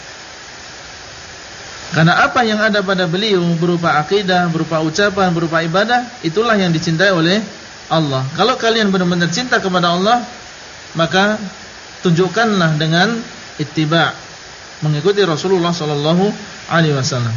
Karena apa yang ada pada beliau berupa akidah, berupa ucapan, berupa ibadah, itulah yang dicintai oleh Allah. Kalau kalian benar-benar cinta kepada Allah, maka tunjukkanlah dengan ittiba', mengikuti Rasulullah sallallahu alaihi wasallam.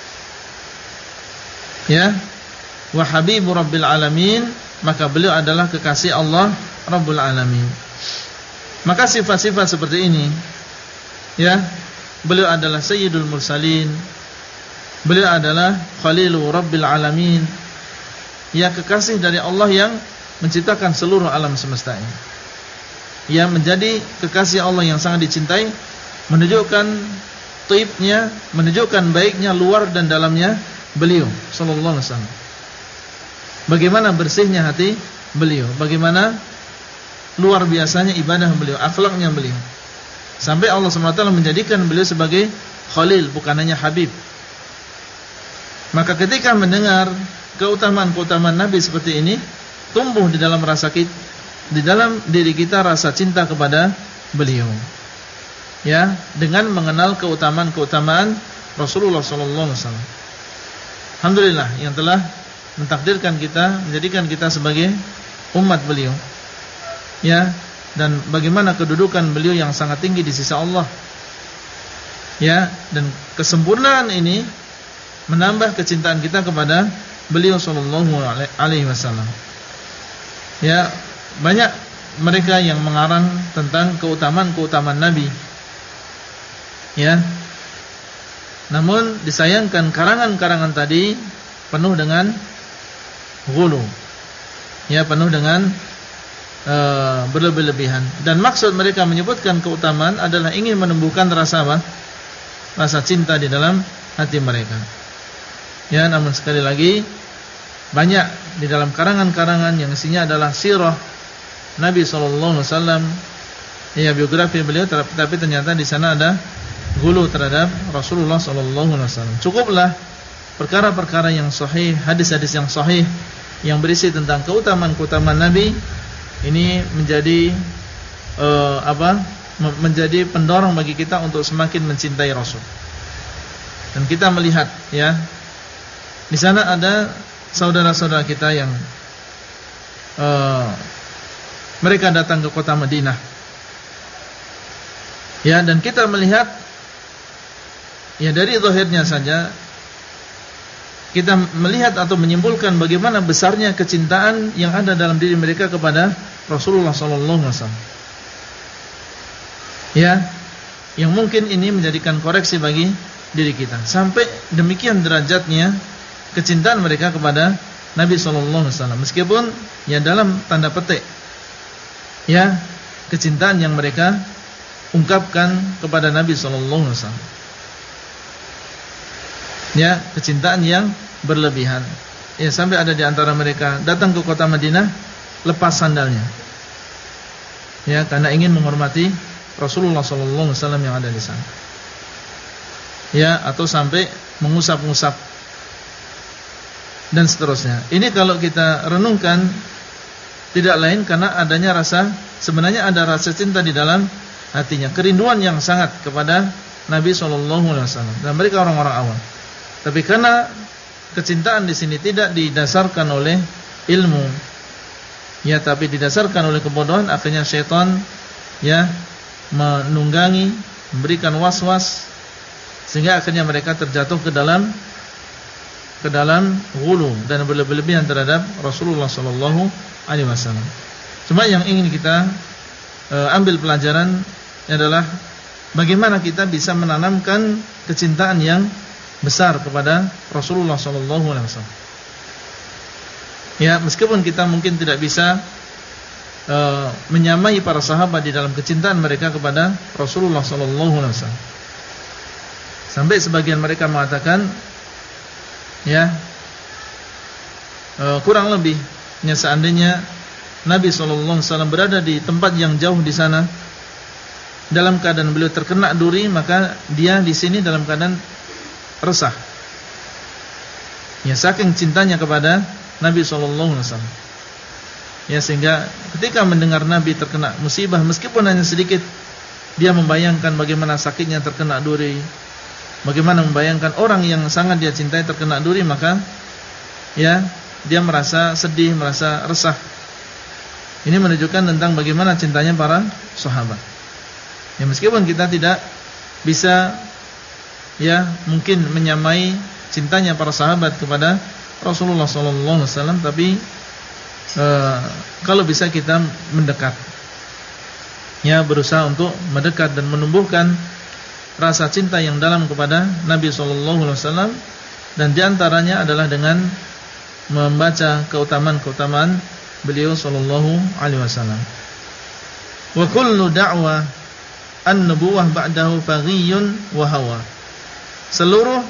Ya, wa habibu rabbil alamin, maka beliau adalah kekasih Allah Rabbul alamin. Maka sifat-sifat seperti ini, ya, beliau adalah sayyidul mursalin, beliau adalah khalilu rabbil alamin, ya, kekasih dari Allah yang menciptakan seluruh alam semesta ini, ya, menjadi kekasih Allah yang sangat dicintai, menunjukkan thaibnya, menunjukkan baiknya luar dan dalamnya beliau sallallahu alaihi wasallam. Bagaimana bersihnya hati beliau, bagaimana luar biasanya ibadah beliau, akhlaknya beliau, sampai Allah SWT menjadikan beliau sebagai khalil, bukan hanya habib. Maka ketika mendengar keutamaan-keutamaan Nabi seperti ini, tumbuh di dalam di dalam diri kita rasa cinta kepada beliau. Ya, dengan mengenal keutamaan-keutamaan Rasulullah sallallahu alaihi wasallam. Alhamdulillah yang telah mentakdirkan kita, menjadikan kita sebagai umat beliau. Ya, dan bagaimana kedudukan beliau yang sangat tinggi di sisi Allah. Ya, dan kesempurnaan ini menambah kecintaan kita kepada beliau sallallahu alaihi wasallam. Ya, banyak mereka yang mengarang tentang keutamaan-keutamaan Nabi. Ya. Namun disayangkan karangan-karangan tadi penuh dengan ghulu. Ya, penuh dengan berlebih-lebihan. Dan maksud mereka menyebutkan keutamaan adalah ingin menumbuhkan rasa apa? Rasa cinta di dalam hati mereka. Ya, namun sekali lagi banyak di dalam karangan-karangan yang isinya adalah sirah Nabi sallallahu alaihi wasallam, ya biografi beliau, tapi ternyata di sana ada gulu terhadap Rasulullah sallallahu alaihi wasallam. Cukuplah perkara-perkara yang sahih, hadis-hadis yang sahih yang berisi tentang keutamaan-keutamaan Nabi ini menjadi menjadi pendorong bagi kita untuk semakin mencintai Rasul. Dan kita melihat, ya, di sana ada saudara-saudara kita yang mereka datang ke kota Madinah, ya, dan kita melihat, ya, dari zahirnya saja kita melihat atau menyimpulkan bagaimana besarnya kecintaan yang ada dalam diri mereka kepada Rasulullah sallallahu alaihi wasallam. Ya, yang mungkin ini menjadikan koreksi bagi diri kita. Sampai demikian derajatnya kecintaan mereka kepada Nabi sallallahu alaihi wasallam. Meskipun ya dalam tanda petik, ya, kecintaan yang mereka ungkapkan kepada Nabi sallallahu alaihi wasallam. Ya, kecintaan yang berlebihan. Ya, sampai ada di antara mereka datang ke kota Madinah lepas sandalnya. Ya, karena ingin menghormati Rasulullah sallallahu alaihi wasallam yang ada di sana. Ya, atau sampai mengusap-ngusap dan seterusnya. Ini kalau kita renungkan tidak lain karena adanya sebenarnya ada rasa cinta di dalam hatinya, kerinduan yang sangat kepada Nabi sallallahu alaihi wasallam. Dan mereka orang-orang awam. Tapi karena kecintaan di sini tidak didasarkan oleh ilmu, ya, tapi didasarkan oleh kebodohan, akhirnya syaitan, ya, menunggangi, memberikan was-was, sehingga akhirnya mereka terjatuh ke dalam ghulu dan berlebihan terhadap Rasulullah sallallahu alaihi wasallam. Cuma yang ingin kita ambil pelajaran adalah bagaimana kita bisa menanamkan kecintaan yang besar kepada Rasulullah sallallahu alaihi wasallam. Ya, meskipun kita mungkin tidak bisa menyamai para sahabat di dalam kecintaan mereka kepada Rasulullah sallallahu alaihi wasallam. Sampai sebagian mereka mengatakan, ya, kurang lebihnya seandainya Nabi sallallahu alaihi wasallam berada di tempat yang jauh di sana dalam keadaan beliau terkena duri, maka dia di sini dalam keadaan resah. Ya, saking cintanya kepada Nabi sallallahu alaihi wasallam. Ya, sehingga ketika mendengar Nabi terkena musibah meskipun hanya sedikit, dia membayangkan bagaimana sakitnya terkena duri, bagaimana membayangkan orang yang sangat dia cintai terkena duri, maka ya, dia merasa sedih, merasa resah. Ini menunjukkan tentang bagaimana cintanya para sahabat. Ya, meskipun kita tidak bisa, ya, mungkin menyamai cintanya para sahabat kepada Rasulullah sallallahu alaihi wasallam, tapi kalau bisa kita mendekat, ya, berusaha untuk mendekat dan menumbuhkan rasa cinta yang dalam kepada Nabi sallallahu alaihi wasallam, dan diantaranya adalah dengan membaca keutamaan-keutamaan beliau sallallahu alaihi wasallam. Wa kullu da'wa an-nubuwah ba'dahu faghiyun wa hawa. Seluruh,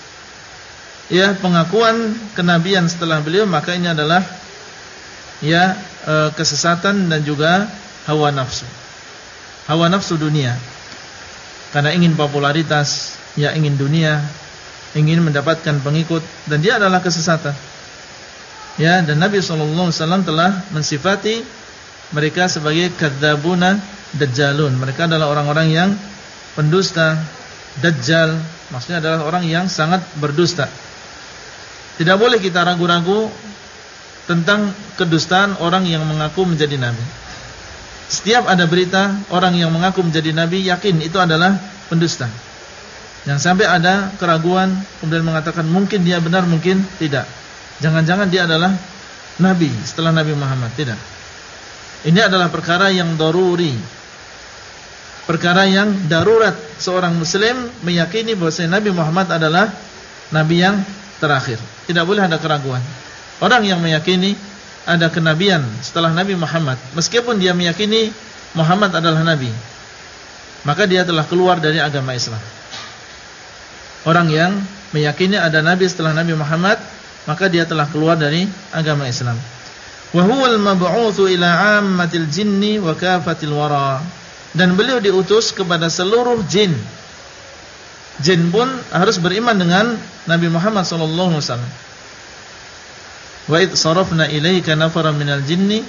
ya, pengakuan kenabian setelah beliau, maka ini adalah, ya, kesesatan dan juga hawa nafsu. Hawa nafsu dunia. Karena ingin popularitas, ya, ingin dunia, ingin mendapatkan pengikut, dan dia adalah kesesatan. Ya, dan Nabi sallallahu alaihi wasallam telah mensifati mereka sebagai kadzabuna dajjalun. Mereka adalah orang-orang yang pendusta. Dajjal maksudnya adalah orang yang sangat berdusta. Tidak boleh kita ragu-ragu tentang kedustaan orang yang mengaku menjadi nabi. Setiap ada berita orang yang mengaku menjadi nabi, yakin itu adalah pendusta. Jangan sampai ada keraguan kemudian mengatakan mungkin dia benar, mungkin tidak. Jangan-jangan dia adalah nabi setelah Nabi Muhammad. Tidak. Ini adalah perkara yang daruri, perkara yang darurat. Seorang muslim meyakini bahwa Nabi Muhammad adalah nabi yang terakhir. Tidak boleh ada keraguan. Orang yang meyakini ada kenabian setelah Nabi Muhammad, meskipun dia meyakini Muhammad adalah nabi, maka dia telah keluar dari agama Islam. Orang yang meyakini ada nabi setelah Nabi Muhammad, maka dia telah keluar dari agama Islam. Wa huwal mab'utsu ila 'ammatil jinni wa kafatil wara. Dan beliau diutus kepada seluruh jin. Jin pun harus beriman dengan Nabi Muhammad sallallahu alaihi wasallam. Wa id sarafna ilaika nafaran minal jinni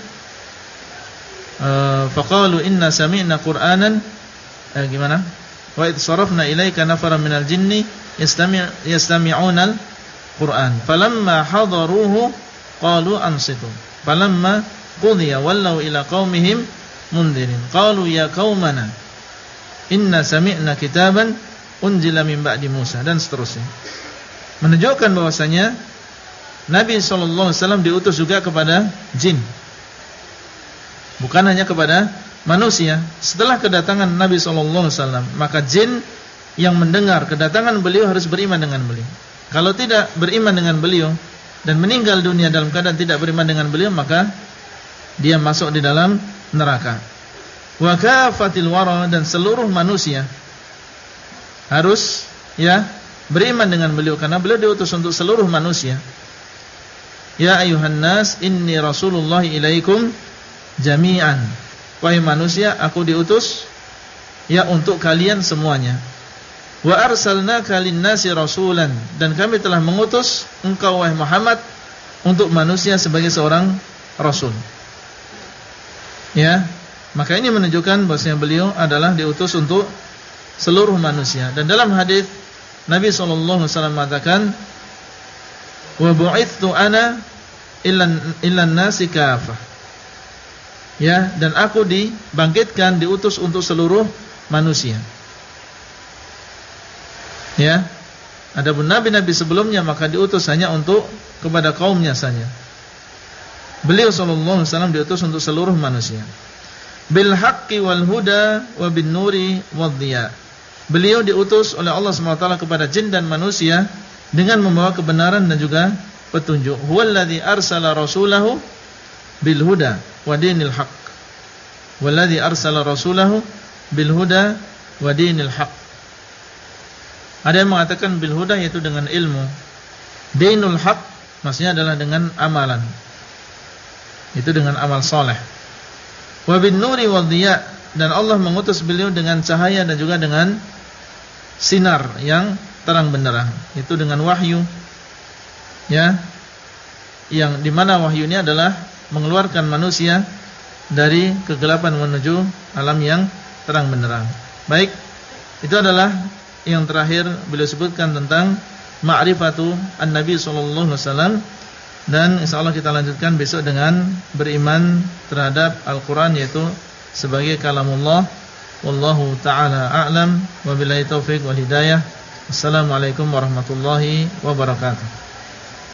faqalu inna sami'na qur'anan gimana? Wa id sarafna ilaika nafaran minal jinni yastami'una al-Qur'an falamma hadaruhu qalu ansitu falamma qudiya wallaw ila qaumihim mundirin qalu ya qaumana inna sami'na kitaban unzila min ba'di Musa, dan seterusnya. Menunjukkan bahwasanya Nabi SAW diutus juga kepada jin, bukan hanya kepada manusia. Setelah kedatangan Nabi SAW, maka jin yang mendengar kedatangan beliau harus beriman dengan beliau. Kalau tidak beriman dengan beliau dan meninggal dunia dalam keadaan tidak beriman dengan beliau, maka dia masuk di dalam neraka. Wa kafatil wara, dan seluruh manusia harus beriman dengan beliau karena beliau diutus untuk seluruh manusia. Ya ayuhan nas inni rasulullah ilaikum jami'an. Wahai manusia, aku diutus untuk kalian semuanya. Wa arsalnaka lin-nasi rasulan, dan kami telah mengutus engkau wahai Muhammad untuk manusia sebagai seorang rasul. Maka ini menunjukkan bahwasanya beliau adalah diutus untuk seluruh manusia. Dan dalam hadis Nabi sallallahu alaihi wasallam mengatakan, wa bu'ithtu ana illan nasi kafah. Dan aku dibangkitkan, diutus untuk seluruh manusia. Adapun nabi-nabi sebelumnya maka diutus hanya untuk kepada kaumnya saja. Beliau sallallahu alaihi wasallam diutus untuk seluruh manusia. Bil haqqi wal huda wa bin nuri wad dhiya. Beliau diutus oleh Allah SWT kepada jin dan manusia dengan membawa kebenaran dan juga petunjuk. Huwallazi arsala rasulahu bil huda wa dinil haqq. Wallazi arsala rasulahu bil huda wa dinil haqq. Ada yang mengatakan bil huda yaitu dengan ilmu. Dinul haqq maksudnya adalah dengan amalan. Itu dengan amal saleh. Wa bin nuri wad dhiya, dan Allah mengutus beliau dengan cahaya dan juga dengan sinar yang terang benderang, itu dengan wahyu, yang dimana wahyu ini adalah mengeluarkan manusia dari kegelapan menuju alam yang terang benderang. Baik, itu adalah yang terakhir beliau sebutkan tentang ma'rifatu an-nabi sallallahu alaihi wasallam. Dan insyaallah kita lanjutkan besok dengan beriman terhadap Al-Quran, yaitu sebagai kalamullah. Wallahu ta'ala a'lam, wabillahi taufiq wal hidayah. Assalamualaikum warahmatullahi wabarakatuh.